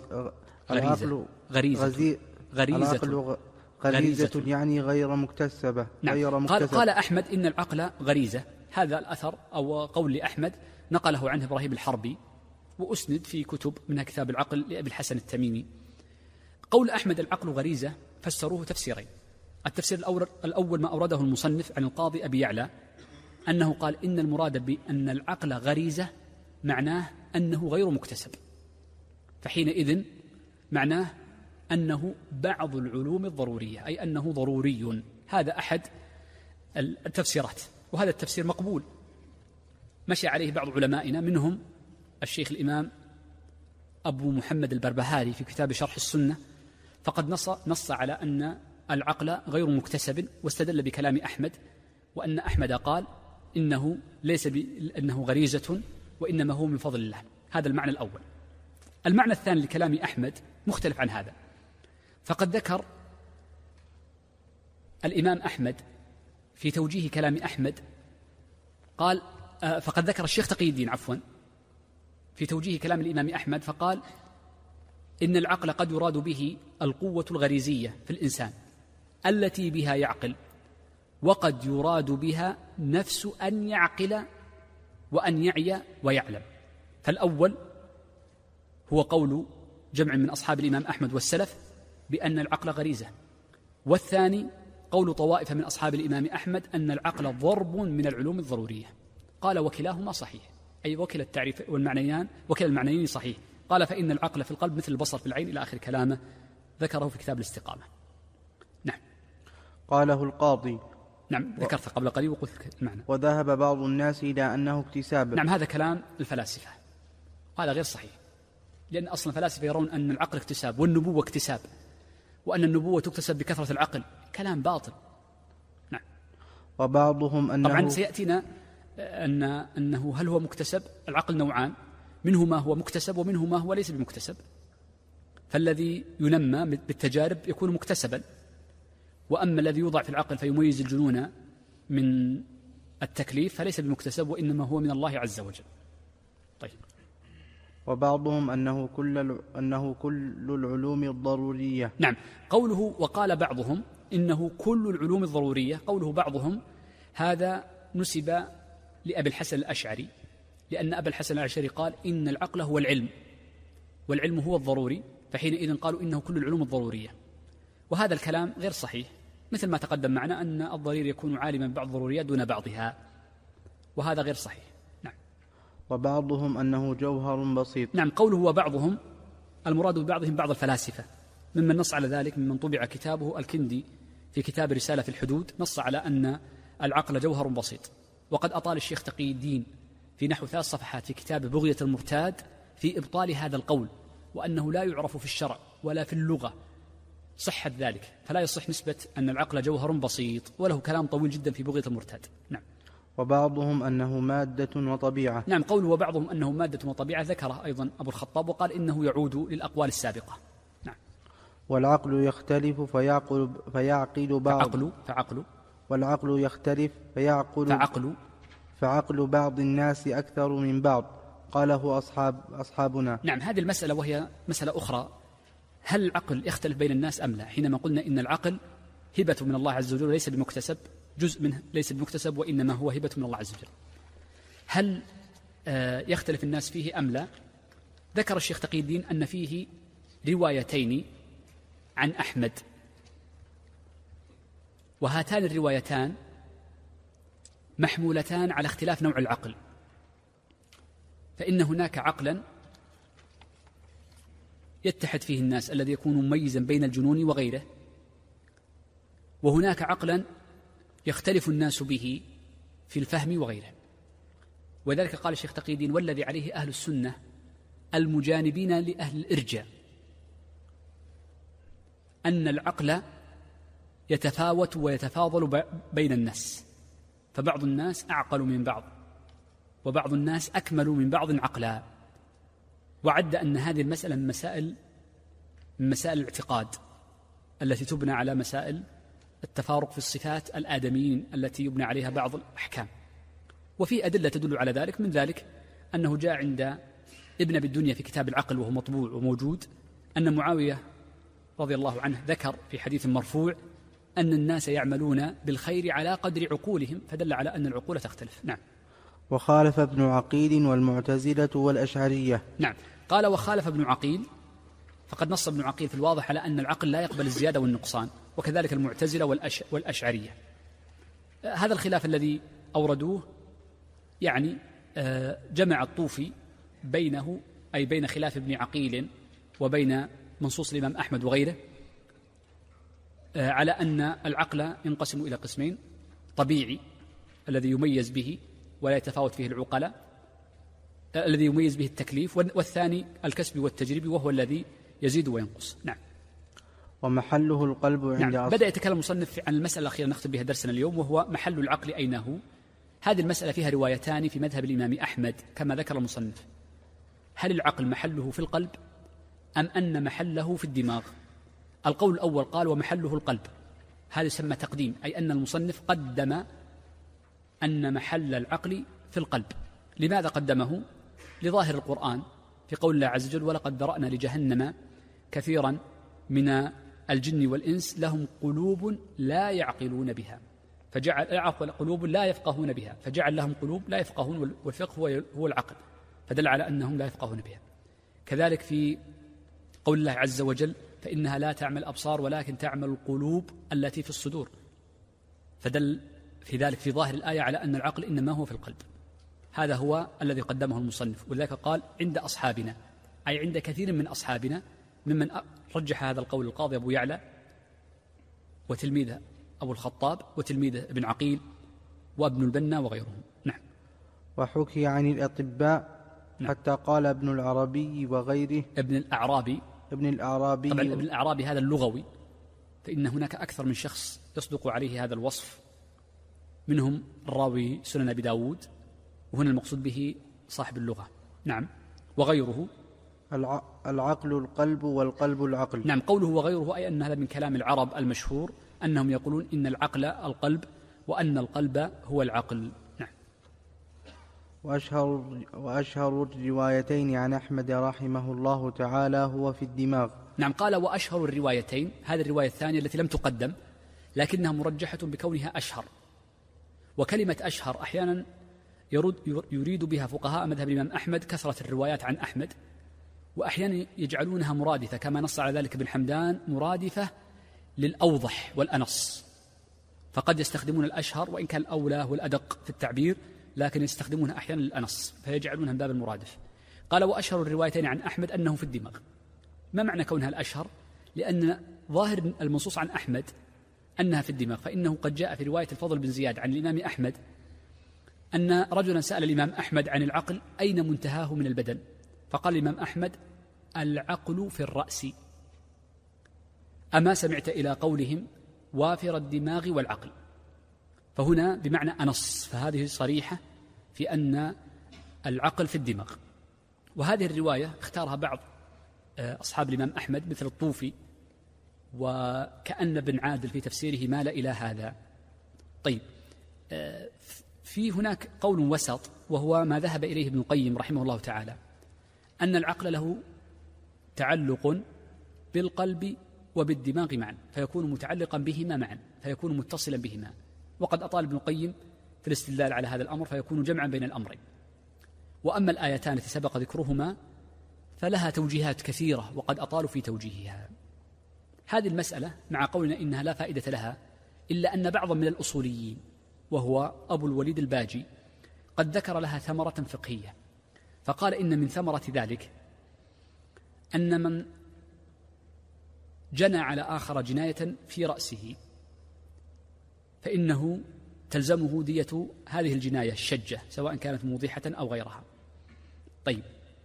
غريزة يعني غير مكتسبة. نعم. قال أحمد إن العقل غريزة. هذا الأثر أو قول لأحمد نقله عنه إبراهيم الحربي وأسند في كتب منها كتاب العقل لأبي الحسن التميمي. قول أحمد العقل غريزة فسروه تفسيرين. التفسير الأول ما أورده المصنف عن القاضي أبي يعلى أنه قال إن المراد بأن العقل غريزة معناه أنه غير مكتسب، فحينئذ معناه أنه بعض العلوم الضرورية أي أنه ضروري. هذا أحد التفسيرات، وهذا التفسير مقبول مشى عليه بعض علمائنا، منهم الشيخ الإمام أبو محمد البربهاري في كتاب شرح السنة، فقد نص على أن العقل غير مكتسب، واستدل بكلام أحمد، وأن أحمد قال إنه ليس أنه غريزة وإنما هو من فضل الله. هذا المعنى الأول. المعنى الثاني لكلام أحمد مختلف عن هذا، فقد ذكر الإمام أحمد في توجيه كلام أحمد قال فقد ذكر الشيخ تقي الدين في توجيه كلام الإمام أحمد فقال إن العقل قد يراد به القوة الغريزية في الإنسان التي بها يعقل، وقد يراد بها نفس أن يعقل وأن يعي ويعلم. فالأول هو قول جمع من أصحاب الإمام أحمد والسلف بأن العقل غريزة، والثاني قول طوائف من أصحاب الإمام أحمد أن العقل ضرب من العلوم الضرورية. قال وكلاهما صحيح، أي وكلا التعريف والمعنيان وكلا المعنيين صحيح. قال فإن العقل في القلب مثل البصر في العين إلى آخر كلامه ذكره في كتاب الاستقامة. نعم. قاله القاضي. نعم، ذكرت قبل قليل وقلت المعنى. وذهب بعض الناس إلى أنه اكتساب. نعم، هذا كلام الفلاسفة، وهذا غير صحيح، لأن أصلا الفلاسفة يرون أن العقل اكتساب والنبوة اكتساب، وأن النبوة تكتسب بكثرة العقل. كلام باطل. نعم. وبعضهم أنه طبعا سيأتينا أنه هل هو مكتسب؟ العقل نوعان، منه ما هو مكتسب ومنه ما هو ليس بمكتسب، فالذي ينمى بالتجارب يكون مكتسبا، وأما الذي يوضع في العقل فيميز الجنون من التكليف فليس بمكتسب وإنما هو من الله عز وجل. طيب. وبعضهم أنه كل العلوم الضرورية. نعم. قوله وقال بعضهم إنه كل العلوم الضرورية، قوله بعضهم هذا نسب لأبي الحسن الأشعري، لأن أبا الحسن الأشعري قال إن العقل هو العلم والعلم هو الضروري، فحينئذ قالوا إنه كل العلوم الضرورية، وهذا الكلام غير صحيح، مثل ما تقدم معنا أن الضرير يكون عالما ببعض الضروريات دون بعضها، وهذا غير صحيح. نعم. وبعضهم أنه جوهر بسيط. نعم. قوله وبعضهم المراد ببعضهم بعض الفلاسفة، ممن نص على ذلك ممن طبع كتابه الكندي في كتاب رسالة في الحدود، نص على أن العقل جوهر بسيط. وقد أطال الشيخ تقي الدين في نحو 3 صفحات في كتاب بغية المرتاد في إبطال هذا القول، وأنه لا يعرف في الشرع ولا في اللغة صحة ذلك، فلا يصح نسبة أن العقل جوهر بسيط، وله كلام طويل جدا في بغية المرتاد. نعم. وبعضهم أنه مادة وطبيعة. نعم. قوله وبعضهم أنه مادة وطبيعة ذكره أيضا أبو الخطاب، وقال إنه يعود للأقوال السابقة. نعم. والعقل يختلف فيعقل بعض والعقل يختلف فعقل بعض الناس أكثر من بعض، قاله أصحابنا. نعم، هذه المسألة وهي مسألة أخرى، هل العقل يختلف بين الناس أم لا؟ حينما قلنا إن العقل هبة من الله عز وجل وليس بمكتسب، جزء منه ليس بمكتسب وإنما هو هبة من الله عز وجل، هل يختلف الناس فيه أم لا؟ ذكر الشيخ تقي الدين أن فيه روايتين عن أحمد، وهاتان الروايتان محمولتان على اختلاف نوع العقل، فإن هناك عقلا يتحد فيه الناس الذي يكون مميزا بين الجنون وغيره، وهناك عقلا يختلف الناس به في الفهم وغيره. وذلك قال الشيخ تقي الدين: والذي عليه أهل السنة المجانبين لأهل الإرجاء أن العقل يتفاوت ويتفاضل بين الناس، فبعض الناس أعقل من بعض، وبعض الناس أكمل من بعض عقلا. وعد أن هذه المسألة من مسائل الاعتقاد التي تبنى على مسائل التفارق في الصفات الآدميين التي يبنى عليها بعض الأحكام، وفي أدلة تدل على ذلك. من ذلك أنه جاء عند ابن أبي الدنيا في كتاب العقل وهو مطبوع وموجود أن معاوية رضي الله عنه ذكر في حديث مرفوع أن الناس يعملون بالخير على قدر عقولهم، فدل على أن العقول تختلف. نعم. وخالف ابن عقيل والمعتزلة والأشعرية. نعم، قال وخالف ابن عقيل، فقد نص ابن عقيل في الواضح على أن العقل لا يقبل الزيادة والنقصان، وكذلك المعتزلة والأشعرية. هذا الخلاف الذي أوردوه يعني جمع الطوفي بينه، أي بين خلاف ابن عقيل وبين منصوص الإمام أحمد وغيره، على أن العقل ينقسم إلى قسمين: طبيعي الذي يميز به ولا يتفاوت فيه العقلاء، الذي يميز به التكليف، والثاني الكسب والتجريب وهو الذي يزيد وينقص. نعم. ومحله القلب عند نعم. بدأ يتكلم المصنف عن المسألة الأخيرة نختم بها درسنا اليوم، وهو محل العقل أين هو. هذه المسألة فيها روايتان في مذهب الإمام أحمد كما ذكر المصنف: هل العقل محله في القلب أم أن محله في الدماغ؟ القول الأول قال ومحله القلب، هذا يسمى تقديم، أي أن المصنف قدم أن محل العقل في القلب. لماذا قدمه؟ لظاهر القرآن في قول الله عز وجل: ولقد ذرأنا لجهنم كثيرا من الجن والإنس لهم قلوب لا يعقلون بها فجعل قلوب لا يفقهون بها فجعل لهم قلوب لا يفقهون، والفقه هو العقل، فدل على أنهم لا يفقهون بها. كذلك في قول الله عز وجل: فإنها لا تعمل الأبصار ولكن تعمل القلوب التي في الصدور، فدل في ذلك في ظاهر الآية على أن العقل إنما هو في القلب. هذا هو الذي قدمه المصنف، ولذلك قال عند أصحابنا، أي عند كثير من أصحابنا، ممن رجح هذا القول القاضي أبو يعلى وتلميذه أبو الخطاب وتلميذه ابن عقيل وابن البنا وغيرهم. نعم. وحكي عن الأطباء حتى قال ابن العربي وغيره. ابن الأعرابي طبعا ابن الأعرابي هذا اللغوي، فإن هناك أكثر من شخص يصدق عليه هذا الوصف، منهم الراوي سنن أبي داود، وهنا المقصود به صاحب اللغة. نعم. وغيره العقل القلب والقلب العقل. نعم، قوله وغيره أي أن هذا من كلام العرب المشهور، أنهم يقولون إن العقل القلب وأن القلب هو العقل. نعم. وأشهر الروايتين عن أحمد رحمه الله تعالى هو في الدماغ. نعم، قال وأشهر الروايتين، هذه الرواية الثانية التي لم تقدم لكنها مرجحة بكونها أشهر. وكلمة أشهر أحيانا يريد بها فقهاء مذهب الإمام أحمد كثرة الروايات عن أحمد، وأحيانا يجعلونها مرادفة كما نص على ذلك ابن حمدان، مرادفة للأوضح والأنص، فقد يستخدمون الأشهر وإن كان الأولى والأدق في التعبير، لكن يستخدمونها أحيانا للأنص فيجعلونها من باب المرادف. قال وأشهر الروايتين عن أحمد أنه في الدماغ. ما معنى كونها الأشهر؟ لأن ظاهر المنصوص عن أحمد أنها في الدماغ، فإنه قد جاء في رواية الفضل بن زياد عن الإمام أحمد أن رجلا سأل الإمام أحمد عن العقل أين منتهاه من البدن، فقال الإمام أحمد العقل في الرأس. أما سمعت إلى قولهم وافر الدماغ والعقل، فهنا بمعنى أنص، فهذه صريحة في أن العقل في الدماغ. وهذه الرواية اختارها بعض أصحاب الإمام أحمد مثل الطوفي، وكأن ابن عادل في تفسيره مال إلى هذا. طيب، في هناك قول وسط، وهو ما ذهب إليه ابن القيم رحمه الله تعالى، أن العقل له تعلق بالقلب وبالدماغ معا، فيكون متعلقا بهما معا، فيكون متصلا بهما. وقد أطال ابن القيم في الاستدلال على هذا الأمر، فيكون جمعا بين الأمرين. وأما الآيتان التي سبق ذكرهما فلها توجيهات كثيرة، وقد أطالوا في توجيهها. هذه المسألة مع قولنا إنها لا فائدة لها، إلا أن بعضا من الأصوليين وهو أبو الوليد الباجي قد ذكر لها ثمرة فقهية، فقال إن من ثمرة ذلك أن من جنى على آخر جناية في رأسه فإنه تلزمه دية هذه الجناية الشجة، سواء كانت موضحة أو غيرها. طيب،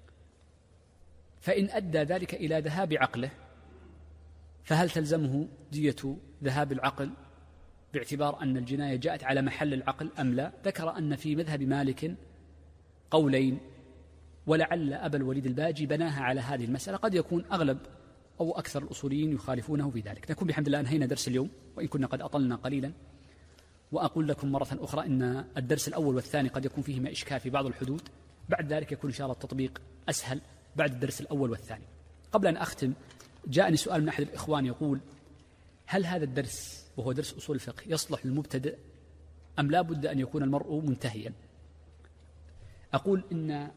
فإن أدى ذلك إلى ذهاب عقله فهل تلزمه دية ذهاب العقل باعتبار أن الجناية جاءت على محل العقل أم لا؟ ذكر أن في مذهب مالك قولين، ولعل أبا الوليد الباجي بناها على هذه المسألة. قد يكون أغلب أو أكثر الأصوليين يخالفونه في ذلك. نكون بحمد الله أنهينا درس اليوم، وإن كنا قد أطلنا قليلا. وأقول لكم مرة أخرى إن الدرس الأول والثاني قد يكون فيهما إشكال في بعض الحدود، بعد ذلك يكون إن شاء الله التطبيق أسهل بعد الدرس الأول والثاني. قبل أن أختم، جاءني سؤال من أحد الإخوان يقول: هل هذا الدرس وهو درس أصول الفقه يصلح للمبتدئ أم لا بد أن يكون المرء منتهيا؟ أقول إن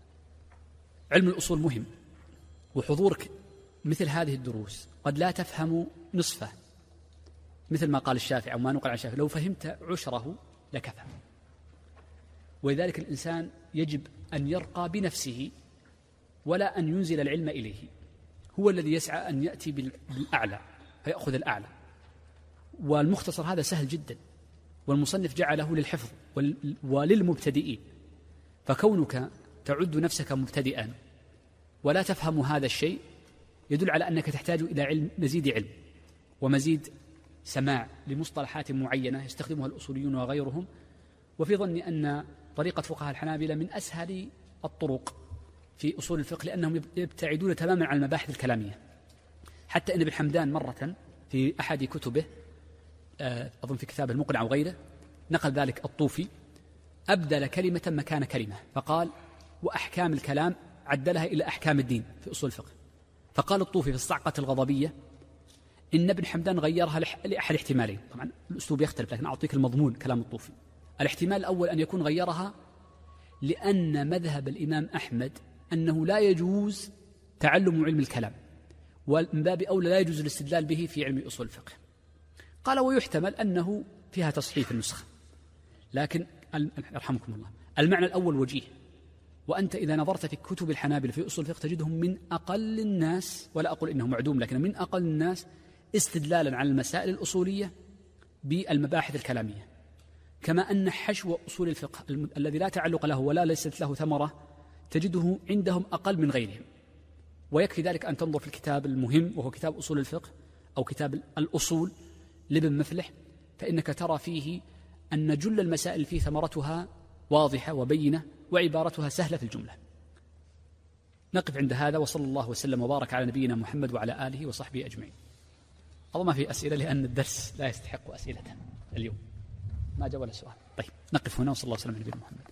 علم الأصول مهم، وحضورك مثل هذه الدروس قد لا تفهم نصفه، مثل ما قال الشافعي أو ما نقل عن الشافعي: لو فهمت عشره لكفى. ولذلك الإنسان يجب أن يرقى بنفسه ولا أن ينزل العلم إليه. هو الذي يسعى أن يأتي بالأعلى فيأخذ الأعلى، والمختصر هذا سهل جدا، والمصنف جعله للحفظ وللمبتدئين. فكونك تعد نفسك مبتدئا ولا تفهم هذا الشيء يدل على أنك تحتاج إلى علم، مزيد علم ومزيد سماع لمصطلحات معينة يستخدمها الأصوليون وغيرهم. وفي ظني أن طريقة فقهاء الحنابلة من أسهل الطرق في أصول الفقه، لأنهم يبتعدون تماما عن المباحث الكلامية. حتى إن ابن حمدان مرة في أحد كتبه، أظن في كتاب المقنع وغيره، نقل ذلك الطوفي، أبدل كلمة مكان كلمة، فقال: وأحكام الكلام عدلها إلى أحكام الدين في أصول الفقه. فقال الطوفي في الصعقة الغضبية: إن ابن حمدان غيرها لأحد احتمالين. طبعا الأسلوب يختلف، لكن أعطيك المضمون كلام الطوفي. الاحتمال الأول أن يكون غيرها لأن مذهب الإمام أحمد أنه لا يجوز تعلم علم الكلام، ومن باب أولى لا يجوز الاستدلال به في علم أصول الفقه. قال: ويحتمل أنه فيها تصحيف النسخة. لكن يرحمكم الله، المعنى الأول وجيه، وأنت إذا نظرت في كتب الحنابلة في أصول الفقه تجدهم من أقل الناس، ولا أقول إنه معدوم، لكن من أقل الناس استدلالا على المسائل الأصولية بالمباحث الكلامية. كما أن حشو أصول الفقه الذي لا تعلق له ولا ليست له ثمرة تجده عندهم أقل من غيرهم. ويكفي ذلك أن تنظر في الكتاب المهم وهو كتاب أصول الفقه أو كتاب الأصول لابن مفلح، فإنك ترى فيه أن جل المسائل فيه ثمرتها واضحة وبينة وعبارتها سهلة في الجملة. نقف عند هذا، وصلى الله وسلم وبارك على نبينا محمد وعلى آله وصحبه أجمعين. أظن ما في أسئلة لأن الدرس لا يستحق أسئلة اليوم، ما جاء ولا سؤال. طيب، نقف هنا، وصلى الله وسلم على نبينا محمد.